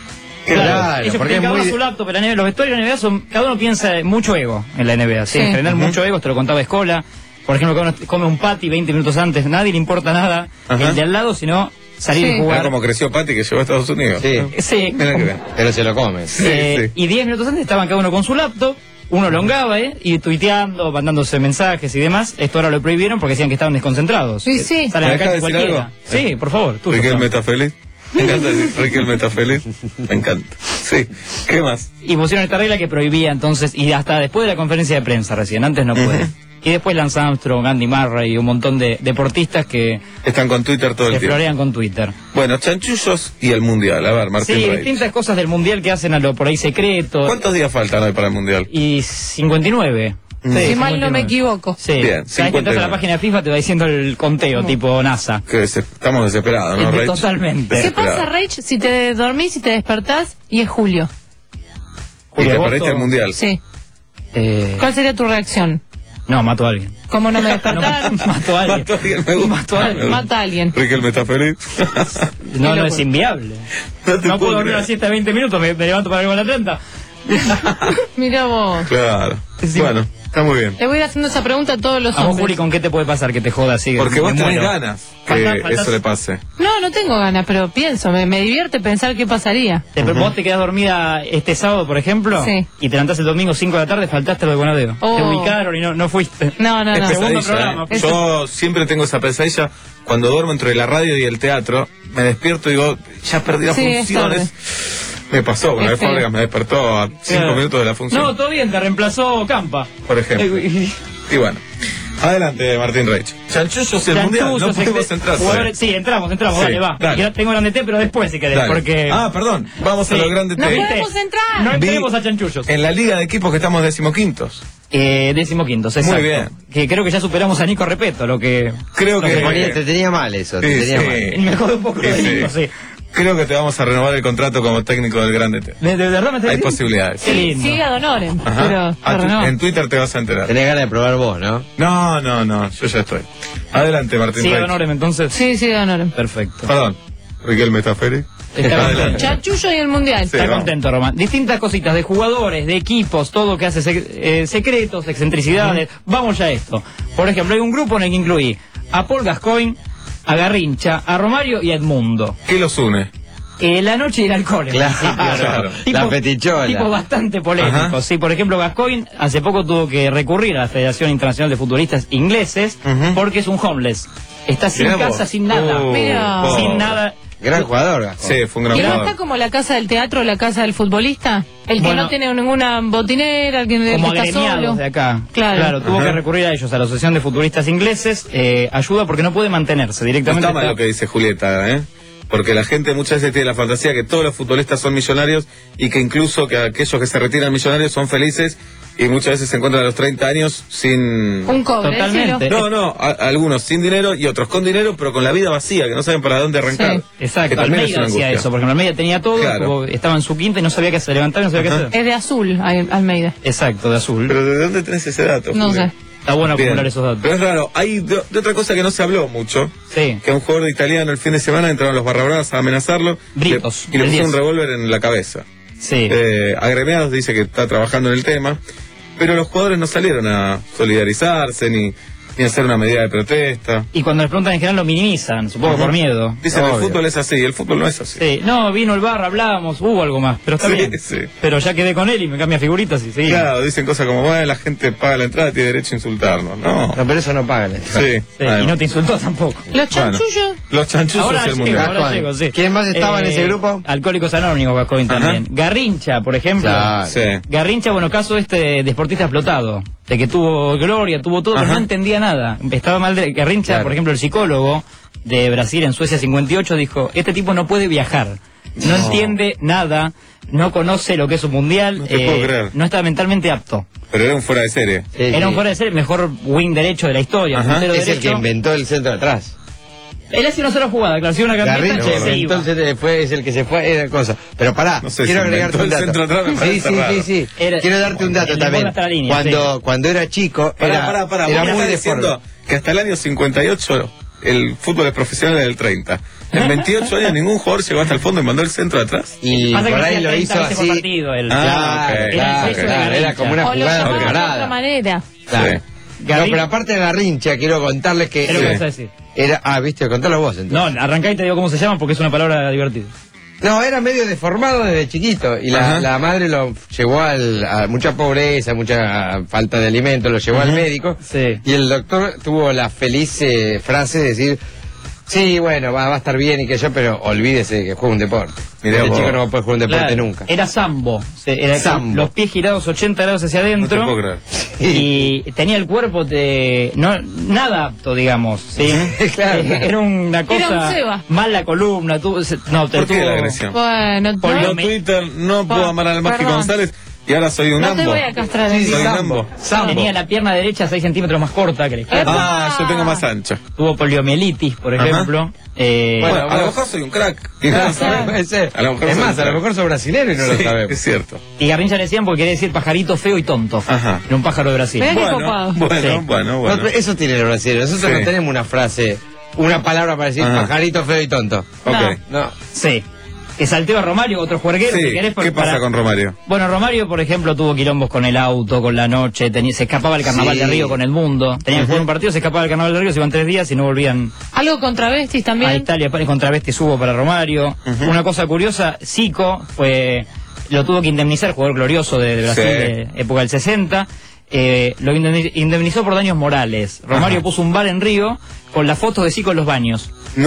Claro, ellos porque es cada uno muy... a su laptop, pero la N B A, los vestuarios de la N B A son, cada uno piensa en mucho ego en la N B A, ¿sí? Sí. En general Ujú. mucho ego, esto lo contaba Escola. Por ejemplo, cada uno come un patty veinte minutos antes, nadie le importa nada Ajá. el de al lado, sino salir Sí. y Mirá jugar. cómo creció Pati que llegó a Estados Unidos. Sí, Sí, Mira que bien. pero se lo come. Sí, Eh, sí. y diez minutos antes estaban cada uno con su laptop, uno longaba, ¿eh? Y tuiteando, mandándose mensajes y demás. Esto ahora lo prohibieron porque decían que estaban desconcentrados. Sí, sí. Salen ¿Me acá dejas decir cualquiera. algo? Sí, por favor, tú. Riquelme está feliz. Me encanta decir Riquelme está feliz. Me encanta. Sí. ¿Qué más? Y pusieron esta regla que prohibía entonces, y hasta después de la conferencia de prensa recién, antes no puede. Y después Lance Armstrong, Andy Murray y un montón de deportistas que Están con Twitter todo el se tiempo. florean con Twitter. Bueno, chanchullos y el Mundial. A ver, Martín Sí, Reich. distintas cosas del mundial que hacen a lo por ahí secreto. ¿Cuántos días faltan hoy para el Mundial? Y cincuenta y nueve. si Sí, mal no me equivoco. Sí. Bien, Cada vez que entras a la página de FIFA te va diciendo el conteo, tipo NASA. Que des- estamos desesperados, ¿no, Eh, Rach? Totalmente. ¿Qué pasa, Rach, si te dormís y te despertás y es julio? Y te agosto. perdiste el mundial. Sí. Eh, ¿Cuál sería tu reacción? no, mato a alguien. ¿Cómo no me despertaron? Mato a alguien. Mato a alguien, me gusta. Mato a alguien. Mata a alguien. Riquelme está feliz. No, no, es inviable. No te No puedo puedo dormir creer. la siesta de veinte minutos, me, me levanto para el gol a treinta. Mira vos. Claro. Bueno, está muy bien. Le voy a ir haciendo esa pregunta a todos los A vos, hombres. Juli, ¿con qué te puede pasar que te joda así? Porque Me vos tenés muero. ganas que Falta- faltas- eso le pase. No, no tengo ganas, pero pienso, me, me divierte pensar qué pasaría. Te- Vos te quedás dormida este sábado, por ejemplo, Sí. y te levantás el domingo cinco de la tarde, faltaste lo de Bonadeo. Oh. Te ubicaron y no, no fuiste. No, no, Es no. Segundo pesadilla, programa. ¿eh? Yo siempre tengo esa pesadilla cuando duermo entre la radio y el teatro. Me despierto y digo, ya perdí las Sí, es funciones. Me pasó, con Es el feo. Fábregas me despertó a cinco Claro. minutos de la función, No, todo bien, te reemplazó Campa. por ejemplo. Eh, Y bueno, adelante Martín Reich. Chanchullos el mundial, no Chanchullos, podemos ex- entrar. jugadores- Sí, entramos, entramos, Sí, dale, va. dale. Ya tengo grande T, pero después si querés, Dale. porque... Ah, perdón, vamos a Sí. lo grande ¡No T. podemos entrar! No Vi- entremos a chanchullos. En la liga de equipos que estamos decimoquintos. Eh, décimo quinto, exacto. Muy bien. Que creo que ya superamos a Nico Repeto, lo que... Creo lo que... Te, ponía- te tenía mal eso, te Sí, tenía sí. mal. Me jode un poco lo de Sí, Nico, sí. sí. Creo que te vamos a renovar el contrato como técnico del grande T. De, de verdad me estás Hay diciendo? posibilidades. Qué lindo. Sigue a Donoren, Ajá. pero Ah, pero tú- no. en Twitter te vas a enterar. Tenés ganas de probar vos, ¿no? No, no, no, yo ya estoy. Adelante, Martín Sigue Reich. Donorem, entonces. Sí, sigue a Donoren. Perfecto. Perdón, Riquelme está feliz. Está Adelante. contento. Chanchullo y el mundial. Sí. Está vamos. contento, Román. Distintas cositas de jugadores, de equipos, todo que hace sec- eh, secretos, excentricidades. Vamos ya a esto. Por ejemplo, hay un grupo en el que incluí a Paul Gascoigne, a Garrincha, a Romario y a Edmundo. ¿Qué los une? Eh, la noche y el alcohol. en Claro, principio. claro. La fetichola. Tipo bastante polémico. Ajá. Sí, por ejemplo, Gascoigne hace poco tuvo que recurrir a la Federación Internacional de Futbolistas Ingleses Ujú. porque es un homeless. Está sin Mirá casa, vos. sin nada. Oh, Mira. pobre. Sin nada. Gran jugador, Gascón. Sí, fue un gran ¿Y no jugador. está como la casa del teatro o la casa del futbolista? El que Bueno. no tiene ninguna botinera, el que, el Como que está solo. agremiados de acá. Claro. tuvo Ajá. que recurrir a ellos, a la Asociación de Futbolistas Ingleses. Eh, ayuda porque no puede mantenerse No directamente. está mal lo que dice Julieta, ¿eh? Porque la gente muchas veces tiene la fantasía que todos los futbolistas son millonarios y que incluso que aquellos que se retiran millonarios son felices y muchas veces se encuentran a los treinta años sin... Un cobre. Totalmente. decilo. No, no, a- algunos sin dinero y otros con dinero, pero con la vida vacía, que no saben para dónde arrancar. Sí. Que Exacto, también es Almeida una decía angustia. eso, porque Almeida tenía todo, Claro. como estaba en su quinta y no sabía qué hacer, levantaba y no sabía Ajá. qué hacer. Es de azul, Al- Almeida. Exacto, de azul. Pero ¿de dónde tenés ese dato? No Julio? sé. Está bueno Bien. acumular esos datos. Pero es raro, hay de, de otra cosa que no se habló mucho, Sí. que un jugador de italiano el fin de semana entraron los barrabradas a amenazarlo Britos, le- y le el puso un diez. revólver en la cabeza. Sí. Eh, agremiados dice que está trabajando en el tema, pero los jugadores no salieron a solidarizarse ni, ni a hacer una medida de protesta. Y cuando les preguntan en general lo minimizan, supongo Ajá. por miedo. Dicen el Obvio. fútbol es así, el fútbol no es así. Sí. No, vino el bar, hablábamos, hubo algo más, pero está Sí, bien. sí. Pero ya quedé con él y me cambia figuritas y sí. Claro, dicen cosas como, bueno, la gente paga la entrada, tiene derecho a insultarnos. No, No, pero eso no pagan. sí. Sí, y además. no te insultó tampoco. Los chanchullos. Los chanchullos Ahora y el llego, mundial. ahora Gascoigne. llego, sí. ¿Quién más estaba en Eh, ese grupo? Alcohólicos Anónimos, Gascoigne Ajá. también. Garrincha, por ejemplo. Claro. Sí. Garrincha, bueno, caso este de deportista explotado, de que tuvo gloria, tuvo todo, pero Ajá. no entendía nada. Estaba mal de Garrincha, Claro. por ejemplo, el psicólogo de Brasil en Suecia cincuenta y ocho dijo, este tipo no puede viajar, no, No. entiende nada, no conoce lo que es un mundial, No te puedo creer. no está mentalmente apto. Pero era un fuera de serie. Sí, Era un sí. fuera de ser el mejor wing derecho de la historia, Ajá. puntero Es el que derecho. inventó el centro de atrás. Él hacía una sola jugada, claro, hacía una camioneta Garrincha che, se inventó iba. el centro, fue, es el que se fue, era cosa. Pero pará, No sé quiero si agregarte inventó un el dato. centro atrás, me Sí, parece sí, raro. sí, sí. Era- Quiero darte un dato el de también. hasta la línea, Cuando, cuando era chico, Pará, era, pará, pará. era vos me muy estás diciendo deforme. que hasta el año cincuenta y ocho el fútbol es profesional del treinta. En veintiocho años ningún jugador llegó hasta el fondo y mandó el centro atrás. Y Pasa que por ahí hacía lo treinta hizo veces por así. partido, él. Ah, Claro, ok. claro, Era el sexo de claro, era Garrincha. como una O lo jugada llamaban de otra preparada. manera. Claro. Sí. No, Garrin- pero aparte de Garrincha, quiero contarles que Es lo que eh, vas a decir. era, ah, viste, contalo vos entonces. No, arrancá y te digo cómo se llama porque es una palabra divertida. No, era medio deformado desde chiquito y la, Ajá. la madre lo llevó al, a mucha pobreza, mucha falta de alimento, lo llevó al Ujú. médico Sí. y el doctor tuvo la feliz eh, frase de decir, sí, bueno, va, va a estar bien y que yo, pero olvídese que juega un deporte. Mirá el vos. chico no puede jugar un deporte Claro, nunca. Era sambo. Se- Era Sambo. Los pies girados ochenta grados hacia No te adentro. puedo creer. Y tenía el cuerpo de no nada apto, digamos. ¿sí? Claro. Eh, Era una Era cosa. un Seba. Mal la columna. Tuvo, se- no, te ¿Por qué tuvo- la agresión? Bueno, Por no. lo Twitter no puedo amar al Mágico Perdón. González. Y ahora soy un No ambo. te voy a castrar. Sí, el soy un día. ambo. Tenía la pierna derecha seis centímetros más corta que la izquierda. Ah, yo tengo más ancha. Tuvo poliomielitis, por Ajá. ejemplo. Eh, Bueno, a lo vos- mejor soy un crack. Claro, puede ser. A lo mejor Es soy más, un a lo crack. mejor sos brasilero y no Sí, lo sabemos. es cierto. Y Garrincha le decían porque quería decir pajarito feo y tonto. Ajá. Era un pájaro de Brasil. Mirá qué Bueno, copado. bueno, Sí. bueno, bueno. No, pero eso tiene los brasileños. Nosotros Sí. no tenemos una frase, una palabra para decir Ajá. pajarito feo y tonto. Ok. No. Sí. Que salteo a Romario, otro juerguero. Sí, si querés, ¿qué pasa para- con Romario? Bueno, Romario, por ejemplo, tuvo quilombos con el auto, con la noche, tenía, se escapaba el carnaval Sí. de Río con el mundo. Tenía que jugar un partido, se escapaba el carnaval de Río, se iban tres días y no volvían Algo con travestis a también. Italia. Contra Vestes hubo para Romario. Ujú. Una cosa curiosa, Zico fue, lo tuvo que indemnizar, jugador glorioso de, de Brasil, Sí. de época del sesenta. Eh, lo indemni- indemnizó por daños morales. Romario Ajá. puso un bar en Río con las fotos de Zico en los baños.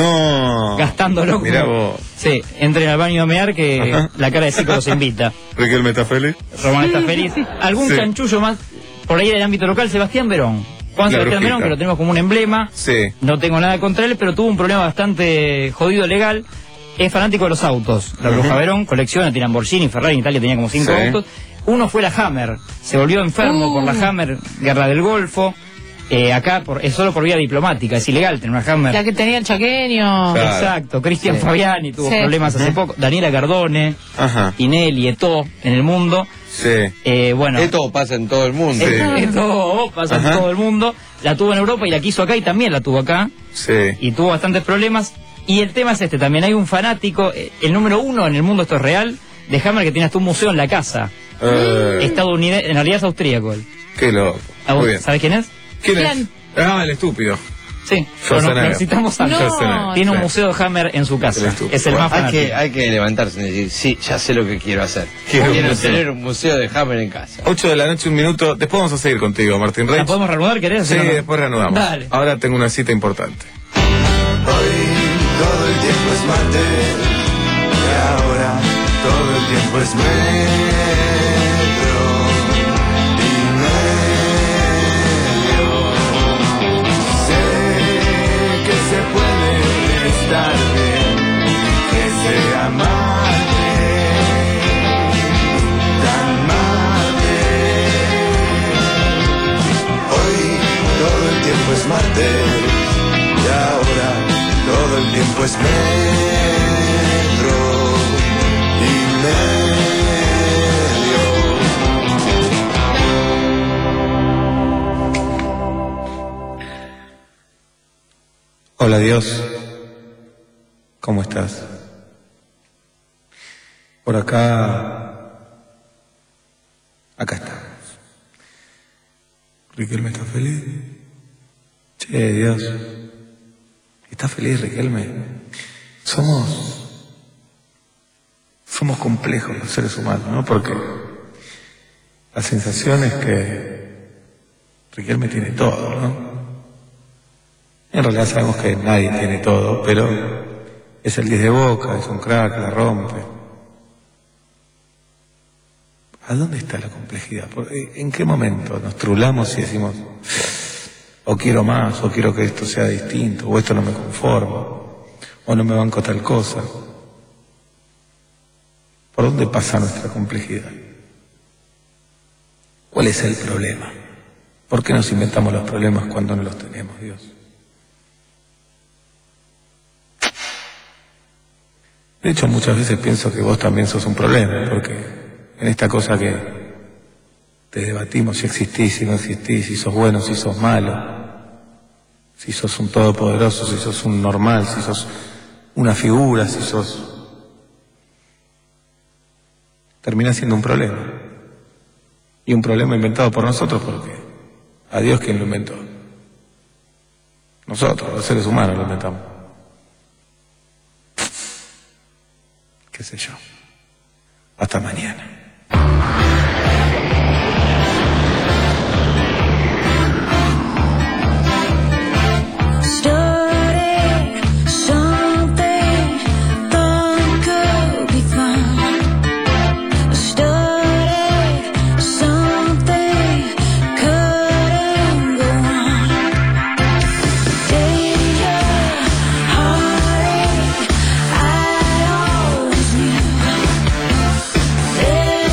No. Gastándolo. Mirá como- vos. Sí, entren al baño a mear que Ajá. la cara de Zico los invita. Riquelme está feliz. Román está feliz. Algún Sí. chanchullo más por ahí del ámbito local, Sebastián Verón. Juan La Sebastián brujita. Verón, que lo tenemos como un emblema. Sí. No tengo nada contra él, pero tuvo un problema bastante jodido legal. Es fanático de los autos. La Ujú. bruja Verón colecciona, tiene Lamborghini, Ferrari, en Italia tenía como cinco Sí. autos. Uno fue la Hammer. Se volvió enfermo Uh. por la Hammer, guerra del Golfo. Eh, acá por, es solo por vía diplomática, es ilegal tener una Hammer. La que tenía el chaqueño. Claro. Exacto, Cristian Sí. Fabiani tuvo Sí. problemas hace Ujú. poco. Daniela Cardone, Ajá. Tinelli, Eto'o en el mundo. Sí. Eh, bueno, Esto pasa en todo el mundo. Sí. Esto pasa en Ajá. todo el mundo. La tuvo en Europa y la quiso acá y también la tuvo acá. Sí. Y tuvo bastantes problemas. Y el tema es este, también hay un fanático, eh, el número uno en el mundo, esto es real, de Hammer, que tiene hasta un museo en la casa. Eh, Estadounidense, en realidad es austríaco él. qué loco. ¿A vos Muy bien. ¿Sabés quién es? ¿Quién es? ¿Quién? Ah, el estúpido. Sí, pero no, Schwarzenegger. necesitamos a No. Schwarzenegger. Tiene un Sí. museo de Hammer en su casa. El estúpido. Es el más Hay fanático. que, hay que levantarse y decir, sí, ya sé lo que quiero hacer. Quiero Quiero, un museo. tener un museo de Hammer en casa. ocho de la noche, un minuto. Después vamos a seguir contigo, Martín Rey. ¿La podemos reanudar, querés? Sí, ¿O no? después reanudamos. Dale. Ahora tengo una cita importante. Todo el tiempo es martes y ahora todo el tiempo es metro y medio. Sé que se puede estar bien, que sea martes, tan martes. Hoy todo el tiempo es martes y ahora todo el tiempo es metro y medio. Hola Dios, ¿cómo estás? Por acá, acá estamos. Riquelme está feliz. Che, Dios, ¿está feliz Riquelme? Somos, somos complejos los seres humanos, ¿no? Porque la sensación es que Riquelme tiene todo, ¿no? En realidad sabemos que nadie tiene todo, pero es el diez de Boca, es un crack, la rompe. ¿A dónde está la complejidad? ¿Por- ¿En qué momento nos trulamos y decimos, o quiero más, o quiero que esto sea distinto, o esto no me conformo, o no me banco tal cosa? ¿Por dónde pasa nuestra complejidad? ¿Cuál es el problema? ¿Por qué nos inventamos los problemas cuando no los tenemos, Dios? De hecho, muchas veces pienso que vos también sos un problema, porque en esta cosa que te debatimos si existís, si no existís, si sos bueno, si sos malo, si sos un todopoderoso, si sos un normal, si sos una figura, si sos... termina siendo un problema. Y un problema inventado por nosotros, porque a Dios quien lo inventó. Nosotros, los seres humanos, lo inventamos. Qué sé yo. Hasta mañana. Started something thought could be fun. Started something couldn't go on. Danger, heartache, I always knew.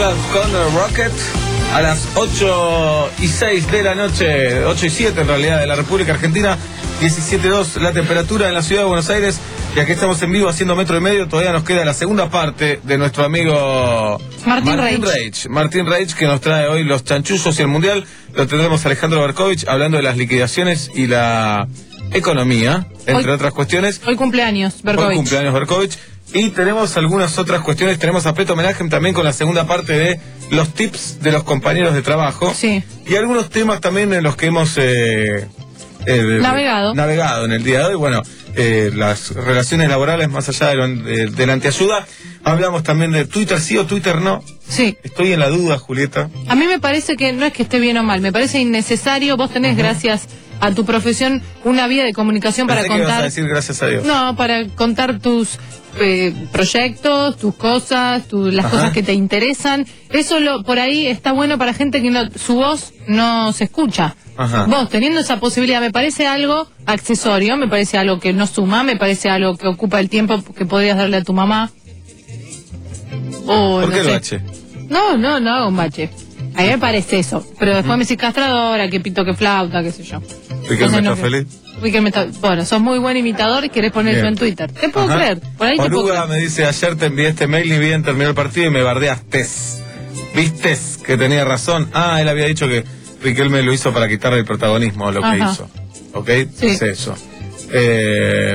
Club con Rocket a las ocho y seis de la noche, ocho y siete en realidad de la República Argentina, diecisiete dos la temperatura en la ciudad de Buenos Aires. Y aquí estamos en vivo haciendo metro y medio. Todavía nos queda la segunda parte de nuestro amigo Martín, Martín Reich. Reich. Martín Reich, que nos trae hoy los chanchullos y el mundial. Lo tendremos Alejandro Berkovich hablando de las liquidaciones y la economía, entre Hoy- otras cuestiones. Hoy cumpleaños, Hoy Berkovich. cumpleaños Berkovich. Y tenemos algunas otras cuestiones. Tenemos a Peto Homenaje también con la segunda parte de los tips de los compañeros de trabajo. Sí. Y algunos temas también en los que hemos eh, eh, Navegado. navegado en el día de hoy. Bueno, eh, las relaciones laborales más allá de, lo, de, de la antiayuda. Hablamos también de Twitter sí o Twitter no. Sí. Estoy en la duda, Julieta. A mí me parece que no es que esté bien o mal, me parece innecesario. Vos tenés, gracias a tu profesión, una vía de comunicación para Pensé que ibas a contar. decir gracias a Dios. No, para contar tus eh, proyectos, tus cosas, tu- las Ajá. cosas que te interesan. Eso lo por ahí está bueno para gente que no, su voz no se escucha. Ajá. Vos teniendo esa posibilidad, me parece algo accesorio, me parece algo que no suma, me parece algo que ocupa el tiempo que podrías darle a tu mamá. O, ¿Por no qué el sé. bache? No, no, no hago un bache. A mí me parece eso. Pero después me decís castradora, que pito, que flauta, qué sé yo. Riquelme Entonces, no está que- feliz. Riquelme está- Bueno, sos muy buen imitador y querés poner eso Bien. en Twitter. ¿Qué puedo Ajá. creer? Por ahí te puedo Oruga creer. me dice, ayer te envié este mail y bien terminó el partido y me bardeaste. ¿Vistes que tenía razón? Ah, él había dicho que Riquelme lo hizo para quitarle el protagonismo a lo que Ajá. hizo. ¿Ok? Sí. Es eso. Eh,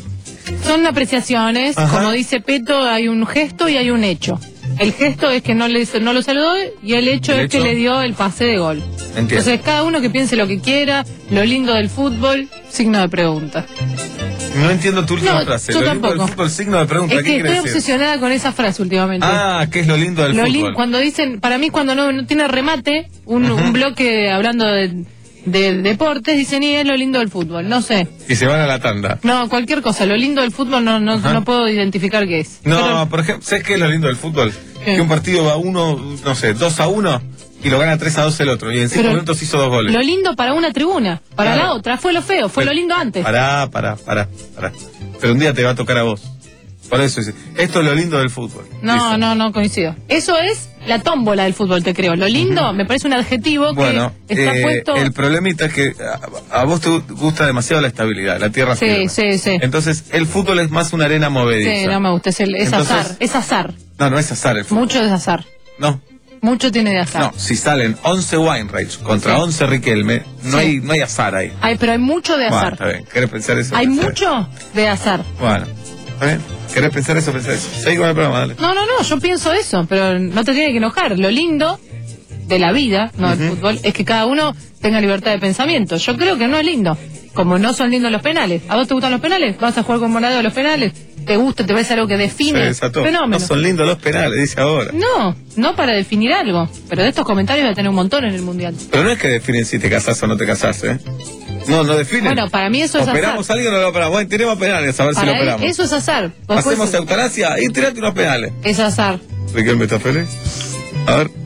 Son apreciaciones. Ajá. Como dice Peto, hay un gesto y hay un hecho. El gesto es que no, le, no lo saludó y el hecho ¿El es que hecho? le dio el pase de gol. Entiendo. Entonces, cada uno que piense lo que quiera, lo lindo del fútbol, signo de pregunta. no entiendo tu última No, frase. yo Lo lindo del tampoco. fútbol, signo de pregunta. Es ¿Qué que quiere estoy decir? obsesionada con esa frase últimamente. Ah, ¿qué es lo lindo del Lo fútbol? lin- cuando dicen, para mí cuando no, no tiene remate, un, un bloque hablando de, de deportes, dicen, y es lo lindo del fútbol, no sé. Y se van a la tanda. No, cualquier cosa, lo lindo del fútbol no, no, Ajá. no puedo identificar qué es. No, Pero- por ejemplo, ¿sabes qué es lo lindo del fútbol? ¿Qué? Que un partido va uno, no sé, dos a uno y lo gana tres a dos el otro. Y en cinco Pero minutos hizo dos goles. Lo lindo para una tribuna, para Claro. la otra, fue lo feo, fue Pero- lo lindo antes. Pará, pará, pará, pará. Pero un día te va a tocar a vos. Por eso dice, esto es lo lindo del fútbol. No, Dice. no, no coincido. Eso es la tómbola del fútbol, te creo. Lo lindo me parece un adjetivo que Bueno, está eh, puesto. el problemita es que a, a vos te gusta demasiado la estabilidad, la tierra Sí, firme. sí, sí. Entonces, el fútbol es más una arena movediza. Sí, no me gusta, es, el- es Entonces- azar, es azar. No, no es azar el fútbol. Mucho es azar. No, Mucho tiene de azar. no. Si salen once Weinreich contra Sí. once Riquelme, no, Sí. hay, no hay azar ahí. Hay, pero hay mucho de Bueno, azar. está bien. ¿Querés pensar eso? Hay Pensá. mucho de azar. Bueno, está bien. ¿Querés pensar eso? Pensá eso. Seguí con el programa, dale. No, no, no, yo pienso eso, pero no te tiene que enojar. Lo lindo de la vida, no del fútbol, es que cada uno tenga libertad de pensamiento. Yo creo que no es lindo. Como no son lindos los penales. ¿A vos te gustan los penales? ¿Vas a jugar con Morado los penales? ¿Te gusta? ¿Te ves algo que Se define? desató. Fenómeno. No son lindos los penales, dice ahora. No, no para definir algo. Pero de estos comentarios voy a tener un montón en el mundial. Pero no es que definen si te casás o no te casás, ¿eh? No, no definen. Bueno, para mí eso es ¿Operamos azar. a alguien o no lo operamos? Bueno, tiremos penales, a ver si Para lo él, operamos. eso es azar. Vos Hacemos podés- eutanasia y tirate unos penales. Es azar. Riquelme, ¿estás feliz? A ver.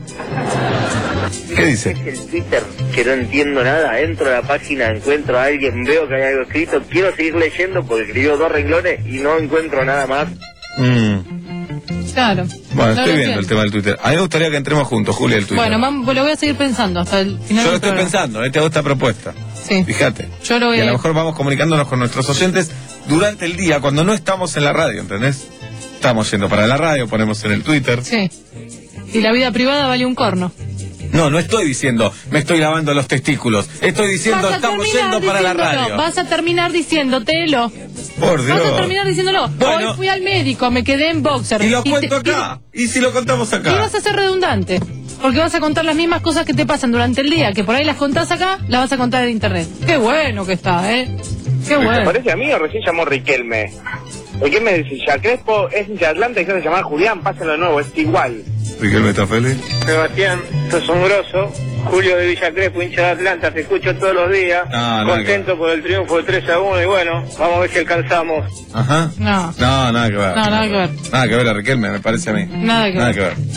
¿Qué dice? El Twitter, que no entiendo nada, entro a la página, encuentro a alguien, veo que hay algo escrito, quiero seguir leyendo porque escribió dos renglones y no encuentro nada más. Mm. Claro. Bueno, No estoy lo viendo entiendo. el tema del Twitter. A mí me gustaría que entremos juntos, Julia, el Twitter. Bueno, vamos, lo voy a seguir pensando hasta el final Yo lo del estoy programa. pensando, ¿eh? Te hago esta propuesta. Sí. Fíjate. Yo lo voy Y a lo a... mejor vamos comunicándonos con nuestros oyentes durante el día, cuando no estamos en la radio, ¿entendés? Estamos yendo para la radio, ponemos en el Twitter. Sí. Y la vida privada vale un corno. No, no estoy diciendo, me estoy lavando los testículos. Estoy diciendo, Vas a estamos terminar yendo para la diciéndolo, radio. Vas a terminar diciéndotelo. Por Dios. Vas a terminar diciéndolo. Bueno. Hoy fui al médico, me quedé en boxer. Y lo te- cuento acá. Y si lo contamos Y, acá. y vas a ser redundante. Porque vas a contar las mismas cosas que te pasan durante el día, que por ahí las contás acá, las vas a contar en internet. Qué bueno que está, ¿eh? Qué ¿Te bueno. parece a mí o recién llamó Riquelme? Riquelme dice, ya Crespo es hincha de Atlanta y se hace llamar Julián, pásenlo de nuevo, es igual. Riquelme, ¿estás feliz? Sebastián, sos un grosso. Julio de Villa Crespo, hincha de Atlanta, te escucho todos los días. No, no, contento por el triunfo de tres a uno y bueno, vamos a ver si alcanzamos. Ajá. No, No, nada que ver. no, nada que ver. Nada que ver a Riquelme, me parece a mí. Nada que Nada ver. que ver.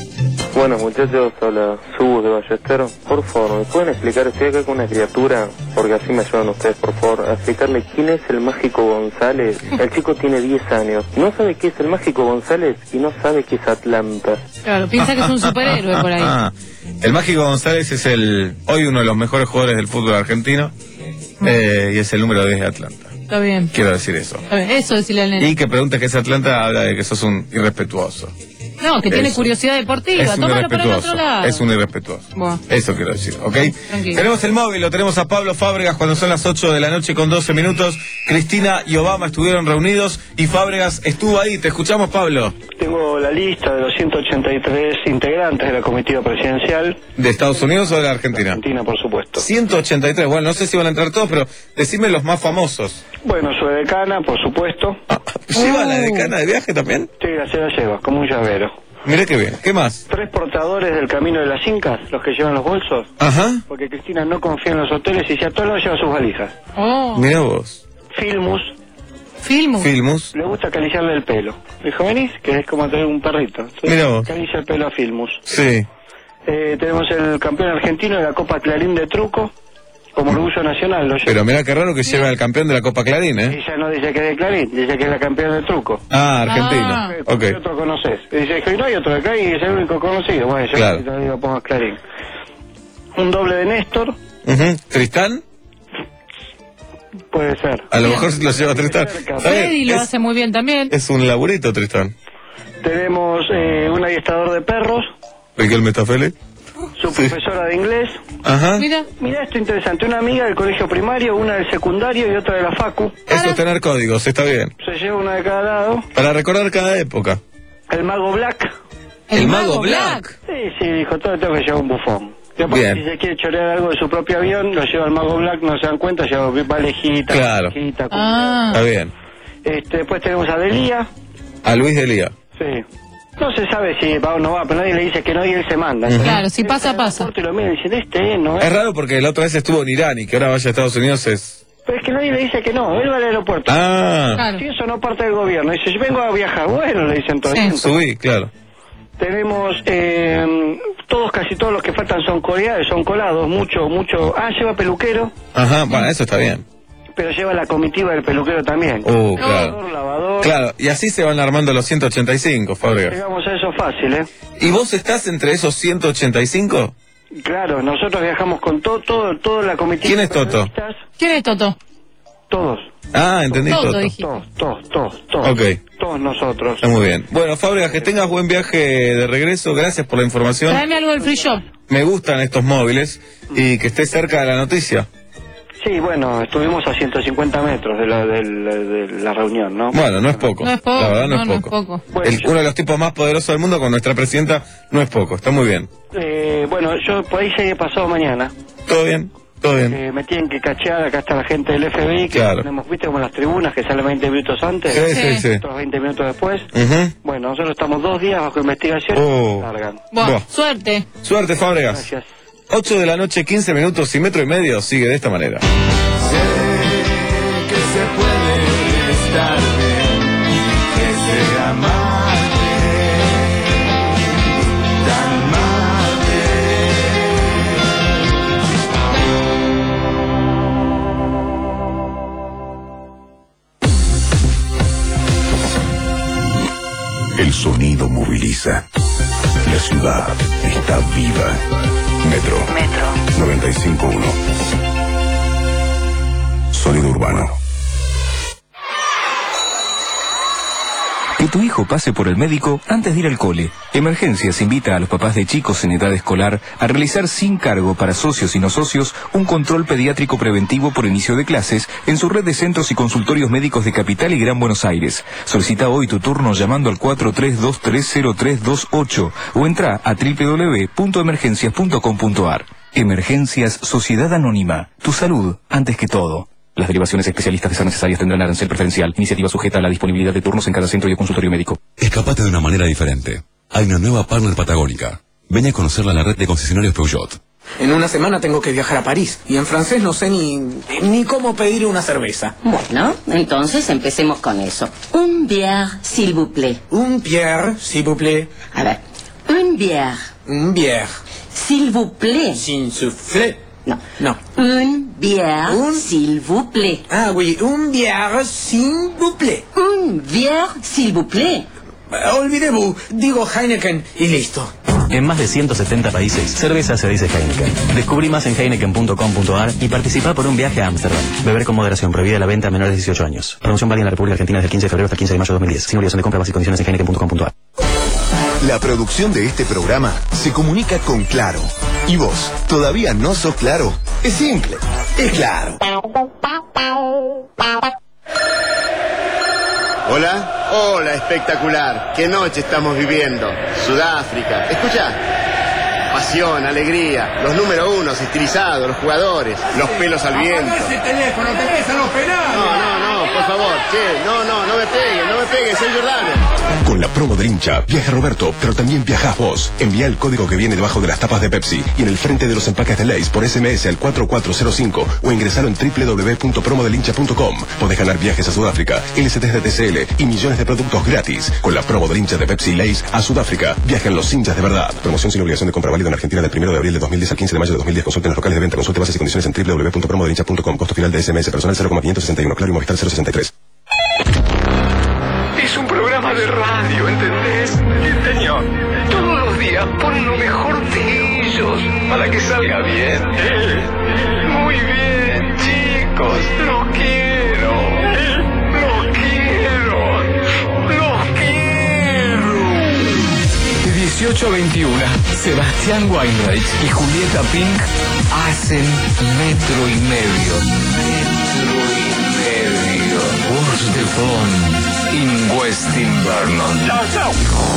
Bueno, muchachos, habla Subus de Ballesteros. Por favor, ¿me pueden explicar? Estoy acá con una criatura, porque así me ayudan ustedes, por favor, a explicarle quién es el Mágico González. El chico tiene diez años, no sabe qué es el Mágico González y no sabe qué es Atlanta. Claro, piensa que es un superhéroe por ahí. El Mágico González es el hoy uno de los mejores jugadores del fútbol argentino eh, y es el número diez de Atlanta. Está bien. Quiero decir eso. Está bien. Eso decirle al nene. Y que preguntes qué es Atlanta habla de que sos un irrespetuoso. No, que tiene Eso. curiosidad deportiva. Es un Tómalo por el otro irrespetuoso. lado. Es un irrespetuoso. Bueno. Eso quiero decir, ¿ok? Tranquilo. Tenemos el móvil, lo tenemos a Pablo Fábregas cuando son las ocho de la noche con doce minutos. Cristina y Obama estuvieron reunidos y Fábregas estuvo ahí. Te escuchamos, Pablo. Tengo la lista de los ciento ochenta y tres integrantes de la comitiva presidencial. ¿De Estados Unidos o de la Argentina? Argentina, por supuesto. ciento ochenta y tres, bueno, no sé si van a entrar todos, pero decime los más famosos. Bueno, su decana, por supuesto. ¿Lleva la decana de viaje también? Sí, la se la lleva, como un llavero. Mira qué bien, ¿qué más? Tres portadores del camino de las Incas, los que llevan los bolsos. Ajá. Porque Cristina no confía en los hoteles y si a todos lados lleva sus valijas. Oh. Mira vos. Filmus. Filmus. Filmus. Le gusta acariciarle el pelo. Dijo, venís, que es como tener un perrito. Entonces, Mira vos. acaricia el pelo a Filmus. Sí. Eh, tenemos el campeón argentino de la Copa Clarín de truco, como orgullo nacional. Lo lleva. Pero mira qué raro que lleve al campeón de la Copa Clarín, ¿eh? Ella no dice que es de Clarín, dice que es la campeona de truco. Ah, argentino. ¿Qué Ok. otro conoces? Dice que no hay otro de acá y es el único conocido. Bueno, yo Claro. te digo, pongas Clarín. Un doble de Néstor, Ujú. ¿Tristán? puede ser. A lo mejor lo lleva Tristán. Está bien, Freddy lo es, hace muy bien también. es un laburito, Tristán. Tenemos eh, un adiestrador de perros, Riquelme Metafele. su profesora de inglés. Ajá. Mira. Mira esto interesante, una amiga del colegio primario, una del secundario y otra de la facu. Eso es tener códigos, está bien. Se lleva una de cada lado. Para recordar cada época. El mago Black. El, mago Black. Sí, sí, dijo, todo tengo que llevar un bufón. Después, Bien. si se quiere chorear algo de su propio avión, lo lleva el mago Black, no se dan cuenta, lleva valejita, Claro. valejita, Ah. Está bien. Este, después tenemos a Delia. A Luis Delía. Sí. No se sabe si va o no va, pero nadie le dice que no y él se manda. Claro, si pasa, pasa. Y lo miran y dicen, este no es. Es raro porque la otra vez estuvo en Irán y que ahora vaya a Estados Unidos es... Pero es que nadie le dice que no, él va al aeropuerto. Ah. Claro. Si eso no parte del gobierno, dice, yo vengo a viajar, bueno, le dicen todos. Sí. Subí, claro. Tenemos, eh, todos, casi todos los que faltan son coreanos, son colados, mucho, mucho. Ah, lleva peluquero, Ajá, bueno, eso está bien. pero lleva la comitiva del peluquero también. Uh, Lavador, claro. lavador. Claro, y así se van armando los ciento ochenta y cinco, Fábregas. Llegamos a eso fácil, ¿eh? ¿Y vos estás entre esos ciento ochenta y cinco? Claro, nosotros viajamos con todo, todo, toda la comitiva. ¿Quién es Toto? ¿Quién es Toto? Todos. Ah, entendí, Toto, Toto. dijiste. Todos, todos, todos, todos. Ok. Todos nosotros. Está muy bien. Bueno, Fábregas, que tengas buen viaje de regreso. Gracias por la información. Tráeme algo del free shop. Me gustan estos móviles y que estés cerca de la noticia. Sí, bueno, estuvimos a ciento cincuenta metros de la, de la, de la reunión, ¿no? Bueno, no es poco. No es poco. La verdad no, no, es no es poco. poco. Bueno, El- yo- uno de los tipos más poderosos del mundo con nuestra presidenta no es poco. Está muy bien. Eh, bueno, yo por ahí llegué pasado mañana. ¿Todo bien? ¿Todo bien? Eh, me tienen que cachear, acá está la gente del F B I, que Claro. tenemos, viste, como las tribunas que salen veinte minutos antes. Sí, sí, sí. Otros veinte minutos después. Ujú. Bueno, nosotros estamos dos días bajo investigación Oh. y largan. Buah, Buah. suerte. Suerte, Fábregas. Gracias. ocho de la noche, quince minutos y metro y medio sigue de esta manera. Que se puede estar bien y que se amable, tan El sonido moviliza. La ciudad está viva. Metro. Metro. noventa y cinco punto uno. Sonido urbano. Que tu hijo pase por el médico antes de ir al cole. Emergencias invita a los papás de chicos en edad escolar a realizar sin cargo para socios y no socios un control pediátrico preventivo por inicio de clases en su red de centros y consultorios médicos de Capital y Gran Buenos Aires. Solicita hoy tu turno llamando al cuatro tres dos tres cero tres dos ocho o entra a doble u doble u doble u punto emergencias punto com punto a r. Emergencias Sociedad Anónima. Tu salud antes que todo. Las derivaciones especialistas de ser necesarias tendrán arancel preferencial. Iniciativa sujeta a la disponibilidad de turnos en cada centro y consultorio médico. Escapate de una manera diferente. Hay una nueva partner patagónica. Ven a conocerla en la red de concesionarios Peugeot. En una semana tengo que viajar a París y en francés no sé ni, ni cómo pedir una cerveza. Bueno, entonces empecemos con eso. Un bière, s'il vous plaît. Un bière, s'il vous plaît. A ver, un bière. un bière. S'il vous plaît. Sin soufflé. No. No. Un bière, Un- s'il vous plaît. Ah oui, un bière, s'il vous plaît. Un bière, s'il vous plaît. Eh, Olvidez-vous, digo Heineken y listo. En más de ciento setenta países, cerveza se dice Heineken. Descubrí más en heineken punto com punto a r y participa por un viaje a Ámsterdam. Beber con moderación, prohibida la venta a menores de dieciocho años. Promoción válida en la República Argentina desde el quince de febrero hasta el quince de mayo de dos mil diez. Sin obligación de compra, bases y condiciones en heineken punto com punto a r. La producción de este programa se comunica con Claro. ¿Y vos todavía no sos Claro? Es simple, es Claro. Hola, hola, espectacular. Qué noche estamos viviendo. Sudáfrica. Escucha. Pasión, alegría, los número unos, estilizados, los jugadores, los pelos al viento. Apagá ese teléfono, te pesan los penales. No, no, no, por favor, che, no, no, no me peguen, no me peguen, soy Jordano. Con la promo del hincha, viaja Roberto, pero también viajás vos. Envía el código que viene debajo de las tapas de Pepsi y en el frente de los empaques de Lay's por S M S al cuatro cuatro cero cinco o ingresalo en doble u doble u doble u punto promo del hincha punto com. Podés ganar viajes a Sudáfrica, L C Ts de T C L y millones de productos gratis. Con la promo del hincha de Pepsi y Lay's a Sudáfrica, viajan los hinchas de verdad. Promoción sin obligación de compra válida en Argentina del primero de abril de dos mil diez al quince de mayo de dos mil diez. Consulta en los locales de venta. Consulte bases y condiciones en doble u doble u doble u punto promo del hincha punto com. Costo final de S M S personal cero coma quinientos sesenta y uno. Claro y Movistar cero sesenta y tres. Es un programa de radio, ¿entendés? Sí, señor. Todos los días ponen lo mejor de ellos para que salga bien. Muy bien, chicos. Los quiero. Los quiero. Los quiero. De dieciocho a veintiuno, Sebastián Weinreich y Julieta Pink hacen metro y medio. Metro y medio. What's the fun? In West Invernon. Chao, chao.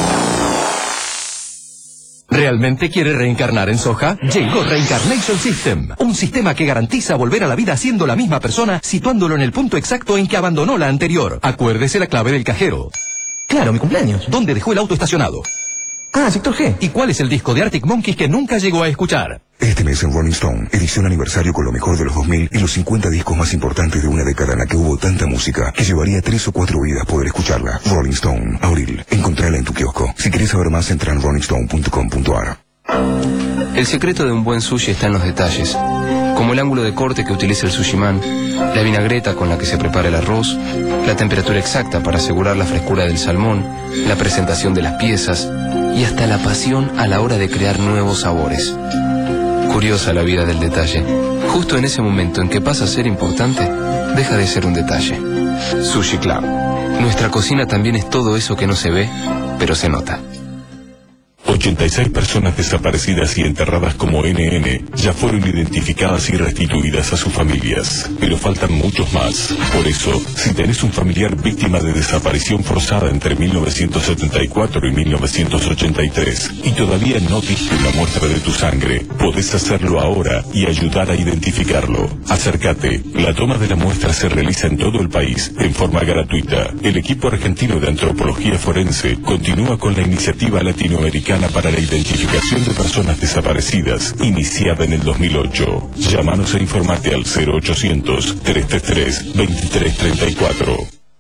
¿Realmente quiere reencarnar en soja? Llegó Reincarnation System, un sistema que garantiza volver a la vida siendo la misma persona, situándolo en el punto exacto en que abandonó la anterior. Acuérdese la clave del cajero. Claro, mi cumpleaños. ¿Dónde dejó el auto estacionado? Ah, sector G. ¿Y cuál es el disco de Arctic Monkeys que nunca llegó a escuchar? Este mes en Rolling Stone, edición aniversario con lo mejor de los dos mil y los cincuenta discos más importantes de una década en la que hubo tanta música que llevaría tres o cuatro vidas poder escucharla. Rolling Stone, abril. Encontrala en tu kiosco. Si querés saber más, entra en rolling stone punto com punto a r. El secreto de un buen sushi está en los detalles, como el ángulo de corte que utiliza el sushiman, la vinagreta con la que se prepara el arroz, la temperatura exacta para asegurar la frescura del salmón, la presentación de las piezas y hasta la pasión a la hora de crear nuevos sabores. Curiosa la vida del detalle. Justo en ese momento en que pasa a ser importante, deja de ser un detalle. Sushi Club. Nuestra cocina también es todo eso que no se ve, pero se nota. ochenta y seis personas desaparecidas y enterradas como N N ya fueron identificadas y restituidas a sus familias, pero faltan muchos más. Por eso, si tenés un familiar víctima de desaparición forzada entre mil novecientos setenta y cuatro y mil novecientos ochenta y tres y todavía no diste una muestra de tu sangre, podés hacerlo ahora y ayudar a identificarlo. Acércate. La toma de la muestra se realiza en todo el país en forma gratuita. El equipo argentino de antropología forense continúa con la iniciativa latinoamericana para la identificación de personas desaparecidas, iniciada en el dos mil ocho. Llámanos e informate al cero ochocientos, trescientos treinta y tres, veintitrés treinta y cuatro.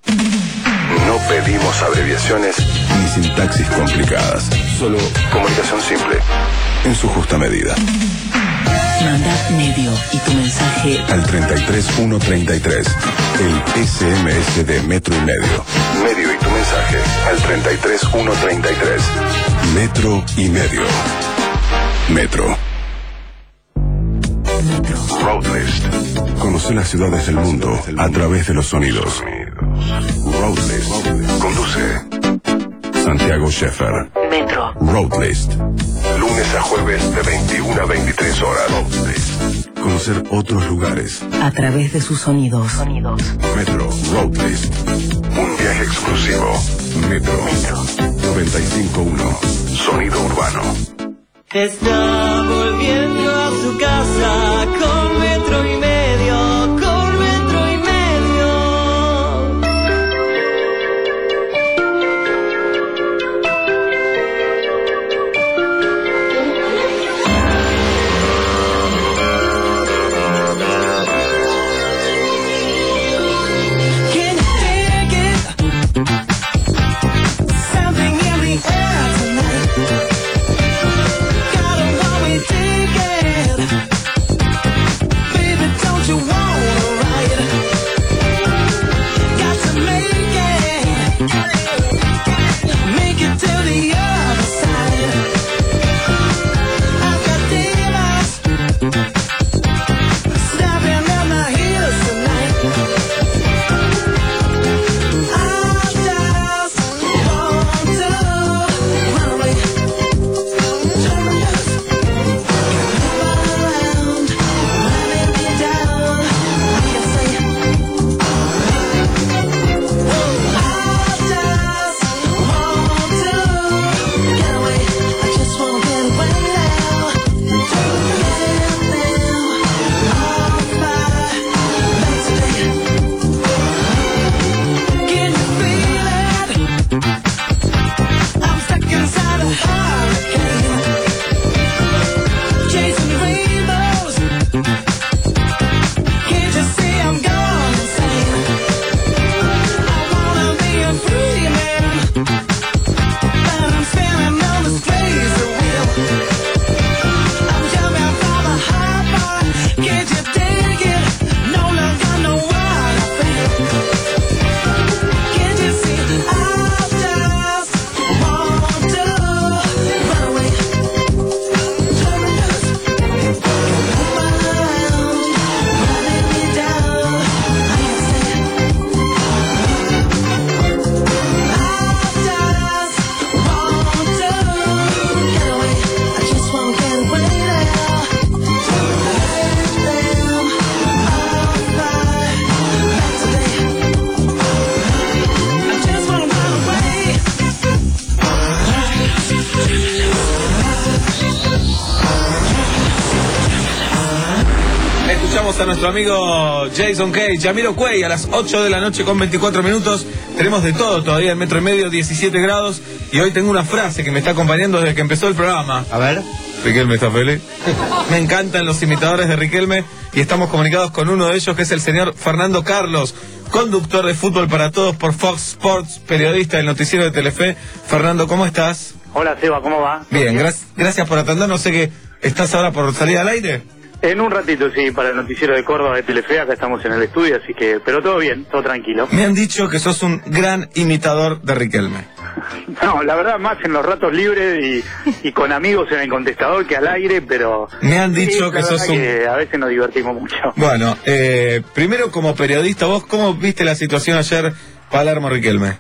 No pedimos abreviaciones ni sintaxis complicadas, solo comunicación simple, en su justa medida. Manda medio y tu mensaje Al treinta y tres mil ciento treinta y tres, el S M S de Metro y Medio. Medio y tu mensaje al treinta y tres mil ciento treinta y tres. Metro y Medio. Metro. Roadlist. Conoce las ciudades del mundo a través de los sonidos. Roadlist. Conduce Santiago Sheffer. Metro. Roadlist. Lunes a jueves de veintiuna a veintitrés horas. Roadlist. Conocer otros lugares. a través de sus sonidos. Metro Roadlist. Un viaje exclusivo. Metro. noventa y cinco punto uno. Sonido urbano. Está volviendo a su casa con metro y medio, con metro y medio. Can you dig it? Something in the air tonight. tenemos a nuestro amigo Jason Kay, Jamiroquai, a las ocho de la noche con veinticuatro minutos. Tenemos de todo todavía en metro y medio, diecisiete grados. Y hoy tengo una frase que me está acompañando desde que empezó el programa. A ver. Riquelme está feliz. Me encantan los imitadores de Riquelme y estamos comunicados con uno de ellos, que es el señor Fernando Carlos, conductor de Fútbol para Todos por Fox Sports, periodista del noticiero de Telefe. Fernando, ¿cómo estás? Hola, Seba, ¿cómo va? Bien, gra- gracias por atendernos. Sé que estás ahora por salir al aire. En un ratito, sí, para el noticiero de Córdoba de Telefe, acá estamos en el estudio, así que, pero todo bien, todo tranquilo. Me han dicho que sos un gran imitador de Riquelme. No, la verdad, más en los ratos libres y, y con amigos en el contestador que al aire, pero... Me han dicho sí, que la sos verdad un... que a veces nos divertimos mucho. Bueno, eh, primero como periodista, ¿vos cómo viste la situación ayer Palermo-Riquelme?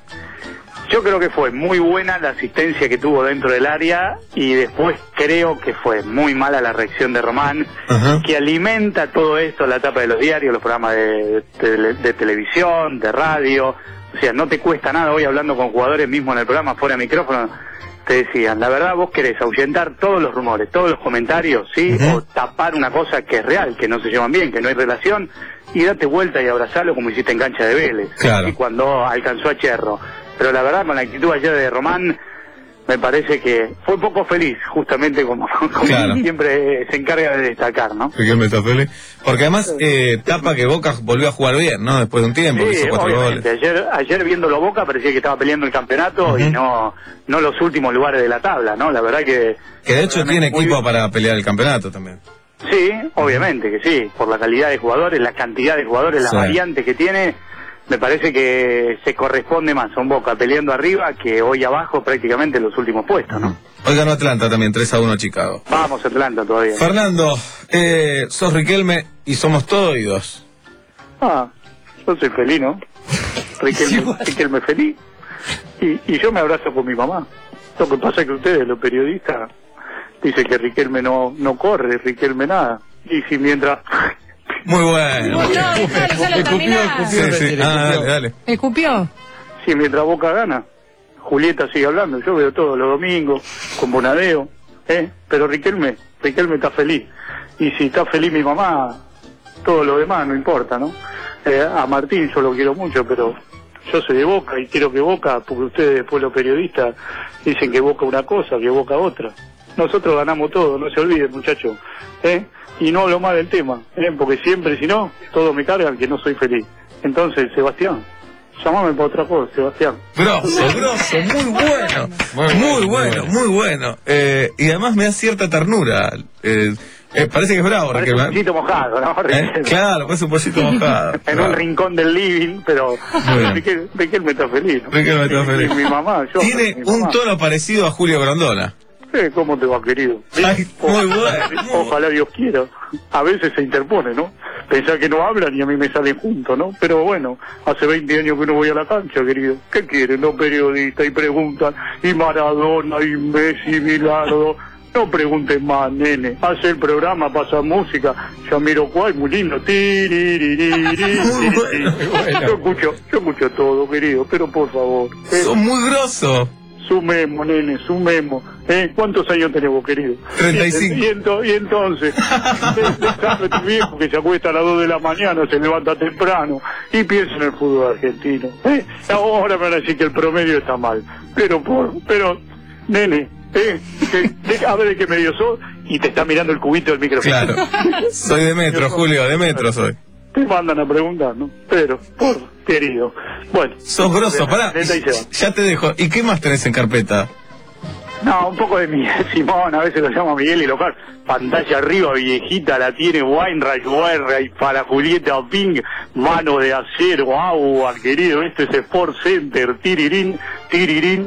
Yo creo que fue muy buena la asistencia que tuvo dentro del área y después creo que fue muy mala la reacción de Román, Ajá. que alimenta todo esto, la tapa de los diarios, los programas de, de, de televisión, de radio. O sea, no te cuesta nada. Hoy hablando con jugadores mismos en el programa, fuera de micrófono, te decían, la verdad vos querés ahuyentar todos los rumores, todos los comentarios, ¿sí? Uh-huh. O tapar una cosa que es real, que no se llevan bien, que no hay relación, y date vuelta y abrazalo como hiciste en cancha de Vélez. Claro. Y cuando alcanzó a Cherro. Pero la verdad, con la actitud ayer de Román, me parece que fue poco feliz, justamente como, como Claro. siempre se encarga de destacar, ¿no? Riquelme está feliz. Porque además eh, tapa que Boca volvió a jugar bien, ¿no? Después de un tiempo, Sí, hizo cuatro obviamente. goles. Ayer, ayer viéndolo Boca parecía que estaba peleando el campeonato Uh-huh. y no no los últimos lugares de la tabla, ¿no? La verdad que... Que de hecho tiene equipo para pelear el campeonato también. Sí, obviamente que sí, por la calidad de jugadores, la cantidad de jugadores, las Sí. variantes que tiene, me parece que se corresponde más a un Boca peleando arriba que hoy abajo prácticamente en los últimos puestos, ¿no? Hoy ganó Atlanta también, tres a uno a Chicago. Vamos Atlanta todavía. Fernando, eh, sos Riquelme y somos todos oídos. Ah, yo soy feliz, ¿no? Riquelme, Riquelme feliz. Y, y yo me abrazo con mi mamá. Lo que pasa es que ustedes, los periodistas, dicen que Riquelme no, no corre, Riquelme nada. Y si mientras... Muy bueno. No, déjalo, déjalo terminar. Sí, sí. Ah, dale, dale. ¿Escupió? Si mientras Boca gana, Julieta sigue hablando. Yo veo todos los domingos, con Bonadeo, ¿eh? Pero Riquelme, Riquelme está feliz. Y si está feliz mi mamá, todo lo demás no importa, ¿no? Eh, a Martín yo lo quiero mucho, pero yo soy de Boca y quiero que Boca, porque ustedes después los periodistas dicen que Boca una cosa, que Boca otra. Nosotros ganamos todo, no se olviden, muchachos, ¿eh? Y no hablo más del tema, ¿eh? Porque siempre, si no, todos me cargan que no soy feliz. Entonces, Sebastián, llámame para otra cosa, Sebastián. Grosso, grosso, muy bueno. Muy bueno, muy bueno. Eh, y además me da cierta ternura. Eh, eh, parece que es bravo, Parece un Riquelme. poquito mojado, ¿no? ¿Eh? Claro, parece un poquito mojado. En Claro. un rincón del living, pero Muy bien. Riquel, Riquelme está feliz, ¿no? Riquelme está feliz. Y mi mamá, yo. Tiene mi un mamá. tono parecido a Julio Grondona. Eh, ¿Cómo te va, querido? Ay, muy bueno. Ojalá Dios quiera. A veces se interpone, ¿no? Pensar que no hablan y a mí me salen juntos, ¿no? Pero bueno, hace veinte años que no voy a la cancha, querido. ¿Qué quieren los periodistas? Y preguntan, y Maradona, y Messi, Bilardo. No pregunten más, nene. Hace el programa, pasa música. Jamiroquai, muy lindo. Tiriririririri. Yo escucho, yo escucho todo, querido, pero por favor. eh, Son muy grosos. Sumemos, nene, sumemos. ¿Eh? ¿Cuántos años tenemos, querido? treinta y cinco. Y, ento- y entonces, sabe tu viejo que se acuesta a las dos de la mañana, se levanta temprano y piensa en el fútbol argentino. ¿Eh? Ahora me van a decir que el promedio está mal. Pero, por, pero, nene, ¿eh? Que- de- a ver de qué medio sos y te está mirando el cubito del micrófono. Claro. Soy de metro, Julio, de metro soy. Te mandan a preguntar, ¿no? Pero, por querido. Bueno. Sos grosso, pará. Neta y se va. Ya te dejo. ¿Y qué más tenés en carpeta? No, un poco de Miguel Simón, a veces lo llama Miguel y local. Pantalla arriba, viejita, la tiene Weinreich, Weinreich, para Julieta Ping, mano de acero, agua, querido, esto es Sport Center, tirirín, tirirín.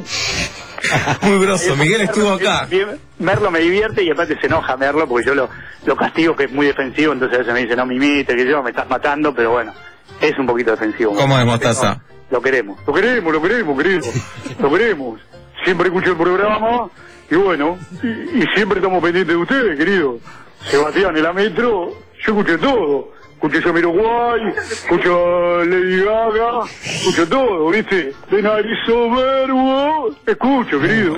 Muy grosso, Miguel estuvo acá. Bien, Merlo me divierte y aparte se enoja Merlo porque yo lo, lo castigo que es muy defensivo, entonces a veces me dice, no me imites, que yo me estás matando, pero bueno, es un poquito defensivo. ¿Cómo es, Mostaza? Lo queremos, lo queremos, lo queremos, querido, lo queremos. Siempre escucho el programa y bueno, y, y siempre estamos pendientes de ustedes, querido. Sebastián, en la metro, yo escuché todo. Escuché Jamiroquai, escucho Lady Gaga, escucho todo, ¿viste? De nariz soberbo, escucho, querido.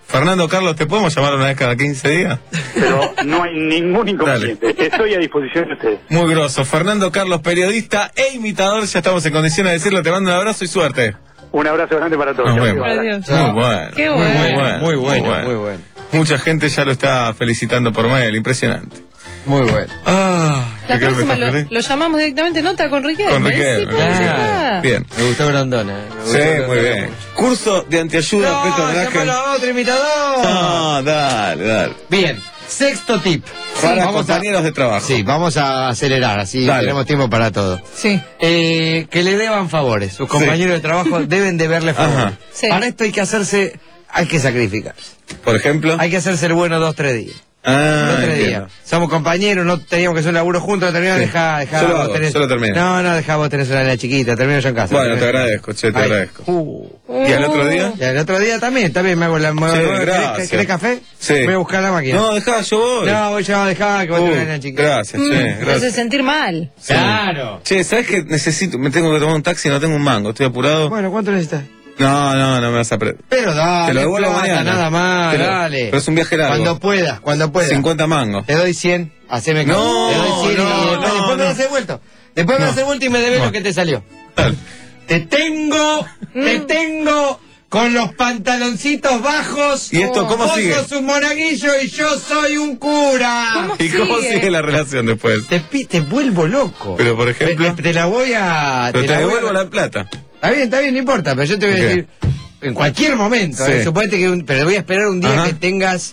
Fernando Carlos, ¿te podemos llamar una vez cada quince días? Pero no hay ningún inconveniente. Estoy a disposición de ustedes. Muy grosso. Fernando Carlos, periodista e imitador, ya estamos en condiciones de decirlo. Te mando un abrazo y suerte. Un abrazo grande para todos. Nos vemos. Muy bueno. Qué Muy bueno. bueno. Muy bueno, muy bueno. Mucha gente ya lo está felicitando por mail, impresionante. Muy bueno. Ah, La próxima lo, lo llamamos directamente nota con Riquelme. Con Riquelme. Sí, Ah, bien. Me gustó Grondona. Me gustó Sí, Grondona muy bien. mucho. Curso de antiayuda, No, Peto Velázquez. llámalo a otro imitador. No, dale, dale. Bien, sexto tip. Para Vamos compañeros a, de trabajo. Sí, vamos a acelerar, así Dale. tenemos tiempo para todo. Sí. Eh, que le deban favores. Sus compañeros de trabajo deben deberle favores. Ajá. Sí. Para esto hay que hacerse, hay que sacrificarse. Por ejemplo. Hay que hacerse el bueno dos, tres días. Ah, dos, tres entiendo. días. Somos compañeros, no teníamos que hacer un laburo juntos, terminamos, Sí. dejá, dejá. Yo lo vos hago, tenés- yo lo termino. No, no, dejá, vos tenés una nena chiquita, termino yo en casa. Bueno, te agradezco, che, te Ay. agradezco. Uh. ¿Y al otro día? Y al otro día también, también me hago la... me- Sí, ¿querés- gracias. ¿Querés café? Sí. Voy a buscar la máquina. No, dejá, yo voy. No, voy yo, dejá que vos Uh, tenés una nena chiquita. gracias, che, Mm, me hace gracias. sentir mal. Sí. Claro. Che, ¿sabes qué? Necesito, me tengo que tomar un taxi, no tengo un mango, estoy apurado. Bueno, ¿cuánto necesitas? No, no, no me vas a pre... Pero dale, Te lo devuelvo plata, mañana. nada más, Te lo- dale. Pero es un viaje largo. Cuando puedas, cuando puedas. cincuenta mangos. Te doy cien, haceme caso. No, Te doy cien y- no, y después, no, después me no. das el vuelto. Después me No. das el vuelto y me debes No. lo que te salió. Dale. Te tengo, te tengo con los pantaloncitos bajos. ¿Y esto cómo Vos sigue? sos un monaguillo y yo soy un cura. ¿Y cómo sigue la relación después? Te, pi- te vuelvo loco. Pero, por ejemplo... Te, te la voy a... Pero te la voy a- devuelvo la plata. Está bien, está bien, no importa, pero yo te voy a Ok. decir, en cualquier momento, Sí. eh, suponete que un- pero voy a esperar un día Ajá. que tengas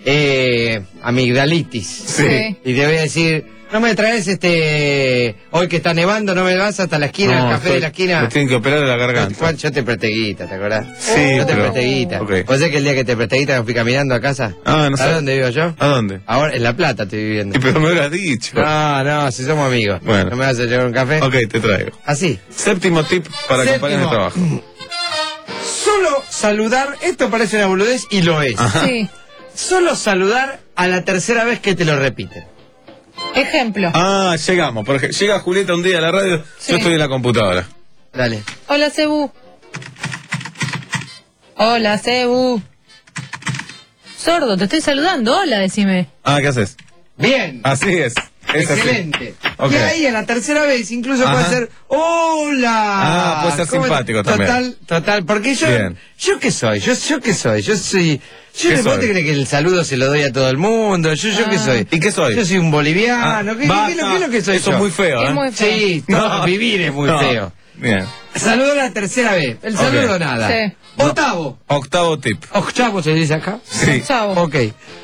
eh, amigdalitis. Sí. Y te voy a decir, no me traes este, hoy que está nevando, no me vas hasta la esquina, No, el café estoy- de la esquina. Me tienen que operar de la garganta. Juan, yo te presté guita, ¿te acordás? Sí, Yo te pero- presté guita. ok. ¿Vos sabés que el día que te presté guita me fui caminando a casa? Ah, no ¿Sabés sé. dónde vivo yo? ¿A dónde? Ahora, en La Plata estoy viviendo. Y pero me hubieras dicho. No, no, si somos amigos. Bueno. ¿No me vas a llevar un café? Ok, te traigo. Así. Séptimo tip para Séptimo. compañeros de trabajo. Solo saludar, esto parece una boludez y lo es. Sí. Solo saludar a la tercera vez que te lo repiten. Ejemplo. Ah, llegamos. Por ejemplo, llega Julieta un día a la radio, Sí. yo estoy en la computadora. Dale. Hola, Cebu. Hola, Cebu. Sordo, te estoy saludando. Hola, decime. Ah, ¿qué haces? Bien. Así es. Es así. Excelente. Ok. Y ahí, a la tercera vez, incluso Ajá. puede ser hola. Ah, puede ser ¿Cómo te- simpático también. Total, total. Porque yo, Bien. ¿yo qué soy? ¿Yo, yo qué soy? Yo soy... Yo ¿Qué ¿Vos soy? te crees que el saludo se lo doy a todo el mundo? ¿Yo, yo qué soy? ¿Y qué soy? Yo soy un boliviano. Ah, ¿Qué, qué- basta. qué es lo- qué es lo que soy Eso yo? es muy feo, ¿eh? Es muy feo. Sí, todo, vivir es muy No. feo. Bien. Saludo a la tercera vez. El saludo Ok. nada. Sí. Octavo. Octavo tip. Octavo se dice acá. Sí. Chao. Ok.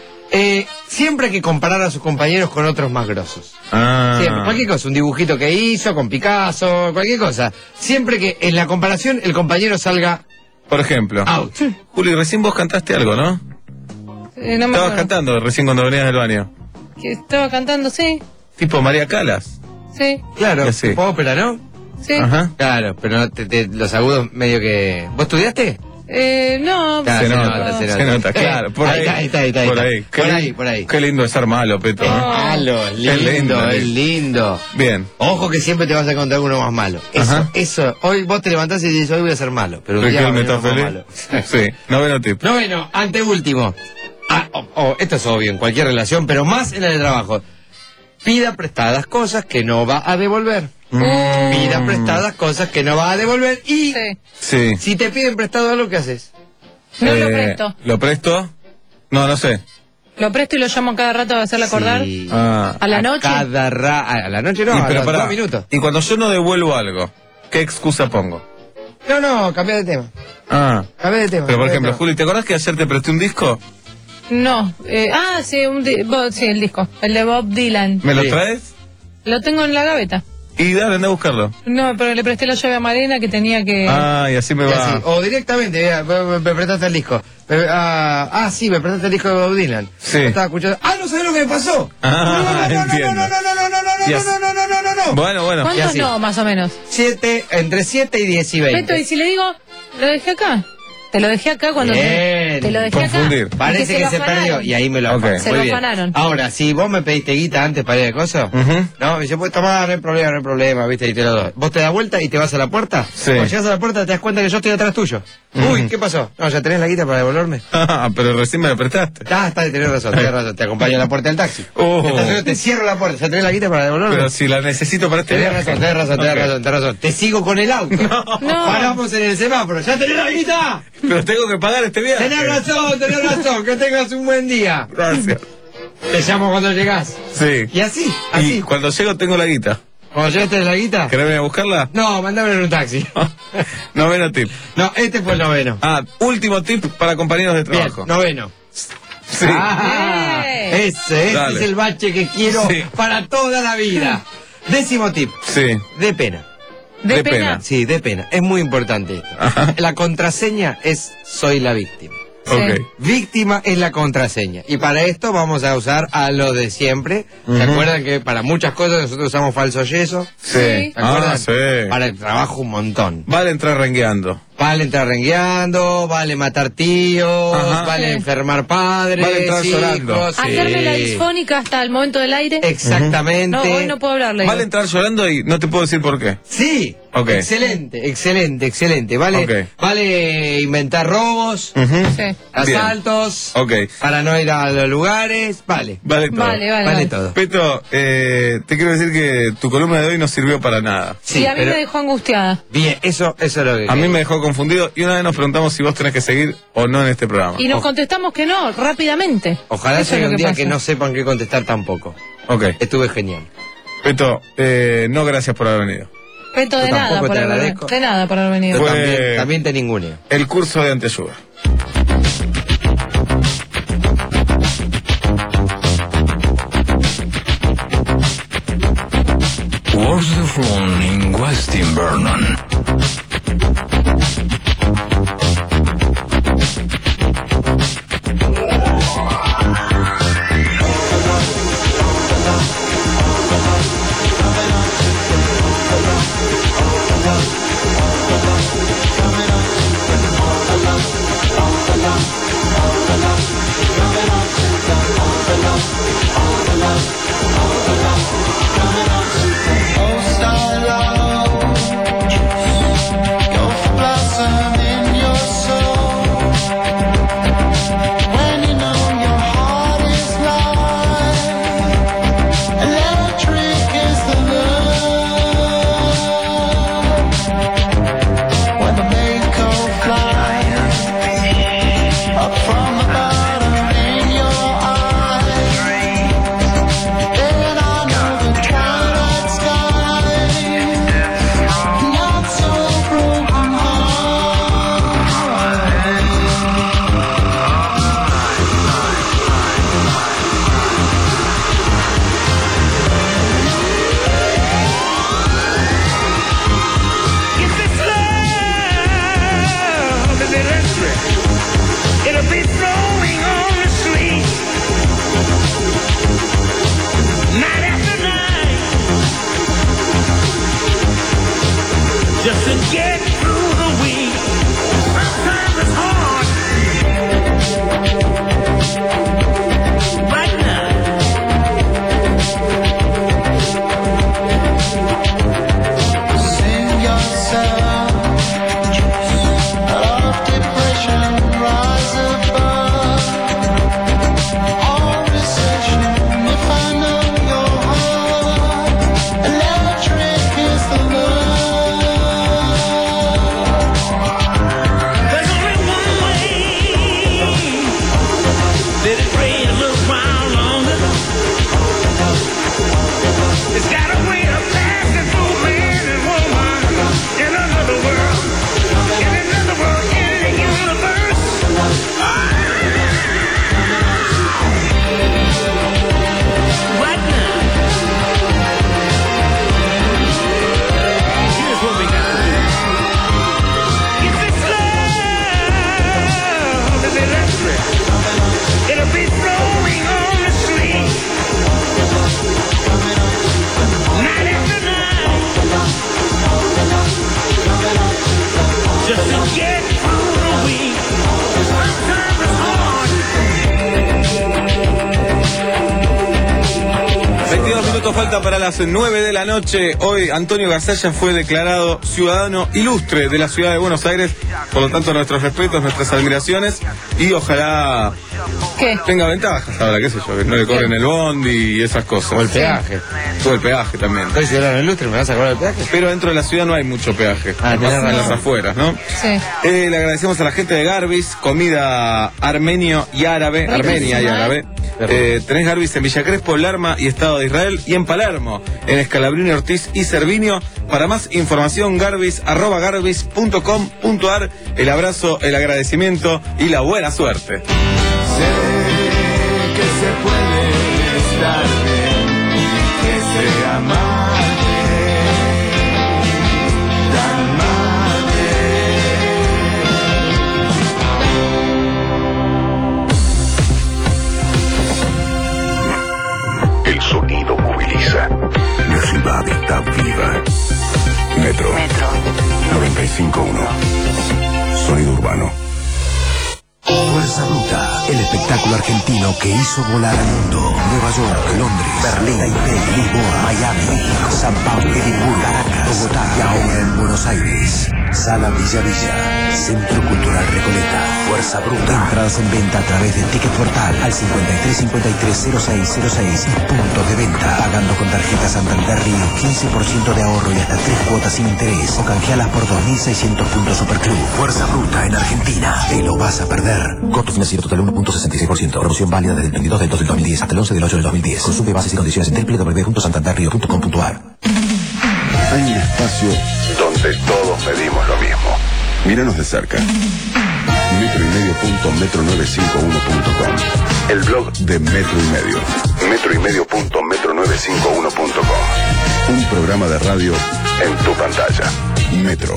Eh, siempre hay que comparar a sus compañeros con otros más grosos. Ah. Siempre. Cualquier cosa, un dibujito que hizo, con Picasso, cualquier cosa. Siempre que en la comparación el compañero salga Por ejemplo. out. Juli, recién vos cantaste algo, ¿no? Eh, no me Estabas acuerdo. cantando recién cuando venías del baño. Que estaba cantando, sí. Tipo María Calas. Sí. Claro, Ya sé. tipo ópera, ¿no? Sí. Ajá. Claro, pero no te- te- los agudos medio que... ¿Vos estudiaste? Eh, no. Claro, Se se nota, nota, se se nota. nota, claro. Por Ahí ahí, está, ahí está, ahí está, ahí por está. ahí. Qué Por lin- ahí, por ahí. Qué lindo es ser malo, Peto. ¿eh? Malo, es Qué lindo, lindo, es lindo. lindo. Bien. Ojo que siempre te vas a encontrar uno más malo. Eso, Ajá. eso. Hoy vos te levantás y dices, hoy voy a ser malo. Pero un día va a Riquelme venir está uno más feliz. malo. Sí. Noveno tip. Noveno, anteúltimo. Ah, oh, oh, esto es obvio en cualquier relación, pero más en la de trabajo. Pida prestadas cosas que no va a devolver. Mm. Pida prestadas cosas que no va a devolver. Y Sí. Sí. si te piden prestado algo, ¿qué haces? No lo Eh, presto. ¿Lo presto? No, no sé. Lo presto y lo llamo cada rato a hacerle acordar. Sí. Ah. ¿A la noche? Cada ra a la noche no, Y, a pero los pará, dos minutos. y cuando yo no devuelvo algo, ¿qué excusa pongo? No, no, cambia de tema. Ah. Cambia de tema. Pero por cambia de ejemplo, tema. Juli, ¿te acordás que ayer te presté un disco? No. Eh, ah, sí, un di- Bob- sí, el disco. El de Bob Dylan. ¿Me lo Sí. traes? Lo tengo en la gaveta. Y dale, anda a buscarlo. No, pero le presté la llave a Marina que tenía que... Ah, y así me Y va. así, o directamente, mira, me, me- me prestaste el disco. Me- ah, ah, sí, me prestaste el disco de Bob Dylan. Sí. Yo estaba escuchando. Ah, no sabés lo que me pasó. Ah, no, no, no, no, entiendo. no, no, no, no, no, no, Y no, así- no, no, no, no, no, no. Bueno, bueno. Y ¿Cuántos así. no, más o menos? Siete, entre siete y diez y Beto, y veinte. si le digo, lo dejé acá. Te lo dejé acá cuando te, te lo dejé Confundir. acá. Parece que se, se perdió y ahí me lo okay. Se Muy lo bien. afanaron. Ahora, si vos me pediste guita antes para ir de cosas, uh-huh. ¿no? Me dice, pues tomar, no hay problema, no hay problema, ¿viste? Y te lo doy. Vos te das vuelta y te vas a la puerta. Sí. Cuando llegas a la puerta te das cuenta que yo estoy atrás tuyo. Uh-huh. Uy, ¿qué pasó? No, ¿ya tenés la guita para devolverme? Ah, pero recién me la prestaste. Ah, está, tenés razón, tenés razón. Te acompaño a la puerta del taxi. Oh. Entonces te cierro la puerta. ¿Ya tenés la guita para devolverme? Pero si la necesito para este Tenés razón, tenés razón, tenés okay. razón, tenés razón. Te sigo con el auto. No. no. Paramos en el semáforo. ¿Ya tenés la guita? Pero tengo que pagar este viaje. Tenés razón, tenés razón. Que tengas un buen día. Gracias. Te llamo cuando llegás. Sí. Y así, así. Y cuando llego tengo la guita. ¿Cuando llegaste de la guita? ¿Querés venir a buscarla? No, mandame en un taxi. Noveno tip. No, este fue el noveno. Ah, último tip para compañeros de trabajo. Bien, noveno. Sí. Ah, ese, ese es el bache que quiero sí. para toda la vida. Décimo tip. Sí. De pena. ¿De, ¿De pena? pena? Sí, de pena. Es muy importante esto. Ajá. La contraseña es soy la víctima. Sí. Okay. Víctima es la contraseña. Y para esto vamos a usar a lo de siempre. ¿Se uh-huh. acuerdan que para muchas cosas nosotros usamos falso yeso? Sí. ¿Se acuerdan? Ah, sí. Para el trabajo un montón. Vale entrar rengueando. Vale entrar rengueando, vale matar tíos, Ajá. vale sí. enfermar padres, vale entrar hijos, llorando. Sí. Hacerme la disfónica hasta el momento del aire. Exactamente. Uh-huh. No, hoy no puedo hablarle. Vale entrar llorando y no te puedo decir por qué. Sí. Okay. Excelente, excelente, excelente. Vale, okay. vale inventar robos, uh-huh. sí. asaltos, okay. para no ir a los lugares, vale. Vale todo. Vale, vale, vale vale. todo. Peto, eh, te quiero decir que tu columna de hoy no sirvió para nada. Sí, sí a mí pero... me dejó angustiada. Bien, eso, eso es lo que... A mí me dejó confundido y una vez nos preguntamos si vos tenés que seguir o no en este programa. Y nos o... contestamos que no, rápidamente. Ojalá sea un día pasa. que no sepan qué contestar tampoco. Ok. Estuve genial. Peto, eh, no gracias por haber venido. Peto, de nada, por haber, de nada por haber venido. Yo también, también te ninguneo. El curso de Anteyuga. What's the phone in West Invernon? minutos falta para las nueve de la noche. Hoy Antonio Gasalla fue declarado ciudadano ilustre de la ciudad de Buenos Aires. Por lo tanto, nuestros respetos, nuestras admiraciones. Y ojalá ¿Qué? tenga ventajas ahora, qué sé yo, que no le cobren el bondi y esas cosas. O el peaje. O el peaje también. Soy ciudadano ilustre, ¿me vas a cobrar el peaje? Pero dentro de la ciudad no hay mucho peaje. Ah, más en razón. las afueras, ¿no? Sí. Eh, le agradecemos a la gente de Garbis, comida armenio y árabe, Armenia y árabe. Eh, tenés Garbis en Villa Crespo, Lerma y Estado de Israel, y en Palermo, en Escalabrini, Ortiz y Cervinio. Para más información, garbis, arroba garbis punto com punto ar. El abrazo, el agradecimiento y la buena suerte. Sé que se puede estar bien y que se amarte, tan El sonido moviliza. La ciudad está viva. Metro. Metro. noventa y cinco punto uno. Sonido urbano. Fuerza Bruta, el espectáculo argentino que hizo volar al mundo. Nueva York, Londres, Berlín, Taipei, Lisboa, Miami, San Paulo, Edimburgo, Caracas, Bogotá y ahora en Buenos Aires. Sala Villa Villa, Centro Cultural Recoleta. Fuerza Bruta. Entradas en venta a través de Ticket Portal al cincuenta y tres cincuenta y tres cero seis cero seis y puntos de venta. Pagando con tarjeta Santander Río, quince por ciento de ahorro y hasta tres cuotas sin interés. O canjealas por dos mil seiscientos puntos Superclub. Fuerza Bruta en Argentina. Te lo vas a perder. Costo financiero total uno punto sesenta y seis por ciento. Promoción válida desde el veintidós del dos del dos mil diez hasta el once del ocho del dos mil diez. Consume bases y condiciones en doble u doble u doble u punto santanderrio punto com punto ar. Hay un espacio donde todos pedimos lo mismo. Míranos de cerca. Metro y medio punto metro novecientos cincuenta y uno punto com. El blog de Metro y Medio. Metro y medio punto metro novecientos cincuenta y uno punto com. Un programa de radio en tu pantalla. Metro.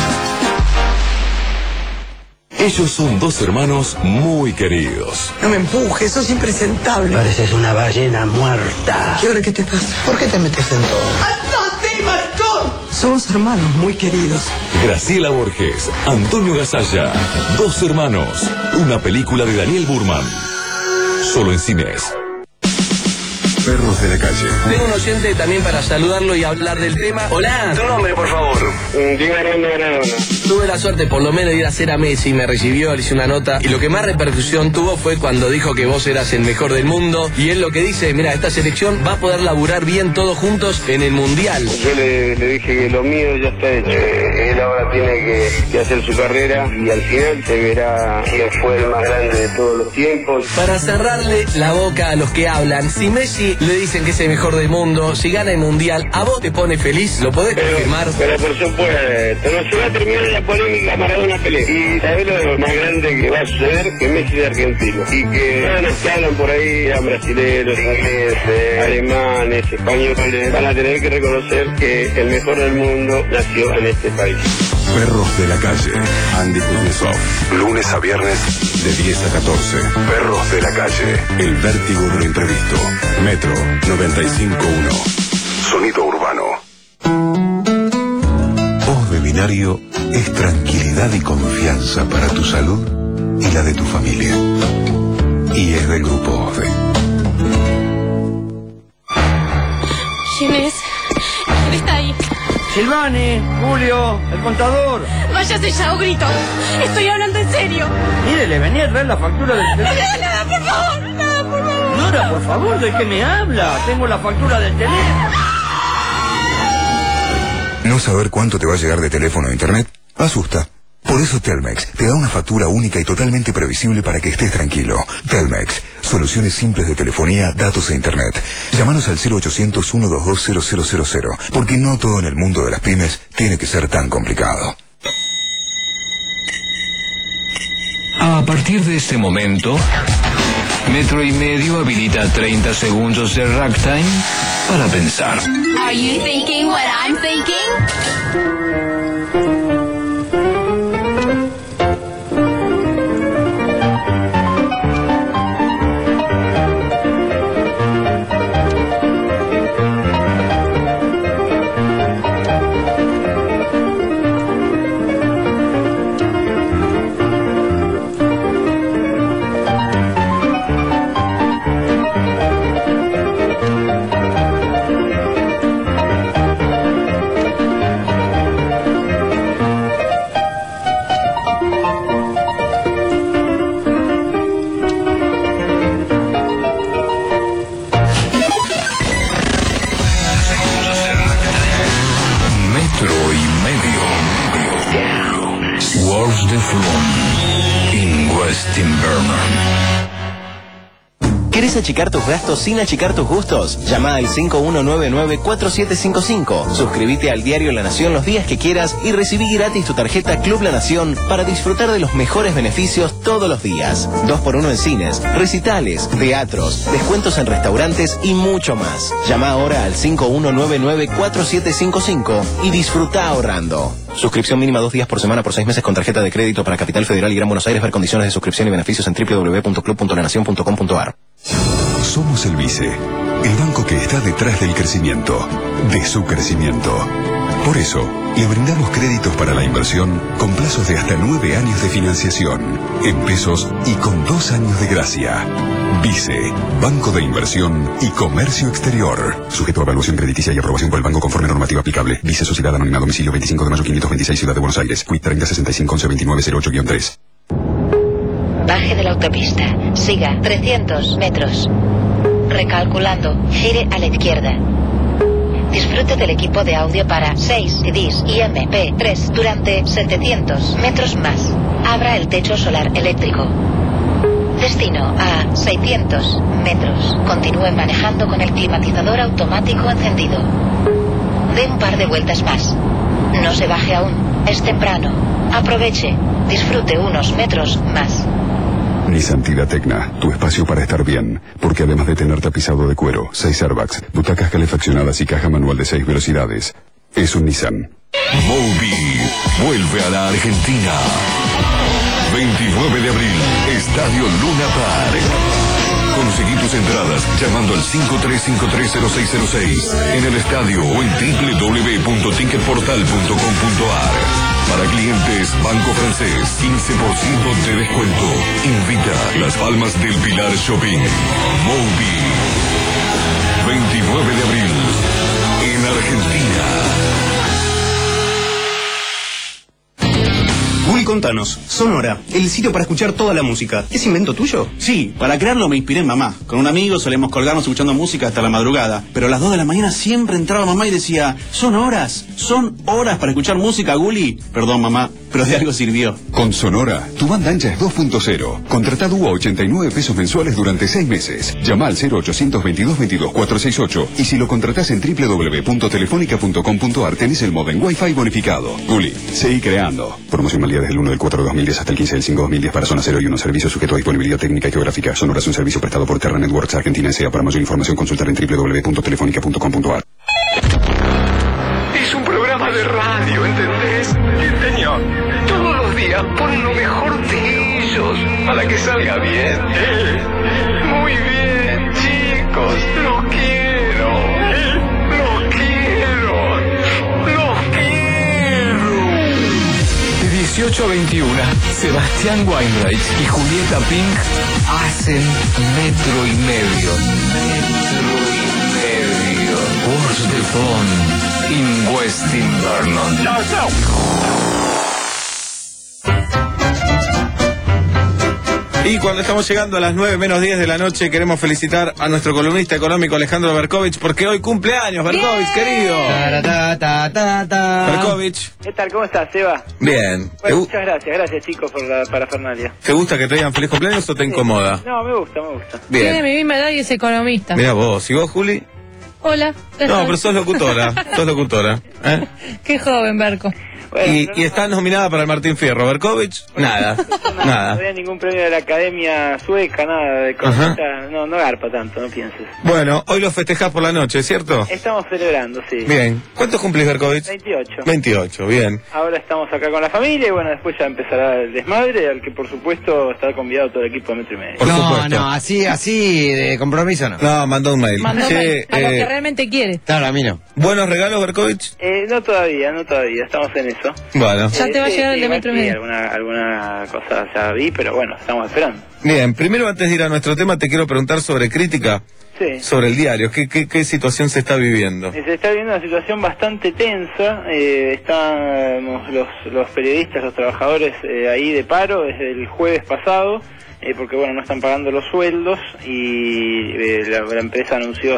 Ellos son dos hermanos muy queridos. No me empujes, sos impresentable. Pareces una ballena muerta. ¿Y ahora qué te pasa? ¿Por qué te metes en todo? ¡Andate, maricón! Somos hermanos muy queridos. Graciela Borges, Antonio Gasalla, Dos Hermanos, una película de Daniel Burman. Solo en cines. Perros de la calle. Tengo un oyente también para saludarlo y hablar del tema. Hola. Tu nombre, por favor. Tuve la suerte por lo menos de ir a hacer a Messi, me recibió, le hice una nota y lo que más repercusión tuvo fue cuando dijo que vos eras el mejor del mundo y él lo que dice, mira, esta selección va a poder laburar bien todos juntos en el Mundial. Yo le, le dije que lo mío ya está hecho. Eh, él ahora tiene que, que hacer su carrera y al final se verá quién fue el más grande de todos los tiempos. Para cerrarle la boca a los que hablan, si Messi le dicen que es el mejor del mundo, si gana el Mundial, ¿a vos te pone feliz? ¿Lo podés pero, confirmar? Pero por supuesto, no se va a terminar la polémica Maradona Pelé. Y sabés lo más grande que va a suceder, que Messi es argentino. Y que todos los que hablan por ahí, eran brasileños, ingleses, alemanes, españoles, van a tener que reconocer que el mejor del mundo nació en este país. Perros de la calle. Andy Kuznetsov. Lunes a viernes de diez a catorce. Perros de la calle. El vértigo de lo imprevisto. Metro noventa y cinco punto uno. Sonido urbano. OSDE Binario es tranquilidad y confianza para tu salud y la de tu familia. Y es del grupo OSDE. ¿Quién es? ¿Quién está ahí? Silvani, Julio, el contador. Váyase ya o grito. Estoy hablando en serio. Mire, le venía a traer la factura del No teléfono. le da nada, por favor. Nada, por favor. Nora, por favor, ¿de qué me habla? Tengo la factura del teléfono. ¿No saber cuánto te va a llegar de teléfono a internet? Asusta. Por eso Telmex te da una factura única y totalmente previsible para que estés tranquilo. Telmex, soluciones simples de telefonía, datos e internet. Llámanos al cero ochocientos, uno dos dos, cero cero cero cero, porque no todo en el mundo de las pymes tiene que ser tan complicado. A partir de este momento, Metro y Medio habilita treinta segundos de ragtime para pensar. Are you thinking what I'm thinking? metro y medio. Wars de Front in West Invernon. ¿Querés achicar tus gastos sin achicar tus gustos? Llama al cinco uno nueve nueve cuatro siete cinco cinco. Suscríbete al diario La Nación los días que quieras y recibí gratis tu tarjeta Club La Nación para disfrutar de los mejores beneficios todos los días. dos por uno en cines, recitales, teatros, descuentos en restaurantes y mucho más. Llama ahora al cinco uno nueve nueve cuatro siete cinco cinco y disfruta ahorrando. Suscripción mínima dos días por semana por seis meses con tarjeta de crédito para Capital Federal y Gran Buenos Aires. Ver condiciones de suscripción y beneficios en doble u doble u doble u punto club punto la nación punto com punto a r. Somos el Vice, el banco que está detrás del crecimiento, de su crecimiento. Por eso, le brindamos créditos para la inversión con plazos de hasta nueve años de financiación, en pesos y con dos años de gracia. Vice, Banco de Inversión y Comercio Exterior. Sujeto a evaluación crediticia y aprobación por el banco conforme normativa aplicable. Vice Sociedad Anónima, domicilio veinticinco de mayo quinientos veintiséis, Ciudad de Buenos Aires. Quit treinta sesenta y cinco once veintinueve cero ocho guion tres. Baje de la autopista. Siga trescientos metros. Recalculando. Gire a la izquierda. Disfrute del equipo de audio para seis C Ds y M P tres durante setecientos metros más. Abra el techo solar eléctrico. Destino a seiscientos metros. Continúe manejando con el climatizador automático encendido. Dé un par de vueltas más. No se baje aún. Es temprano. Aproveche. Disfrute unos metros más. Nissan Tida Tecna, tu espacio para estar bien, porque además de tener tapizado de cuero, seis airbags, butacas calefaccionadas y caja manual de seis velocidades, es un Nissan. Moby vuelve a la Argentina. veintinueve de abril, Estadio Luna Park. Conseguí tus entradas llamando al cinco tres cinco tres cero seis cero seis en el estadio o en doble u doble u doble u punto ticket portal punto com punto a r. Para clientes, Banco Francés, quince por ciento de descuento. Invita Las Palmas del Pilar Shopping. Moby. veintinueve de abril, en Argentina. Juli, contanos, Sonora, el sitio para escuchar toda la música. ¿Es invento tuyo? Sí, para crearlo me inspiré en mamá. Con un amigo solemos colgarnos escuchando música hasta la madrugada. Pero a las dos de la mañana siempre entraba mamá y decía, son horas, son horas para escuchar música, Guli. Perdón, mamá, pero de algo sirvió. Con Sonora, tu banda ancha es dos punto cero. Contrata dúo a ochenta y nueve pesos mensuales durante seis meses. Llama al cero ochocientos veintidós veintidós cuatrocientos sesenta y ocho y si lo contratás en doble u doble u doble u punto telefónica punto com punto a r tenés el modem Wi-Fi bonificado. Guli, seguí creando. Promoción válida desde el uno del cuatro de dos mil diez hasta el quince del cinco de dos mil diez para zona cero y uno. Servicio sujeto a disponibilidad técnica y geográfica. Sonora es un servicio prestado por Terra Networks Argentina S A. Para mayor información consultar en doble u doble u doble u punto telefónica punto com punto a r. Es un programa de radio, ¿entendés? Señor, todos los días ponen lo mejor de ellos para que salga bien. Muy bien, chicos, los quiero. Los quiero. Los quiero. De dieciocho a veintiuno, Sebastián Weinreich y Julieta Pink hacen metro y medio. Metro y medio. Wars de Fon. In West Invernon. Chao, chao. Y cuando estamos llegando a las nueve menos diez de la noche, queremos felicitar a nuestro columnista económico Alejandro Berkovich, porque hoy cumpleaños, Berkovich, querido. Ta, ta, ta, ta. Berkovich. ¿Qué tal? ¿Cómo estás, Seba? Bien. Bueno, muchas gracias, gracias chicos por la parafernalia. ¿Te gusta que te digan feliz cumpleaños o te incomoda? No, me gusta, me gusta. Bien. Tiene mi misma edad y es economista. Mira vos, ¿y vos, Juli? Hola. No, pero sos locutora, sos locutora. ¿eh? Qué joven, Berco. Bueno, y, no, y está nominada para el Martín Fierro. Berkovich, nada, no, nada. No había ningún premio de la Academia Sueca, nada de cosas. No, no garpa tanto, no pienses. Bueno, hoy lo festejás por la noche, ¿cierto? Estamos celebrando, sí. Bien. ¿Cuántos cumplís, Berkovich? veintiocho. veintiocho, bien. Ahora estamos acá con la familia y bueno, después ya empezará el desmadre, al que por supuesto está convidado todo el equipo de Metro y Medio. Por no, supuesto. no, así, así de compromiso no. No, mandó un mail. Mandó Che, mail a lo eh, que realmente quiere. Claro, a mí no. ¿Buenos regalos, Berkovich? Eh, no todavía, no todavía, estamos en eso. Bueno. Ya te va a sí, llegar sí, el de Metro y sí, Medio. alguna, alguna cosa ya vi, pero bueno, estamos esperando. Bien, primero antes de ir a nuestro tema te quiero preguntar sobre crítica, Sí. sobre el diario. ¿Qué, qué, qué situación se está viviendo? Eh, Se está viviendo una situación bastante tensa, eh, están los, los periodistas, los trabajadores eh, ahí de paro desde el jueves pasado, eh, porque bueno, no están pagando los sueldos y eh, la, la empresa anunció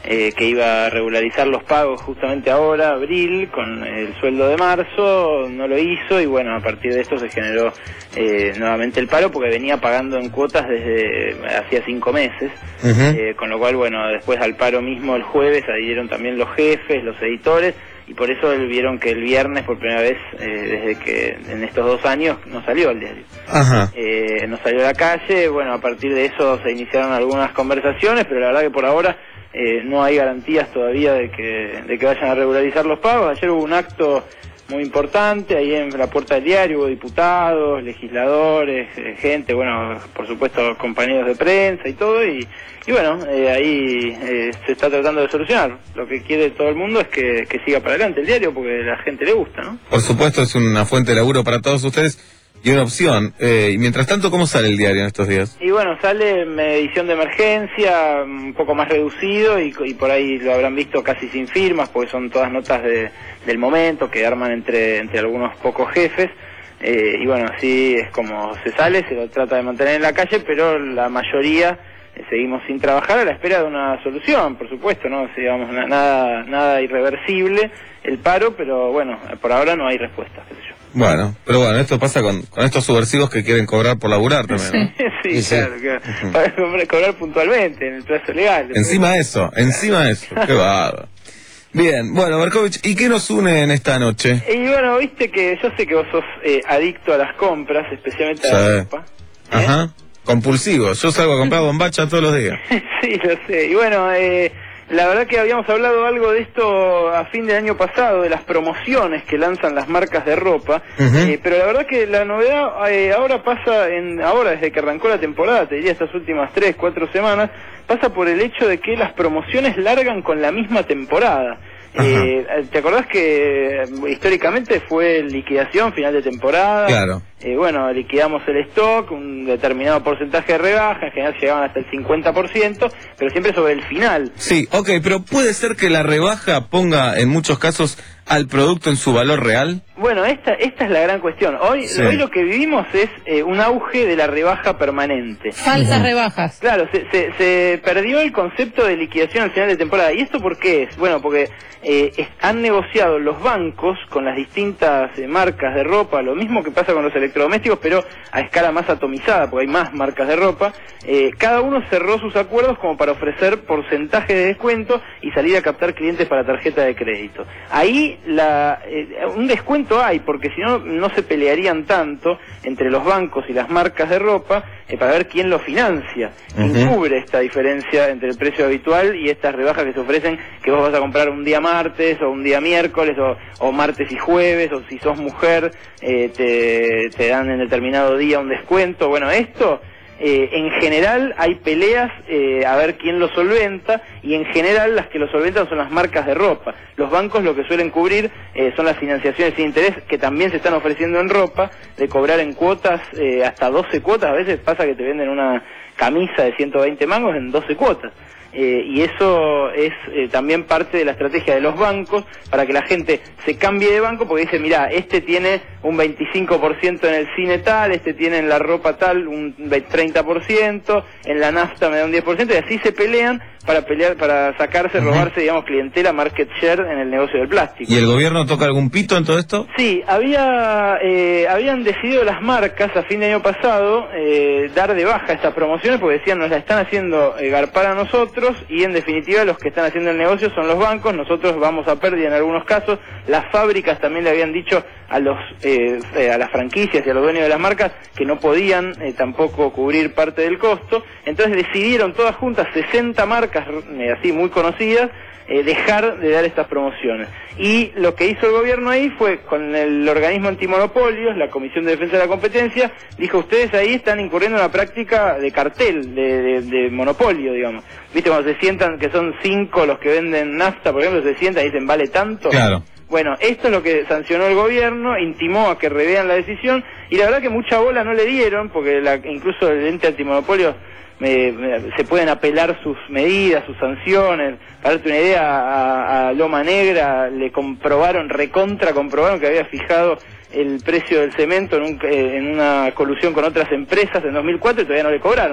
eh, que iba a regularizar los pagos justamente ahora, abril, con el sueldo de marzo, no lo hizo y bueno, a partir de esto se generó eh, nuevamente el paro porque venía pagando en cuotas desde hacía cinco meses, uh-huh. eh, con lo cual bueno, después al paro mismo el jueves adhirieron también los jefes, los editores, y por eso vieron que el viernes por primera vez eh, desde que en estos dos años no salió el diario. Ajá. Eh, no salió a la calle, bueno, a partir de eso se iniciaron algunas conversaciones, pero la verdad que por ahora eh, no hay garantías todavía de que, de que vayan a regularizar los pagos. Ayer hubo un acto muy importante, ahí en la puerta del diario hubo diputados, legisladores, eh, gente, bueno, por supuesto compañeros de prensa y todo, y, y bueno, eh, ahí eh, se está tratando de solucionar. Lo que quiere todo el mundo es que, que siga para adelante el diario porque a la gente le gusta, ¿no? Por supuesto, es una fuente de laburo para todos ustedes y una opción. Eh, y mientras tanto, ¿cómo sale el diario en estos días? Y bueno, sale en edición de emergencia, un poco más reducido y, y por ahí lo habrán visto casi sin firmas porque son todas notas de, del momento que arman entre, entre algunos pocos jefes. Eh, y bueno, así es como se sale, se lo trata de mantener en la calle, pero la mayoría eh, seguimos sin trabajar a la espera de una solución, por supuesto, ¿no? O sea, digamos, na, nada, nada irreversible el paro, pero bueno, por ahora no hay respuesta, qué sé yo. Bueno, pero bueno, esto pasa con, con estos subversivos que quieren cobrar por laburar también, ¿no? Sí, sí, claro, claro. Uh-huh. Para cobrar puntualmente, en el plazo legal. Encima de eso, encima de eso, qué bárbaro. Bien, bueno, Berkovich, ¿y qué nos une en esta noche? Y bueno, viste que yo sé que vos sos eh, adicto a las compras, especialmente a la ropa. ¿eh? Ajá, compulsivo, yo salgo a comprar bombacha todos los días. Sí, lo sé, y bueno, eh... la verdad que habíamos hablado algo de esto a fin del año pasado, de las promociones que lanzan las marcas de ropa, uh-huh. eh, pero la verdad que la novedad eh, ahora pasa, en ahora desde que arrancó la temporada, te diría estas últimas tres, cuatro semanas, pasa por el hecho de que las promociones largan con la misma temporada. Eh, ¿Te acordás que históricamente fue liquidación, final de temporada? Claro. Eh, bueno, liquidamos el stock, un determinado porcentaje de rebaja, en general llegaban hasta el cincuenta por ciento, pero siempre sobre el final. Sí, ok, pero ¿puede ser que la rebaja ponga en muchos casos al producto en su valor real? Bueno, esta esta es la gran cuestión. Hoy, sí. hoy lo que vivimos es eh, un auge de la rebaja permanente. Falsas uh-huh. rebajas. Claro, se, se, se perdió el concepto de liquidación al final de temporada. ¿Y esto por qué es? Bueno, porque eh, es, han negociado los bancos con las distintas eh, marcas de ropa, lo mismo que pasa con los electrodomésticos, pero a escala más atomizada, porque hay más marcas de ropa. Eh, cada uno cerró sus acuerdos como para ofrecer porcentaje de descuento y salir a captar clientes para tarjeta de crédito. Ahí la eh, un descuento hay, porque si no, no se pelearían tanto entre los bancos y las marcas de ropa eh, para ver quién lo financia, quién uh-huh. cubre esta diferencia entre el precio habitual y estas rebajas que se ofrecen, que vos vas a comprar un día martes o un día miércoles o, o martes y jueves, o si sos mujer eh, te, te dan en determinado día un descuento. Bueno, esto... Eh, en general hay peleas eh, a ver quién lo solventa, y en general las que lo solventan son las marcas de ropa. Los bancos lo que suelen cubrir eh, son las financiaciones sin interés, que también se están ofreciendo en ropa, de cobrar en cuotas, eh, hasta doce cuotas. A veces pasa que te venden una camisa de ciento veinte mangos en doce cuotas. Eh, y eso es eh, también parte de la estrategia de los bancos para que la gente se cambie de banco, porque dice, mira, este tiene un veinticinco por ciento en el cine tal, este tiene en la ropa tal un treinta por ciento, en la nafta me da un diez por ciento, y así se pelean para pelear, para sacarse, uh-huh. robarse, digamos, clientela, market share en el negocio del plástico. ¿Y el gobierno toca algún pito en todo esto? Sí, había eh, habían decidido las marcas a fin de año pasado eh, dar de baja estas promociones, porque decían, nos la están haciendo eh, garpar a nosotros, y en definitiva los que están haciendo el negocio son los bancos, nosotros vamos a pérdida en algunos casos. Las fábricas también le habían dicho a los eh, eh, a las franquicias y a los dueños de las marcas que no podían eh, tampoco cubrir parte del costo, entonces decidieron todas juntas, sesenta marcas eh, así muy conocidas, eh, dejar de dar estas promociones. Y lo que hizo el gobierno ahí fue, con el organismo antimonopolios, la Comisión de Defensa de la Competencia, dijo, ustedes ahí están incurriendo en una práctica de cartel, de, de, de monopolio, digamos. ¿Viste cuando se sientan, que son cinco los que venden nafta, por ejemplo, se sientan y dicen, ¿vale tanto? Claro. Bueno, esto es lo que sancionó el gobierno, intimó a que revean la decisión, y la verdad que mucha bola no le dieron, porque la, incluso el ente antimonopolio me, me, se pueden apelar sus medidas, sus sanciones. Para darte una idea, a, a Loma Negra le comprobaron, recontra comprobaron que había fijado el precio del cemento en, un, eh, en una colusión con otras empresas en dos mil cuatro y todavía no le cobraron.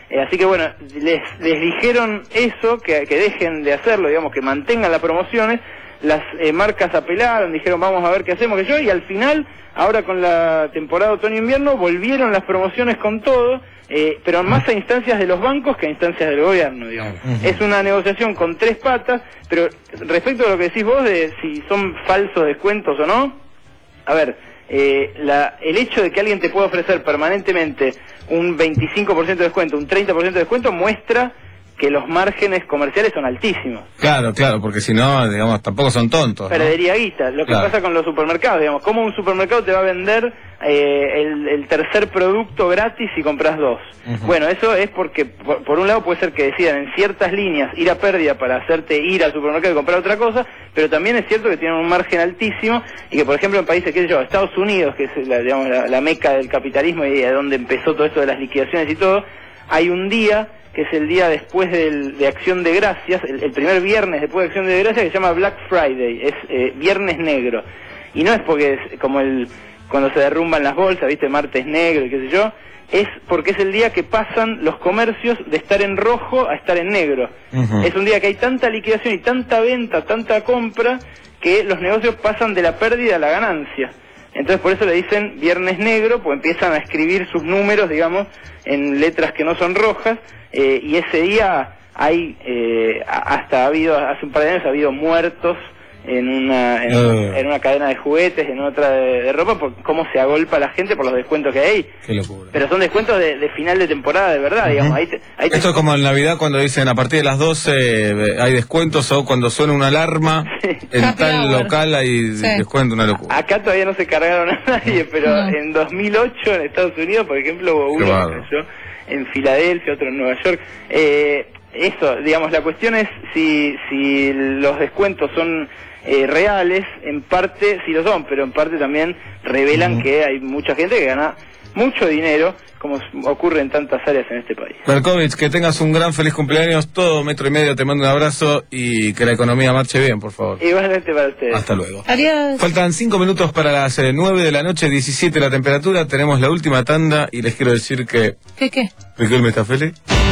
Eh, así que bueno, les, les dijeron eso, que, que dejen de hacerlo, digamos, que mantengan las promociones. Las eh, marcas apelaron, dijeron vamos a ver qué hacemos, que yo, y al final, ahora con la temporada otoño-invierno, volvieron las promociones con todo, eh, pero más a instancias de los bancos que a instancias del gobierno, digamos. Uh-huh. Es una negociación con tres patas, pero respecto a lo que decís vos de si son falsos descuentos o no, a ver, eh, la, el hecho de que alguien te pueda ofrecer permanentemente un veinticinco por ciento de descuento, un treinta por ciento de descuento, muestra que los márgenes comerciales son altísimos. Claro, claro, porque si no, digamos, tampoco son tontos, ¿no? Perdería guita. Lo que claro. pasa con los supermercados, digamos, ¿cómo un supermercado te va a vender eh, el, el tercer producto gratis si compras dos? Uh-huh. Bueno, eso es porque, por, por un lado, puede ser que decidan en ciertas líneas ir a pérdida para hacerte ir al supermercado y comprar otra cosa, pero también es cierto que tienen un margen altísimo y que, por ejemplo, en países, qué sé yo, Estados Unidos, que es la, digamos, la, la meca del capitalismo y de donde empezó todo esto de las liquidaciones y todo, hay un día que es el día después del, de Acción de Gracias, el, el primer viernes después de Acción de Gracias, que se llama Black Friday, es eh, Viernes Negro. Y no es porque es como el cuando se derrumban las bolsas, viste, martes negro y qué sé yo, es porque es el día que pasan los comercios de estar en rojo a estar en negro. Uh-huh. Es un día que hay tanta liquidación y tanta venta, tanta compra, que los negocios pasan de la pérdida a la ganancia. Entonces por eso le dicen Viernes Negro, pues empiezan a escribir sus números, digamos, en letras que no son rojas, eh, y ese día hay, eh, hasta ha habido, hace un par de años ha habido muertos en una en, uh. en una cadena de juguetes, en otra de, de ropa, por cómo se agolpa la gente por los descuentos que hay. Qué locura. Pero son descuentos de, de final de temporada, de verdad, uh-huh. digamos. Ahí te, ahí te... Esto es como en Navidad cuando dicen a partir de las doce eh, hay descuentos, o cuando suena una alarma sí. en Happy tal hour. Local hay sí. descuento, una locura. Acá todavía no se cargaron a nadie, pero uh-huh. en dos mil ocho en Estados Unidos, por ejemplo, hubo uno claro. que cayó en Filadelfia, otro en Nueva York. Eh, eso, digamos, la cuestión es si, si los descuentos son Eh, reales, en parte sí lo son, pero en parte también revelan uh-huh. que hay mucha gente que gana mucho dinero, como ocurre en tantas áreas en este país. Berkovich, que tengas un gran feliz cumpleaños, todo Metro y Medio te mando un abrazo y que la economía marche bien, por favor. Igualmente para ustedes. Hasta luego. Adiós. Faltan cinco minutos para las eh, nueve de la noche, diecisiete la temperatura, tenemos la última tanda y les quiero decir que... ¿Qué qué? ¿Riquelme me está feliz?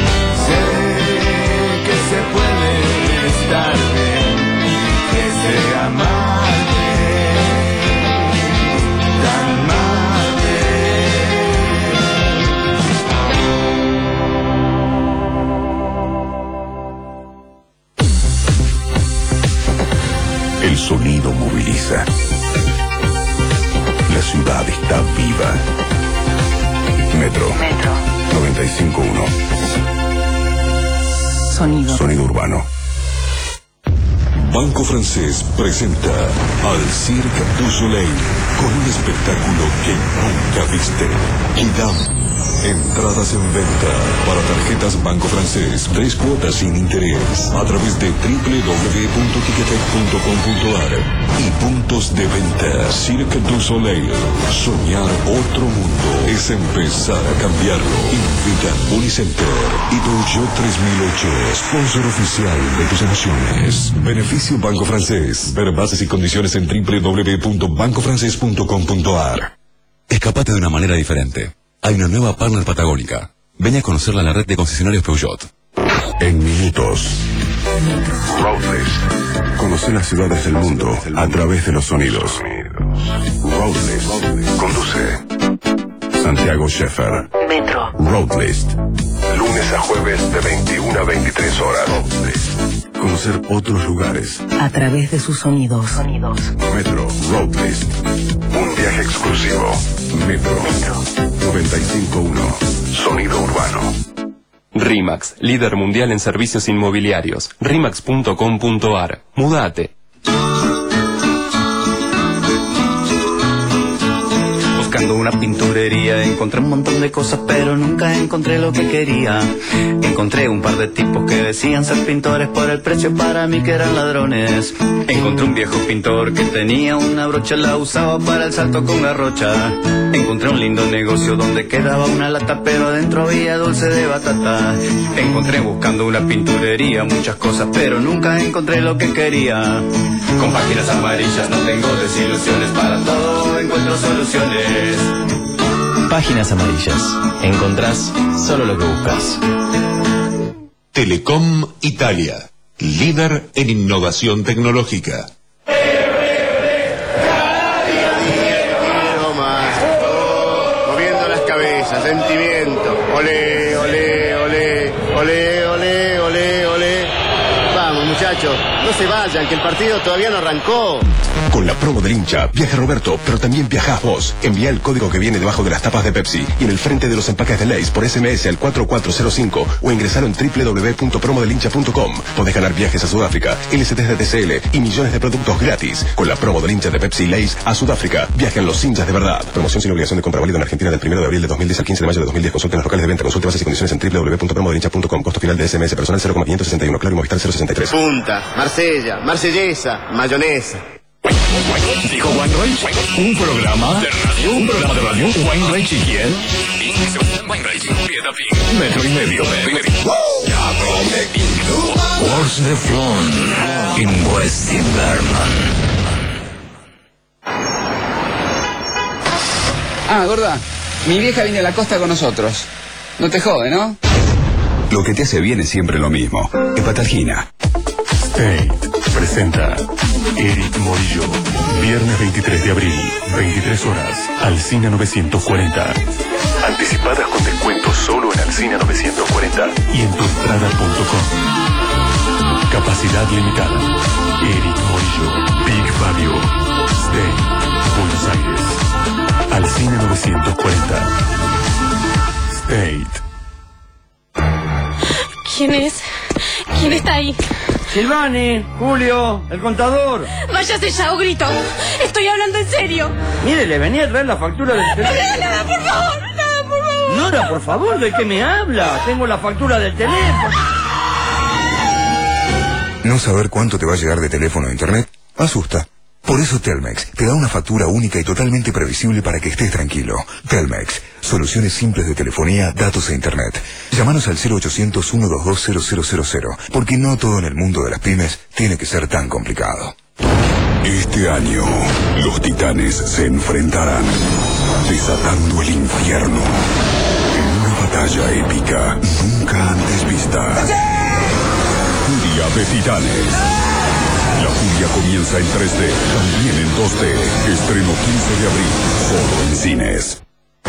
Sé que se puede estar bien, que se amarte, tan mate. El sonido moviliza. La ciudad está viva. Metro. Metro. noventa y cinco punto uno. Sonido. Sonido urbano. Banco Francés presenta al Cirque du Soleil con un espectáculo que nunca viste. Kidam. Entradas en venta para tarjetas Banco Francés. Tres cuotas sin interés a través de doble u doble u doble u punto ticketek punto com punto a r y puntos de venta. Cirque du Soleil. Soñar otro mundo es empezar a cambiarlo. Invitan Unicenter y Peugeot tres mil ocho, sponsor oficial de tus emociones. Beneficio Banco Francés. Ver bases y condiciones en doble u doble u doble u punto banco francés punto com punto a r. Escapate de una manera diferente. Hay una nueva partner patagónica. Ven a conocerla en la red de concesionarios Peugeot. En minutos. Roadlist. Conocer las ciudades del mundo a través de los sonidos. Roadlist. Conduce Santiago Scheffer. Metro. Roadlist. Lunes a jueves de veintiuna a veintitrés horas. Roadlist. Conocer otros lugares a través de sus sonidos. Sonidos. Metro. Roadlist. Un viaje exclusivo. Metro. Metro. noventa y cinco punto uno. Sonido urbano. RIMAX, líder mundial en servicios inmobiliarios. rimax punto com punto a r. Mudate. Buscando una pinturería, encontré un montón de cosas, pero nunca encontré lo que quería. Encontré un par de tipos que decían ser pintores, por el precio para mí que eran ladrones. Encontré un viejo pintor que tenía una brocha, la usaba para el salto con garrocha. Encontré un lindo negocio donde quedaba una lata, pero adentro había dulce de batata. Encontré buscando una pinturería muchas cosas, pero nunca encontré lo que quería. Con páginas amarillas no tengo desilusiones, para todo encuentro soluciones. Páginas amarillas. Encontrás solo lo que buscas. Telecom Italia, líder en innovación tecnológica. Moviendo las cabezas, sentimiento. Olé, olé, olé, olé, olé, olé, olé. Vamos, muchachos, no se vayan, que el partido todavía no arrancó. Con la promo del hincha, viaja Roberto, pero también viajás vos. Envía el código que viene debajo de las tapas de Pepsi y en el frente de los empaques de Lay's por S M S al cuatro cuatro cero cinco o ingresalo en doble u doble u doble u punto promo del hincha punto com. Podés ganar viajes a Sudáfrica, L C Ts de T C L y millones de productos gratis. Con la promo del hincha de Pepsi y Lay's a Sudáfrica, viajan los hinchas de verdad. Promoción sin obligación de compra válida en Argentina del primero de abril de dos mil diez al quince de mayo de dos mil diez. Consulta en los locales de venta. Consulte bases y condiciones en doble u doble u doble u punto promo del hincha punto com. Costo final de S M S personal cero coma quinientos sesenta y uno. Claro y Movistar cero sesenta y tres. Punta, Marsella, marsellesa, mayonesa. Dijo Weinreich, un programa de radio, un programa de radio, Weinreich y quién? Metro y medio, Wars de Flon, in West Inverman. Ah, gorda, mi vieja viene a la costa con nosotros. No te jode, ¿no? Lo que te hace bien es siempre lo mismo. Hepatalgina. State presenta Eric Morillo. Viernes veintitrés de abril, veintitrés horas, Alsina novecientos cuarenta. Anticipadas con descuentos solo en Alsina novecientos cuarenta y en tuentrada punto com. Capacidad limitada. Eric Morillo, Big Fabio. State, Buenos Aires. Alsina novecientos cuarenta. State. ¿Quién es? ¿Quién está ahí? Silvani, Julio, el contador. Váyase ya o grito. Estoy hablando en serio. Mire, le venía a traer la factura del teléfono. No, nada, por favor, nada, por favor. Nora, por favor, ¿de qué me habla? Tengo la factura del teléfono. ¿No saber cuánto te va a llegar de teléfono a internet? Asusta. Por eso Telmex te da una factura única y totalmente previsible para que estés tranquilo. Telmex, soluciones simples de telefonía, datos e internet. Llámanos al cero ochocientos, ciento veintidós, cero cero cero cero, porque no todo en el mundo de las pymes tiene que ser tan complicado. Este año, los titanes se enfrentarán, desatando el infierno, en una batalla épica nunca antes vista. Día de Titanes. La furia comienza en tres D, también en dos D. Estreno quince de abril, solo en cines.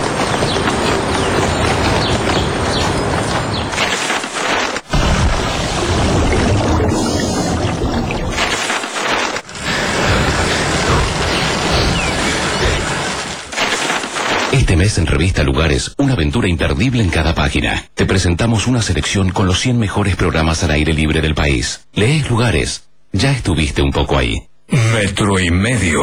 Este mes en Revista Lugares, una aventura imperdible en cada página. Te presentamos una selección con los cien mejores programas al aire libre del país. Lees Lugares. Ya estuviste un poco ahí. Metro y medio.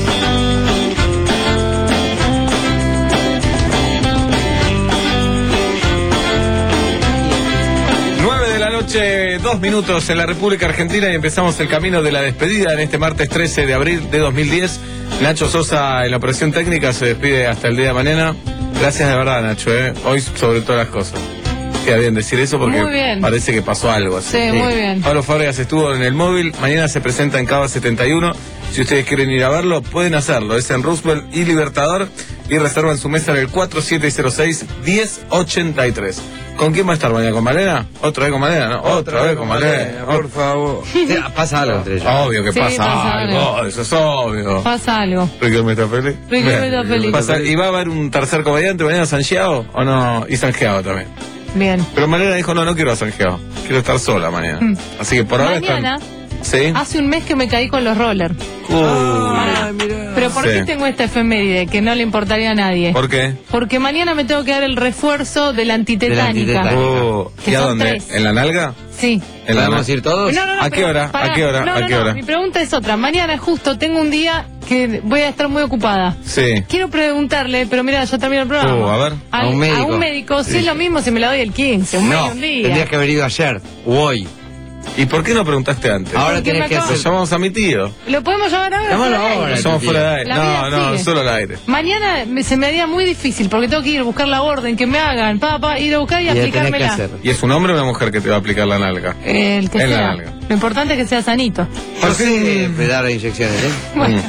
nueve de la noche, dos minutos en la República Argentina y empezamos el camino de la despedida en este martes trece de abril de dos mil diez. Nacho Sosa en la operación técnica se despide hasta el día de mañana. Gracias de verdad, Nacho, ¿eh? Hoy sobre todas las cosas. Queda bien decir eso porque parece que pasó algo así. Sí, muy bien. Pablo Fábregas estuvo en el móvil, mañana se presenta en Cava setenta y uno. Si ustedes quieren ir a verlo, pueden hacerlo. Es en Roosevelt y Libertador y reservan su mesa en el cuatro siete cero seis, uno cero ocho tres. ¿Con quién va a estar mañana? ¿Con Malena? ¿Otra vez con Malena? ¿No? Otra, Otra vez con Malena, Malena por favor. Pasa algo entre ellos. Obvio que Sí, pasa, pasa algo. algo. Eso es obvio. Pasa algo. Riquelme está feliz. Riquelme está feliz. Pasa- ¿Y va a haber un tercer comediante mañana, Sangiao? ¿O no? Y Sangiao también. Bien. Pero Malena dijo, no, no quiero a Sangiao. Quiero estar sola mañana. Mm. Así que por ahora Mañana, están... ¿Sí? hace un mes que me caí con los rollers. Uy. Pero ¿por Sí. qué tengo esta efeméride que no le importaría a nadie? ¿Por qué? Porque mañana me tengo que dar el refuerzo de la antitetánica. Oh, Que ¿y a son dónde? tres. ¿En la nalga? Sí. ¿En la ¿Podemos nalga? ir todos? No, no, no, ¿A qué pero hora? pará. ¿A qué hora? No, ¿A no, qué no, hora? mi pregunta es otra. Mañana justo tengo un día que voy a estar muy ocupada. Sí. Quiero preguntarle, pero mira, yo termino el programa. Oh, a ver. Al- A un médico. A un médico, si Sí. es lo mismo si me la doy el quince, un mes y No, un día. tendrías que haber ido ayer o hoy. ¿Y por qué no preguntaste antes? Ahora Porque tenés me que acabo- Lo hacer. llamamos a mi tío. ¿Lo podemos llamar ahora? Llámalo fuera de ahora. aire? Lo llamamos fuera de aire. La No, vida no, sigue. solo al aire. Mañana me- se me haría muy difícil porque tengo que ir a buscar la orden, que me hagan, pa, pa, ir a buscar y, Y la tenés que aplicármela. hacer. ¿Y es un hombre o una mujer que te va a aplicar la nalga? El que En la sea. nalga. Lo importante es que sea sanito. Yo sé dar inyecciones, ¿eh? Bueno.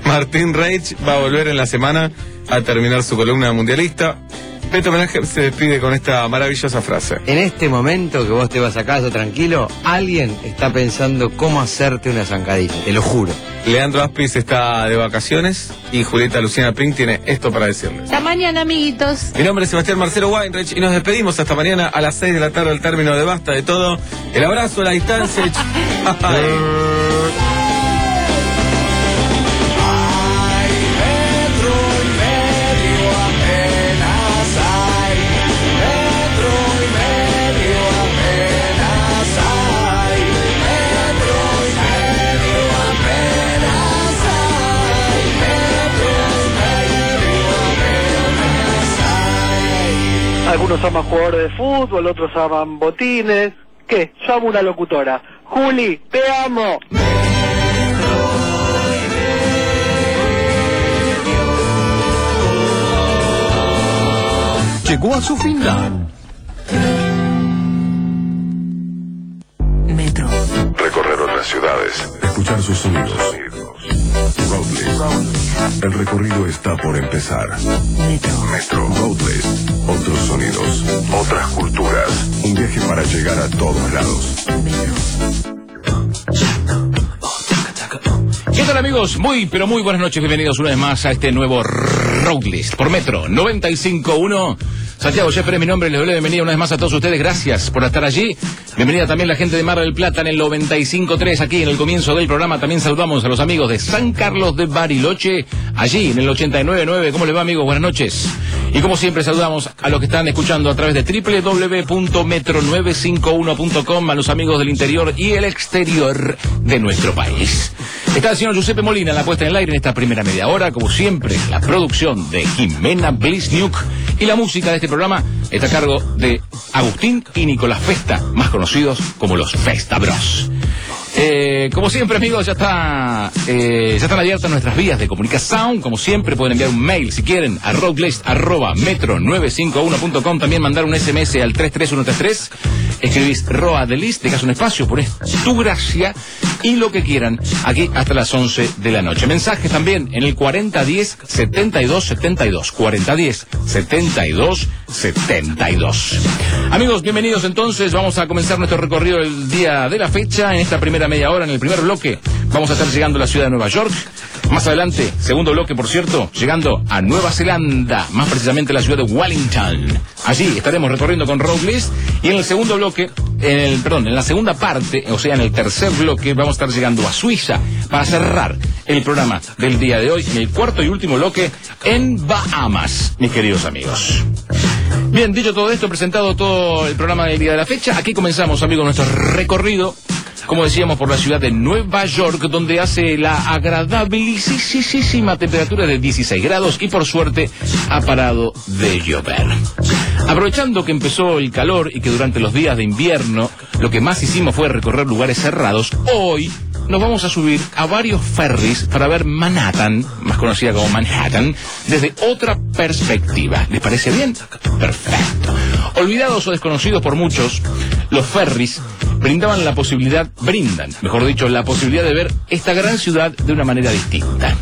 Martín Reich va a volver en la semana a terminar su columna mundialista. Beto Homenaje se despide con esta maravillosa frase. En este momento que vos te vas a casa tranquilo, alguien está pensando cómo hacerte una zancadilla, te lo juro. Leandro Aspis está de vacaciones y Julieta Luciana Pink tiene esto para decirles. Hasta mañana, amiguitos. Mi nombre es Sebastián Marcelo Weinreich y nos despedimos hasta mañana a las seis de la tarde al término de Basta de Todo. El abrazo a la distancia. Algunos aman jugadores de fútbol, otros aman botines. ¿Qué? Yo amo una locutora. Juli, te amo. Llegó a su final. Metro. Recorrer otras ciudades. Escuchar sus sonidos. Roadlist. El recorrido está por empezar. Metro. Metro. Roadlist. Otros sonidos. Otras culturas. Un viaje para llegar a todos lados. ¿Qué tal, amigos? Muy, pero muy buenas noches. Bienvenidos una vez más a este nuevo Roadlist por Metro noventa y cinco punto uno. Santiago Sheffer es mi nombre, les doy la bienvenida una vez más a todos ustedes, gracias por estar allí. Bienvenida también la gente de Mar del Plata en el noventa y cinco punto tres, aquí en el comienzo del programa. También saludamos a los amigos de San Carlos de Bariloche, allí en el ochenta y nueve punto nueve. ¿Cómo les va, amigos? Buenas noches. Y como siempre saludamos a los que están escuchando a través de doble u doble u doble u punto metro novecientos cincuenta y uno punto com, a los amigos del interior y el exterior de nuestro país. Está el señor Giuseppe Molina en la puesta en el aire en esta primera media hora, como siempre, la producción de Jimena Blizniuk y la música de este programa está a cargo de Agustín y Nicolás Festa, más conocidos como los Festa Bros. Eh, como siempre, amigos, ya está eh, ya están abiertas nuestras vías de comunicación. Como siempre, pueden enviar un mail si quieren a roadlist arroba metro novecientos cincuenta y uno punto com. También mandar un S M S al tres tres uno tres tres. Escribís Roa de List, dejas un espacio, ponés tu gracia y lo que quieran aquí hasta las once de la noche. Mensajes también en el cuarenta diez setenta y dos setenta y dos. cuarenta diez setenta y dos setenta y dos. Amigos, bienvenidos entonces. Vamos a comenzar nuestro recorrido el día de la fecha. En esta primera media hora, en el primer bloque, vamos a estar llegando a la ciudad de Nueva York. Más adelante, segundo bloque, por cierto, llegando a Nueva Zelanda, más precisamente la ciudad de Wellington. Allí estaremos recorriendo con Roadlist. Y en el segundo bloque, en el, perdón, en la segunda parte, o sea, en el tercer bloque, vamos a estar llegando a Suiza para cerrar el programa del día de hoy. En el cuarto y último bloque, en Bahamas, mis queridos amigos. Bien, dicho todo esto, presentado todo el programa del día de la fecha, aquí comenzamos, amigos, nuestro recorrido, como decíamos, por la ciudad de Nueva York, donde hace la agradabilísima temperatura de dieciséis grados y por suerte ha parado de llover. Aprovechando que empezó el calor y que durante los días de invierno lo que más hicimos fue recorrer lugares cerrados, hoy nos vamos a subir a varios ferries para ver Manhattan, más conocida como Manhattan, desde otra perspectiva. ¿Les parece bien? Perfecto. Olvidados o desconocidos por muchos, los ferries brindaban la posibilidad, brindan, mejor dicho, la posibilidad de ver esta gran ciudad de una manera distinta.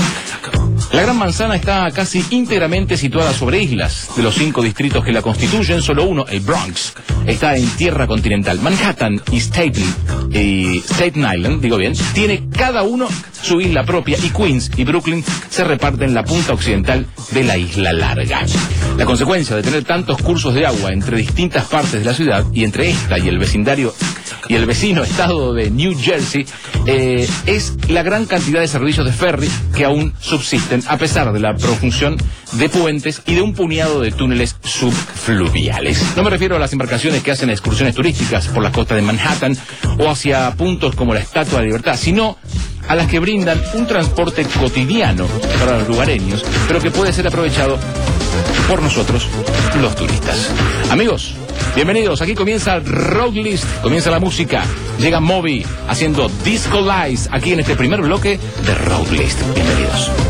La Gran Manzana está casi íntegramente situada sobre islas. De los cinco distritos que la constituyen, solo uno, el Bronx, está en tierra continental. Manhattan y Staten, y Staten Island, digo bien, tiene cada uno su isla propia y Queens y Brooklyn se reparten la punta occidental de la isla larga. La consecuencia de tener tantos cursos de agua entre distintas partes de la ciudad y entre esta y el vecindario y el vecino estado de New Jersey eh, es la gran cantidad de servicios de ferry que aún subsisten a pesar de la profusión de puentes y de un puñado de túneles subfluviales. No me refiero a las embarcaciones que hacen excursiones turísticas por la costa de Manhattan o hacia puntos como la Estatua de la Libertad, sino a las que brindan un transporte cotidiano para los lugareños, pero que puede ser aprovechado por nosotros, los turistas. Amigos, bienvenidos, aquí comienza Roadlist, comienza la música, llega Moby haciendo Disco Lights aquí en este primer bloque de Roadlist. Bienvenidos.